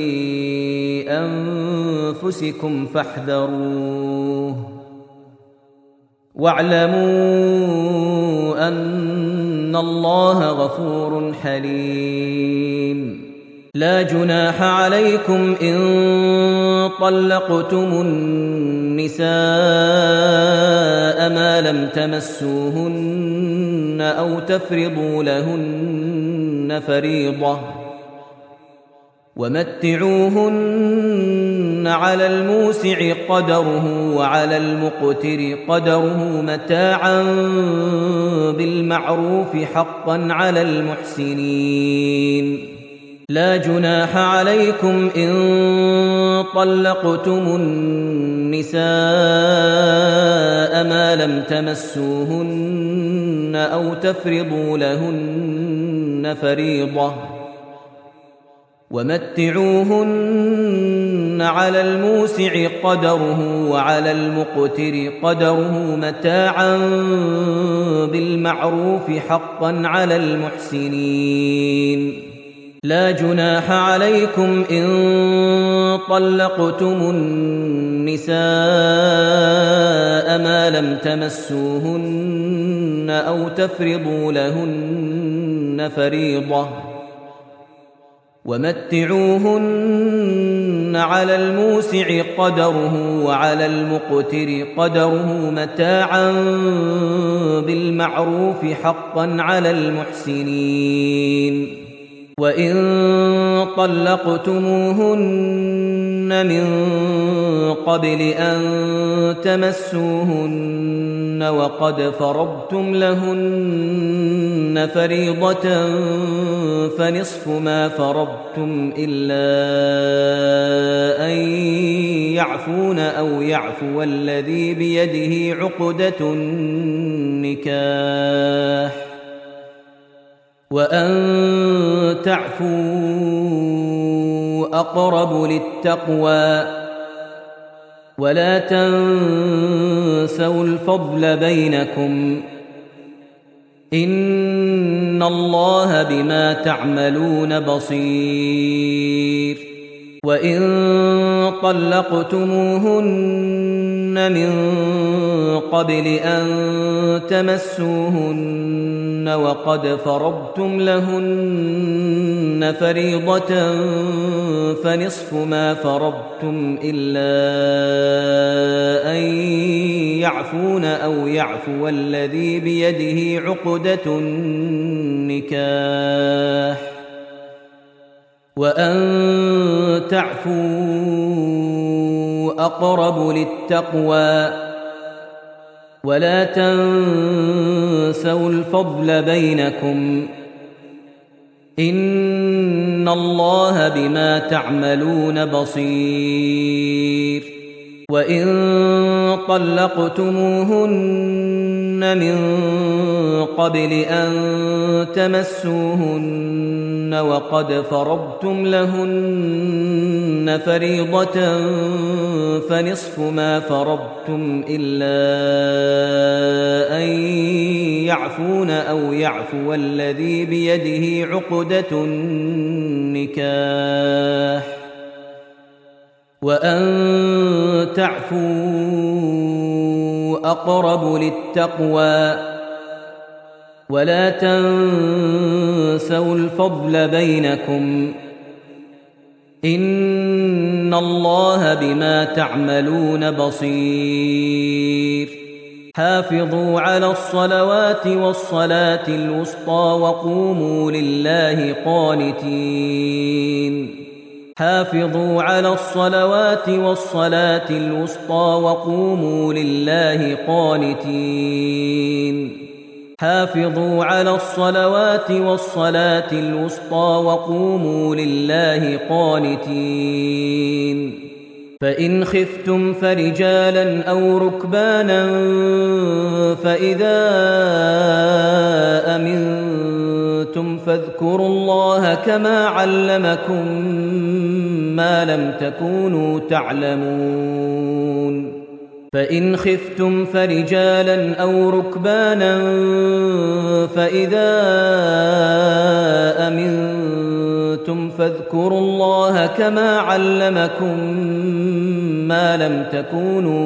[SPEAKER 1] أنفسكم فاحذروه واعلموا أن الله غفور حليم لا جناح عليكم إن طلقتم النساء ما لم تمسوهن أو تفرضوا لهن فريضة ومتعوهن على الموسع قدره وعلى المقتر قدره متاعا بالمعروف حقا على المحسنين لا جناح عليكم إن طلقتم النساء ما لم تمسوهن أو تفرضوا لهن فريضة ومتعوهن على الموسع قدره وعلى المقتر قدره متاعا بالمعروف حقا على المحسنين لا جناح عليكم إن طلقتم النساء ما لم تمسوهن أو تفرضوا لهن فريضة ومتعوهن على الموسع قدره وعلى المقتر قدره متاعا بالمعروف حقا على المحسنين وإن طلقتموهن من قبل أن تمسوهن وقد فرضتم لهن فريضة فنصف ما فرضتم إلا أن يعفون أو يعفو الذي بيده عقدة النكاح وأن تعفوا أقرب للتقوى ولا تنسوا الفضل بينكم إن الله بما تعملون بصير وإن طلقتموهن من قبل أن تمسوهن وقد فرضتم لهن فريضة فنصف ما فرضتم إلا أن يعفون أو يعفو الذي بيده عقدة النكاح وأن تعفوا أقرب للتقوى ولا تنسوا الفضل بينكم إن الله بما تعملون بصير وإن طلقتموهن من قبل أن تمسوهن وقد فرضتم لهن فريضة فنصف ما فرضتم إلا أن يعفون أو يعفو الذي بيده عقدة النكاح وأن تعفوا أقرب للتقوى ولا تنسوا الفضل بينكم إن الله بما تعملون بصير حافظوا على الصلوات والصلاة الوسطى وقوموا لله قانتين حافظوا على الصلوات والصلاة الوسطى وقوموا لله قانتين حافظوا على الصلوات والصلاة الوسطى وقوموا لله قانتين فإن خفتم فرجالا أو ركبانا فإذا أمنتم فاذكروا الله كما علمكم ما لم تكونوا تعلمون فإن خفتم فرجالا أو ركبانا فإذا أمنتم فاذكروا الله كما علمكم ما لم تكونوا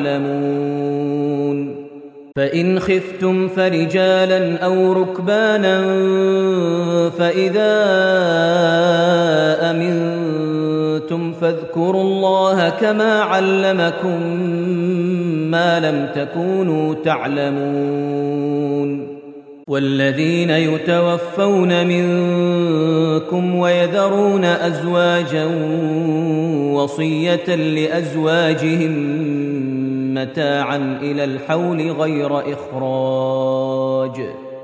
[SPEAKER 1] تعلمون فإن خفتم فرجالا أو ركبانا فإذا أمنتم فاذكروا الله كما علمكم ما لم تكونوا تعلمون والذين يتوفون منكم ويذرون أزواجا وصية لأزواجهم متاعا إلى الحول غير إخراج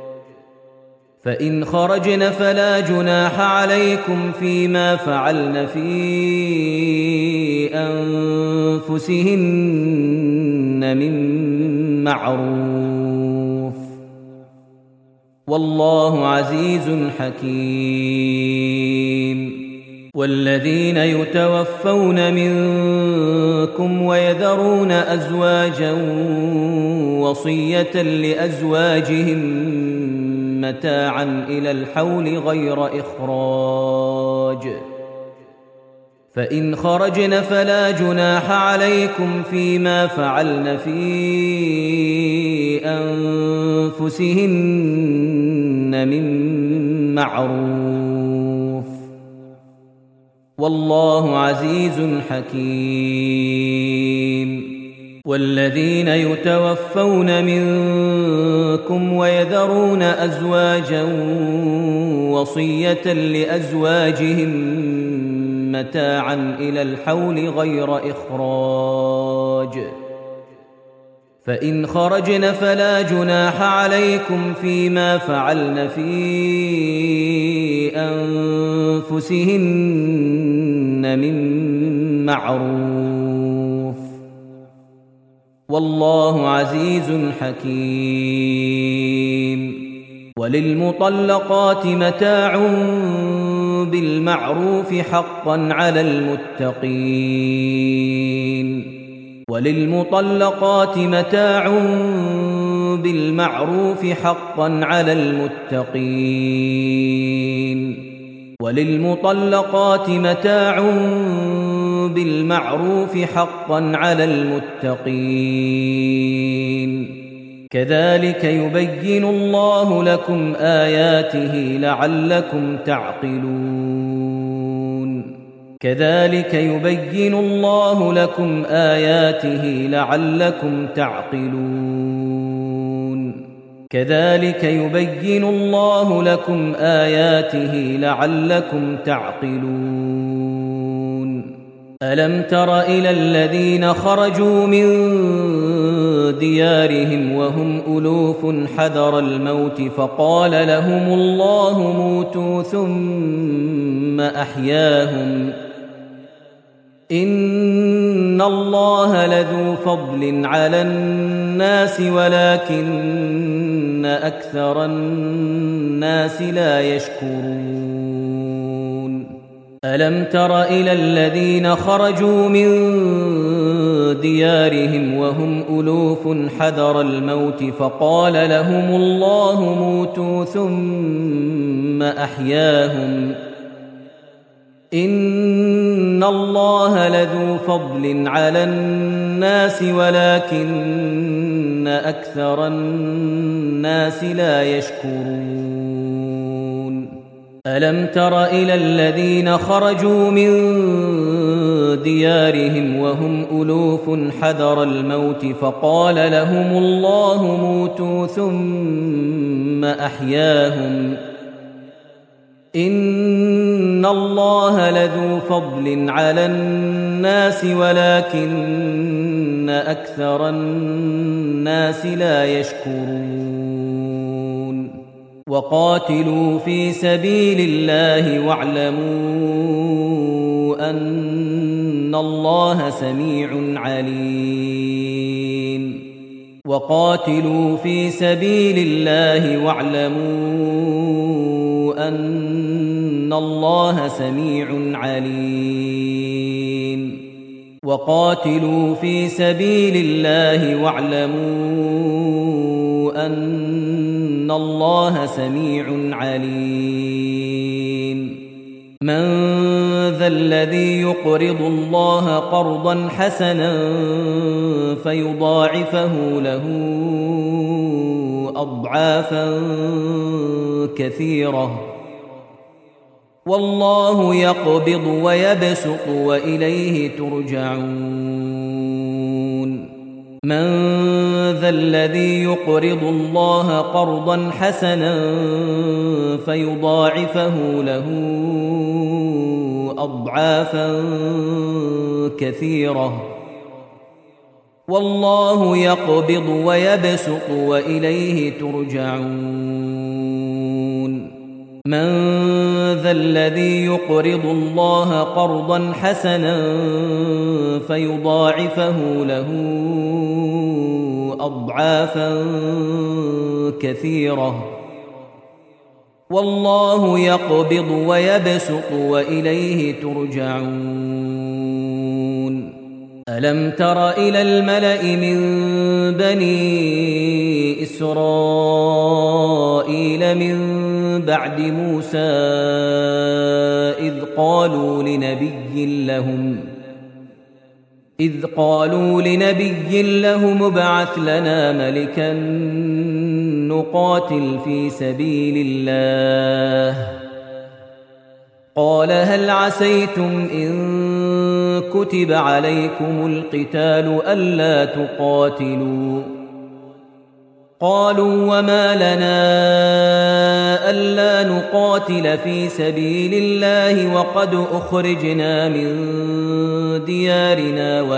[SPEAKER 1] فإن خرجن فلا جناح عليكم فيما فعلن في أنفسهن من معروف والله عزيز حكيم والذين يتوفون منكم ويذرون أزواجا وصية لأزواجهم متاعا إلى الحول غير إخراج فإن خرجن فلا جناح عليكم فيما فعلن في أنفسهن من معروف والله عزيز حكيم والذين يتوفون منكم ويذرون أزواجا وصية لأزواجهم متاعا إلى الحول غير إخراج فإن خرجن فلا جناح عليكم فيما فعلن في أنفسهن من معروف والله عزيز حكيم وللمطلقات متاع بالمعروف حقا على المتقين وللمطلقات متاع بالمعروف حقا على المتقين وللمطلقات متاع بالمعروف حقا على المتقين كذلك يبين الله لكم آياته لعلكم تعقلون كذلك يبين الله لكم آياته لعلكم تعقلون كذلك يبين الله لكم آياته لعلكم تعقلون ألم تر إلى الذين خرجوا من ديارهم وهم ألوف حذر الموت فقال لهم الله موتوا ثم أحياهم إن الله لذو فضل على الناس ولكن أكثر الناس لا يشكرون ألم تر إلى الذين خرجوا من ديارهم وهم ألوف حذر الموت فقال لهم الله موتوا ثم أحياهم إن الله لذو فضل على الناس ولكن أكثر الناس لا يشكرون ألم تر إلى الذين خرجوا من ديارهم وهم ألوف حذر الموت فقال لهم الله موتوا ثم أحياهم إن الله لذو فضل على الناس ولكن أكثر الناس لا يشكرون وقاتلوا في سبيل الله واعلموا أن الله سميع عليم وقاتلوا في سبيل الله واعلموا أن الله سميع عليم وقاتلوا في سبيل الله واعلموا أن الله سميع عليم من ذا الذي يقرض الله قرضا حسنا فيضاعفه له أضعافا كثيرة والله يقبض ويبسط وإليه ترجعون من ذا الذي يقرض الله قرضا حسنا فيضاعفه له أضعافا كثيرة والله يقبض ويبسط وإليه ترجعون من ذا الذي يقرض الله قرضا حسنا فيضاعفه له أضعافا كثيرة والله يقبض ويبسط وإليه ترجعون ألم تر إلى الملأ من بني إسرائيل من بعد موسى إذ قالوا لنبي لهم ابعث لنا ملكا نقاتل في سبيل الله قال هل عسيتم إن كتب عليكم القتال ألا تقاتلوا قالوا وما لنا ألا نقاتل في سبيل الله وقد أخرجنا من ديارنا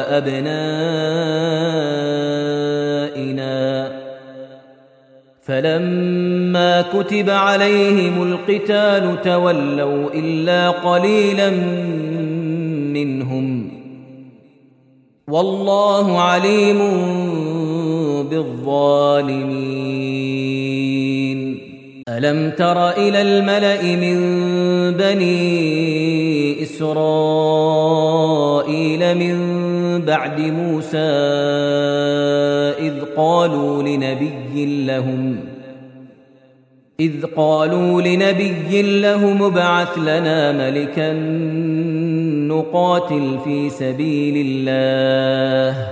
[SPEAKER 1] وأبنائنا فلما كتب عليهم القتال تولوا إلا قليلا منهم والله عليم بالظالمين ألم تر إلى الملأ من بني إسرائيل من بعد موسى إذ قالوا لنبي لهم ابعث لنا ملكا نقاتل في سبيل الله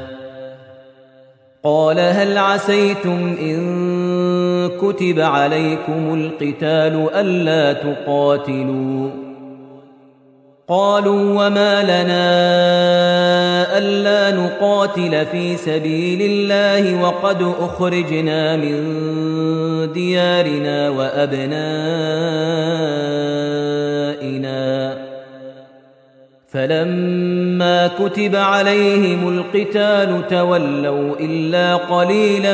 [SPEAKER 1] قال هل عسيتم إن كتب عليكم القتال ألا تقاتلوا قالوا وما لنا ألا نقاتل في سبيل الله وقد أخرجنا من ديارنا وأبنائنا فلما كتب عليهم القتال تولوا إلا قليلا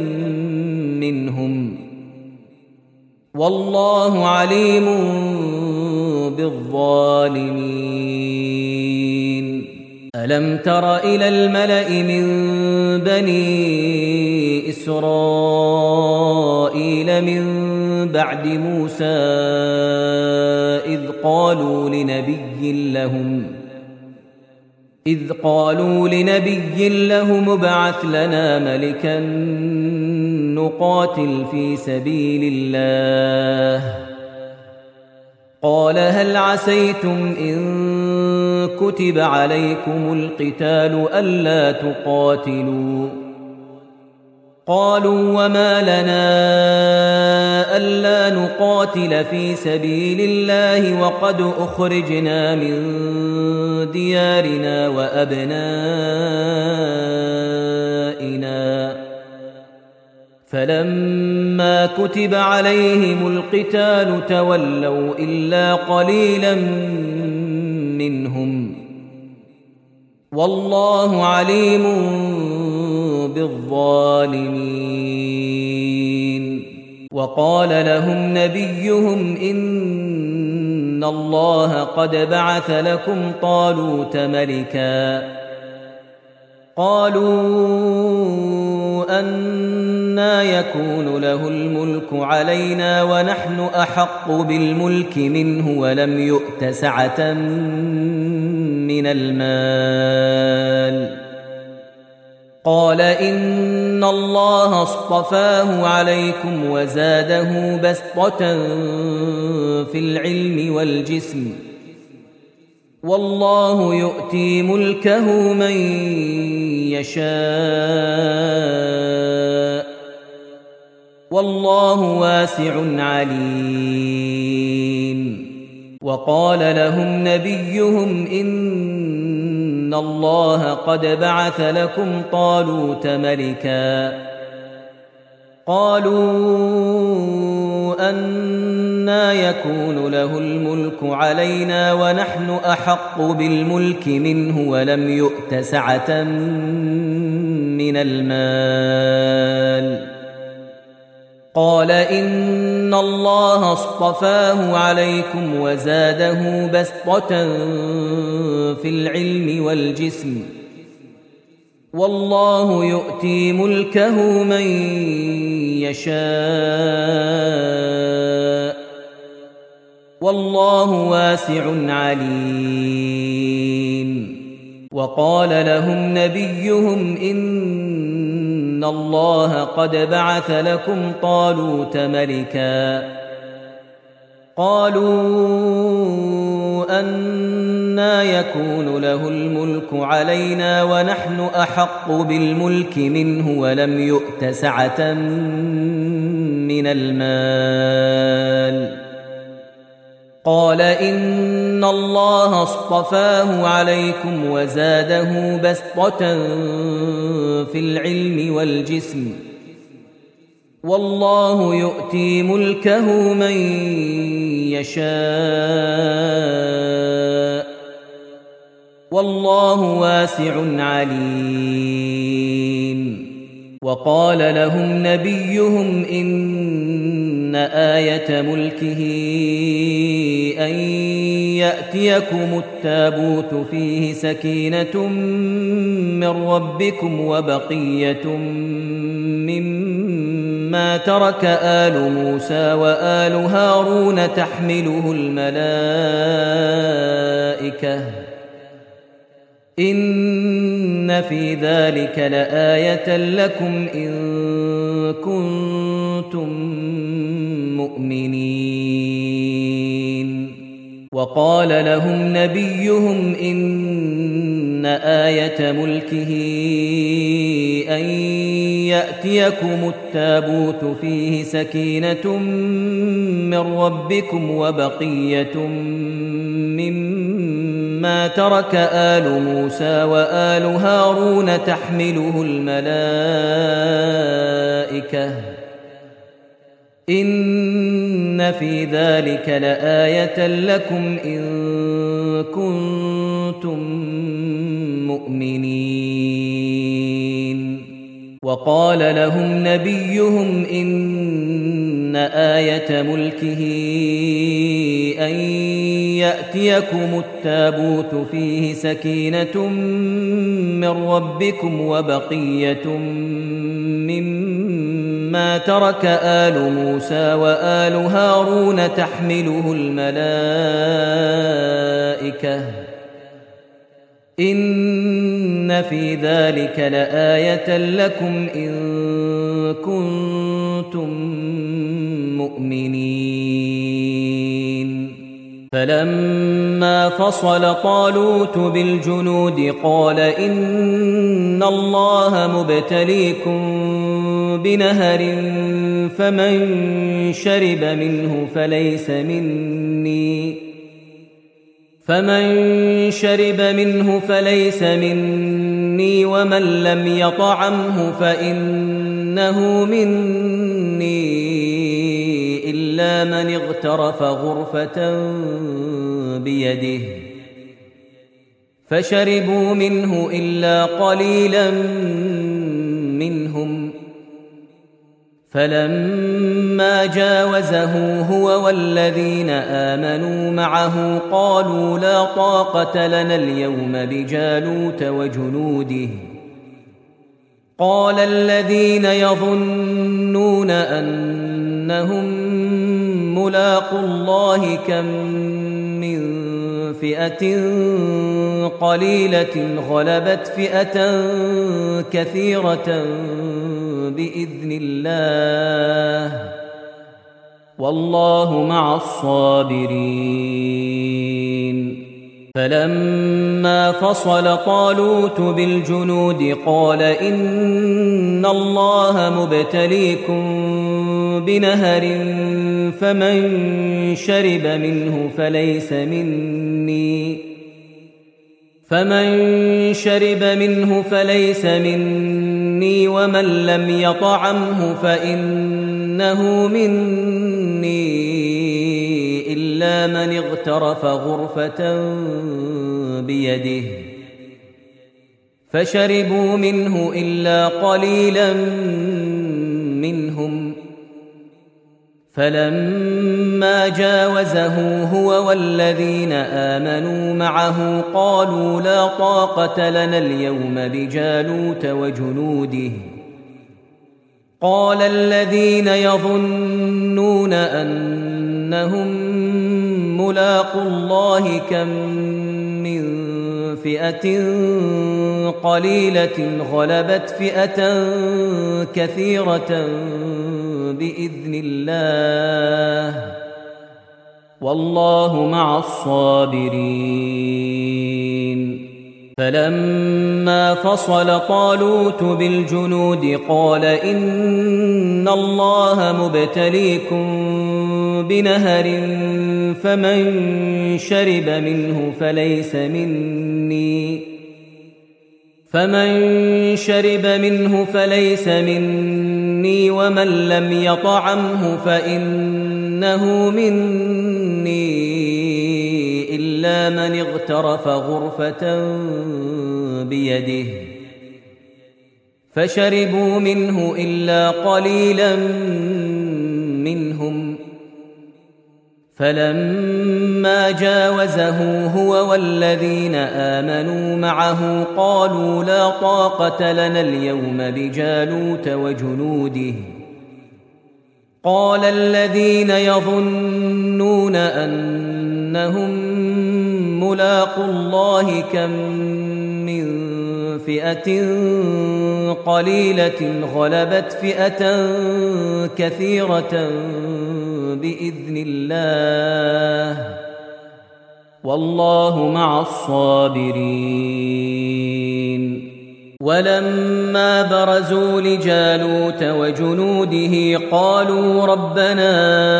[SPEAKER 1] منهم والله عليم بالظالمين ألم تر إلى الملأ من بني إسرائيل من بعد موسى إذ قالوا لنبي لهم ابعث لنا ملكا نقاتل في سبيل الله قال هل عسيتم إن كتب عليكم القتال ألا تقاتلوا قالوا وما لنا ألا نقاتل في سبيل الله وقد أخرجنا من ديارنا وأبنائنا فلما كتب عليهم القتال تولوا إلا قليلا منهم والله عليم بالظالمين وقال لهم نبيهم إن الله قد بعث لكم طالوت ملكا قالوا أنى يكون له الملك علينا ونحن أحق بالملك منه ولم يؤت سعة من المال قال إن الله اصطفاه عليكم وزاده بسطة في العلم والجسم والله يؤتي ملكه من يشاء والله واسع عليم وقال لهم نبيهم إن الله قد بعث لكم طالوت ملكا قالوا أنى يكون له الملك علينا ونحن أحق بالملك منه ولم يؤت سعة من المال قال إن الله اصطفاه عليكم وزاده بسطة في العلم والجسم والله يؤتي ملكه من يشاء والله واسع عليم وقال لهم نبيهم إن الله قد بعث لكم طالوت ملكا قالوا أنى يكون له الملك علينا ونحن أحق بالملك منه ولم يؤت سعة من المال قال إن الله اصطفاه عليكم وزاده بسطة في العلم والجسم والله يؤتي ملكه من يشاء والله واسع عليم وقال لهم نبيهم إن آية ملكه أن يأتيكم التابوت فيه سكينة من ربكم وبقية مما ترك آل موسى وآل هارون تحمله الملائكة إن في ذلك لآية لكم إن كنتم مؤمنين وقال لهم نبيهم إن آية ملكه أن يأتيكم التابوت فيه سكينة من ربكم وبقية مما ترك آل موسى وآل هارون تحمله الملائكة إن في ذلك لآية لكم إن كنتم كنتم مؤمنين. وقال لهم نبيهم إن آية ملكه أن يأتيكم التابوت فيه سكينة من ربكم وبقية مما ترك آل موسى وآل هارون تحمله الملائكة إن في ذلك لآية لكم إن كنتم مؤمنين. فلما فصل طالوت بالجنود قال إن الله مبتليكم بنهر فمن شرب منه فليس مني ومن لم يطعمه فإنه مني إلا من اغترف غرفة بيده فشربوا منه إلا قليلا منهم. فلما جاوزه هو والذين آمنوا معه قالوا لا طاقة لنا اليوم بجالوت وجنوده. قال الذين يظنون أنهم ملاقو الله كم من فئة قليلة غلبت فئة كثيرة بإذن الله والله مع الصابرين. فلما فصل طالوت بالجنود قال إن الله مبتليكم بنهر فمن شرب منه فليس مني ومن لم يطعمه فإنه مني إلا من اغترف غرفة بيده فشربوا منه إلا قليلا منهم. فلما جاوزه هو والذين آمنوا معه قالوا لا طاقة لنا اليوم بجالوت وجنوده. قال الذين يظنون أنهم ملاقو الله كم من فئة قليلة غلبت فئة كثيرة بإذن الله والله مع الصابرين. فلما فصل طالوت بالجنود قال إن الله مبتليكم بنهر فمن شرب منه فليس مني ومن لم يطعمه فإنه مني إلا من اغترف غرفة بيده فشربوا منه إلا قليلا منهم. فلما جاوزه هو والذين آمنوا معه قالوا لا طاقة لنا اليوم بجالوت وجنوده. قال الذين يظنون أنهم ملاقو الله كم من فئة قليلة غلبت فئة كثيرة بإذن الله والله مع الصابرين. ولما برزوا لجالوت وجنوده قالوا ربنا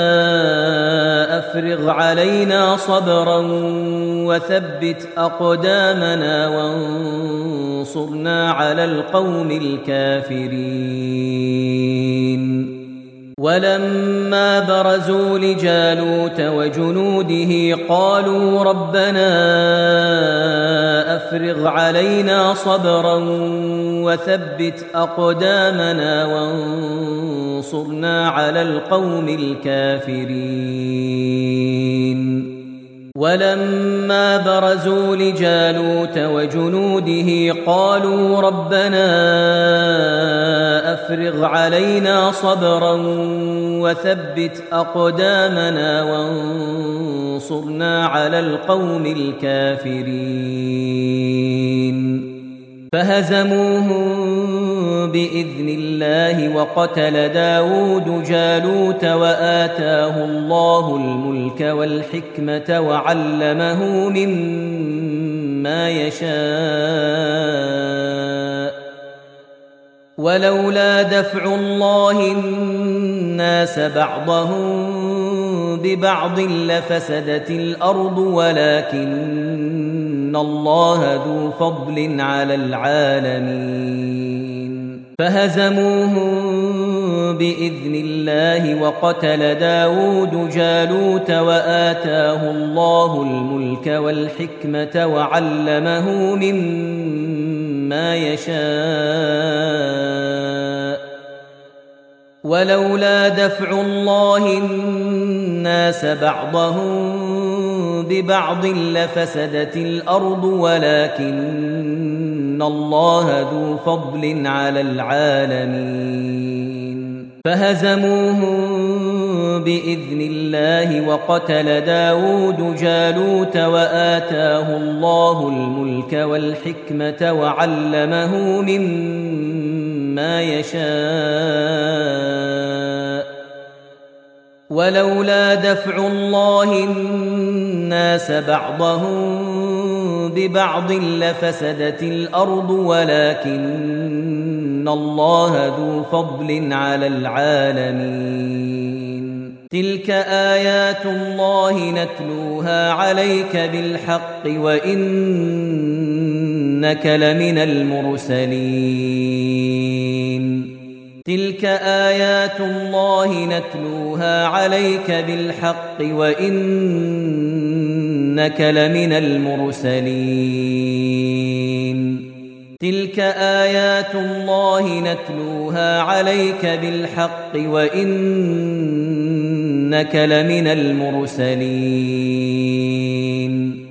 [SPEAKER 1] أفرغ علينا صبرا وثبت أقدامنا وانصرنا على القوم الكافرين. ولما برزوا لجالوت وجنوده قالوا ربنا أفرغ علينا صبرا وثبت أقدامنا وانصرنا على القوم الكافرين ولما برزوا لجالوت وجنوده قالوا ربنا أفرغ علينا صبرا وثبت أقدامنا وانصرنا على القوم الكافرين فهزموهم بإذن الله وقتل داود جالوت وآتاه الله الملك والحكمة وعلمه مما يشاء ولولا دفع الله الناس بعضهم ببعض لفسدت الأرض ولكن الله ذو فضل على العالمين فهزموهم بإذن الله وقتل داود جالوت وآتاه الله الملك والحكمة وعلمه مما يشاء ولولا دفع الله الناس بعضهم ببعض لفسدت الأرض ولكن الله ذو فضل على العالمين فهزموهم بإذن الله وقتل داود جالوت وآتاه الله الملك والحكمة وعلمه مما يشاء ولولا دفع الله الناس بعضهم ببعض لفسدت الأرض ولكن الله ذو فضل على العالمين تلك آيات الله نتلوها عليك بالحق وإنك لمن المرسلين تلك آيات الله نتلوها عليك بالحق وإنك لمن المرسلين تلك آيات الله نتلوها عليك بالحق وإنك لمن المرسلين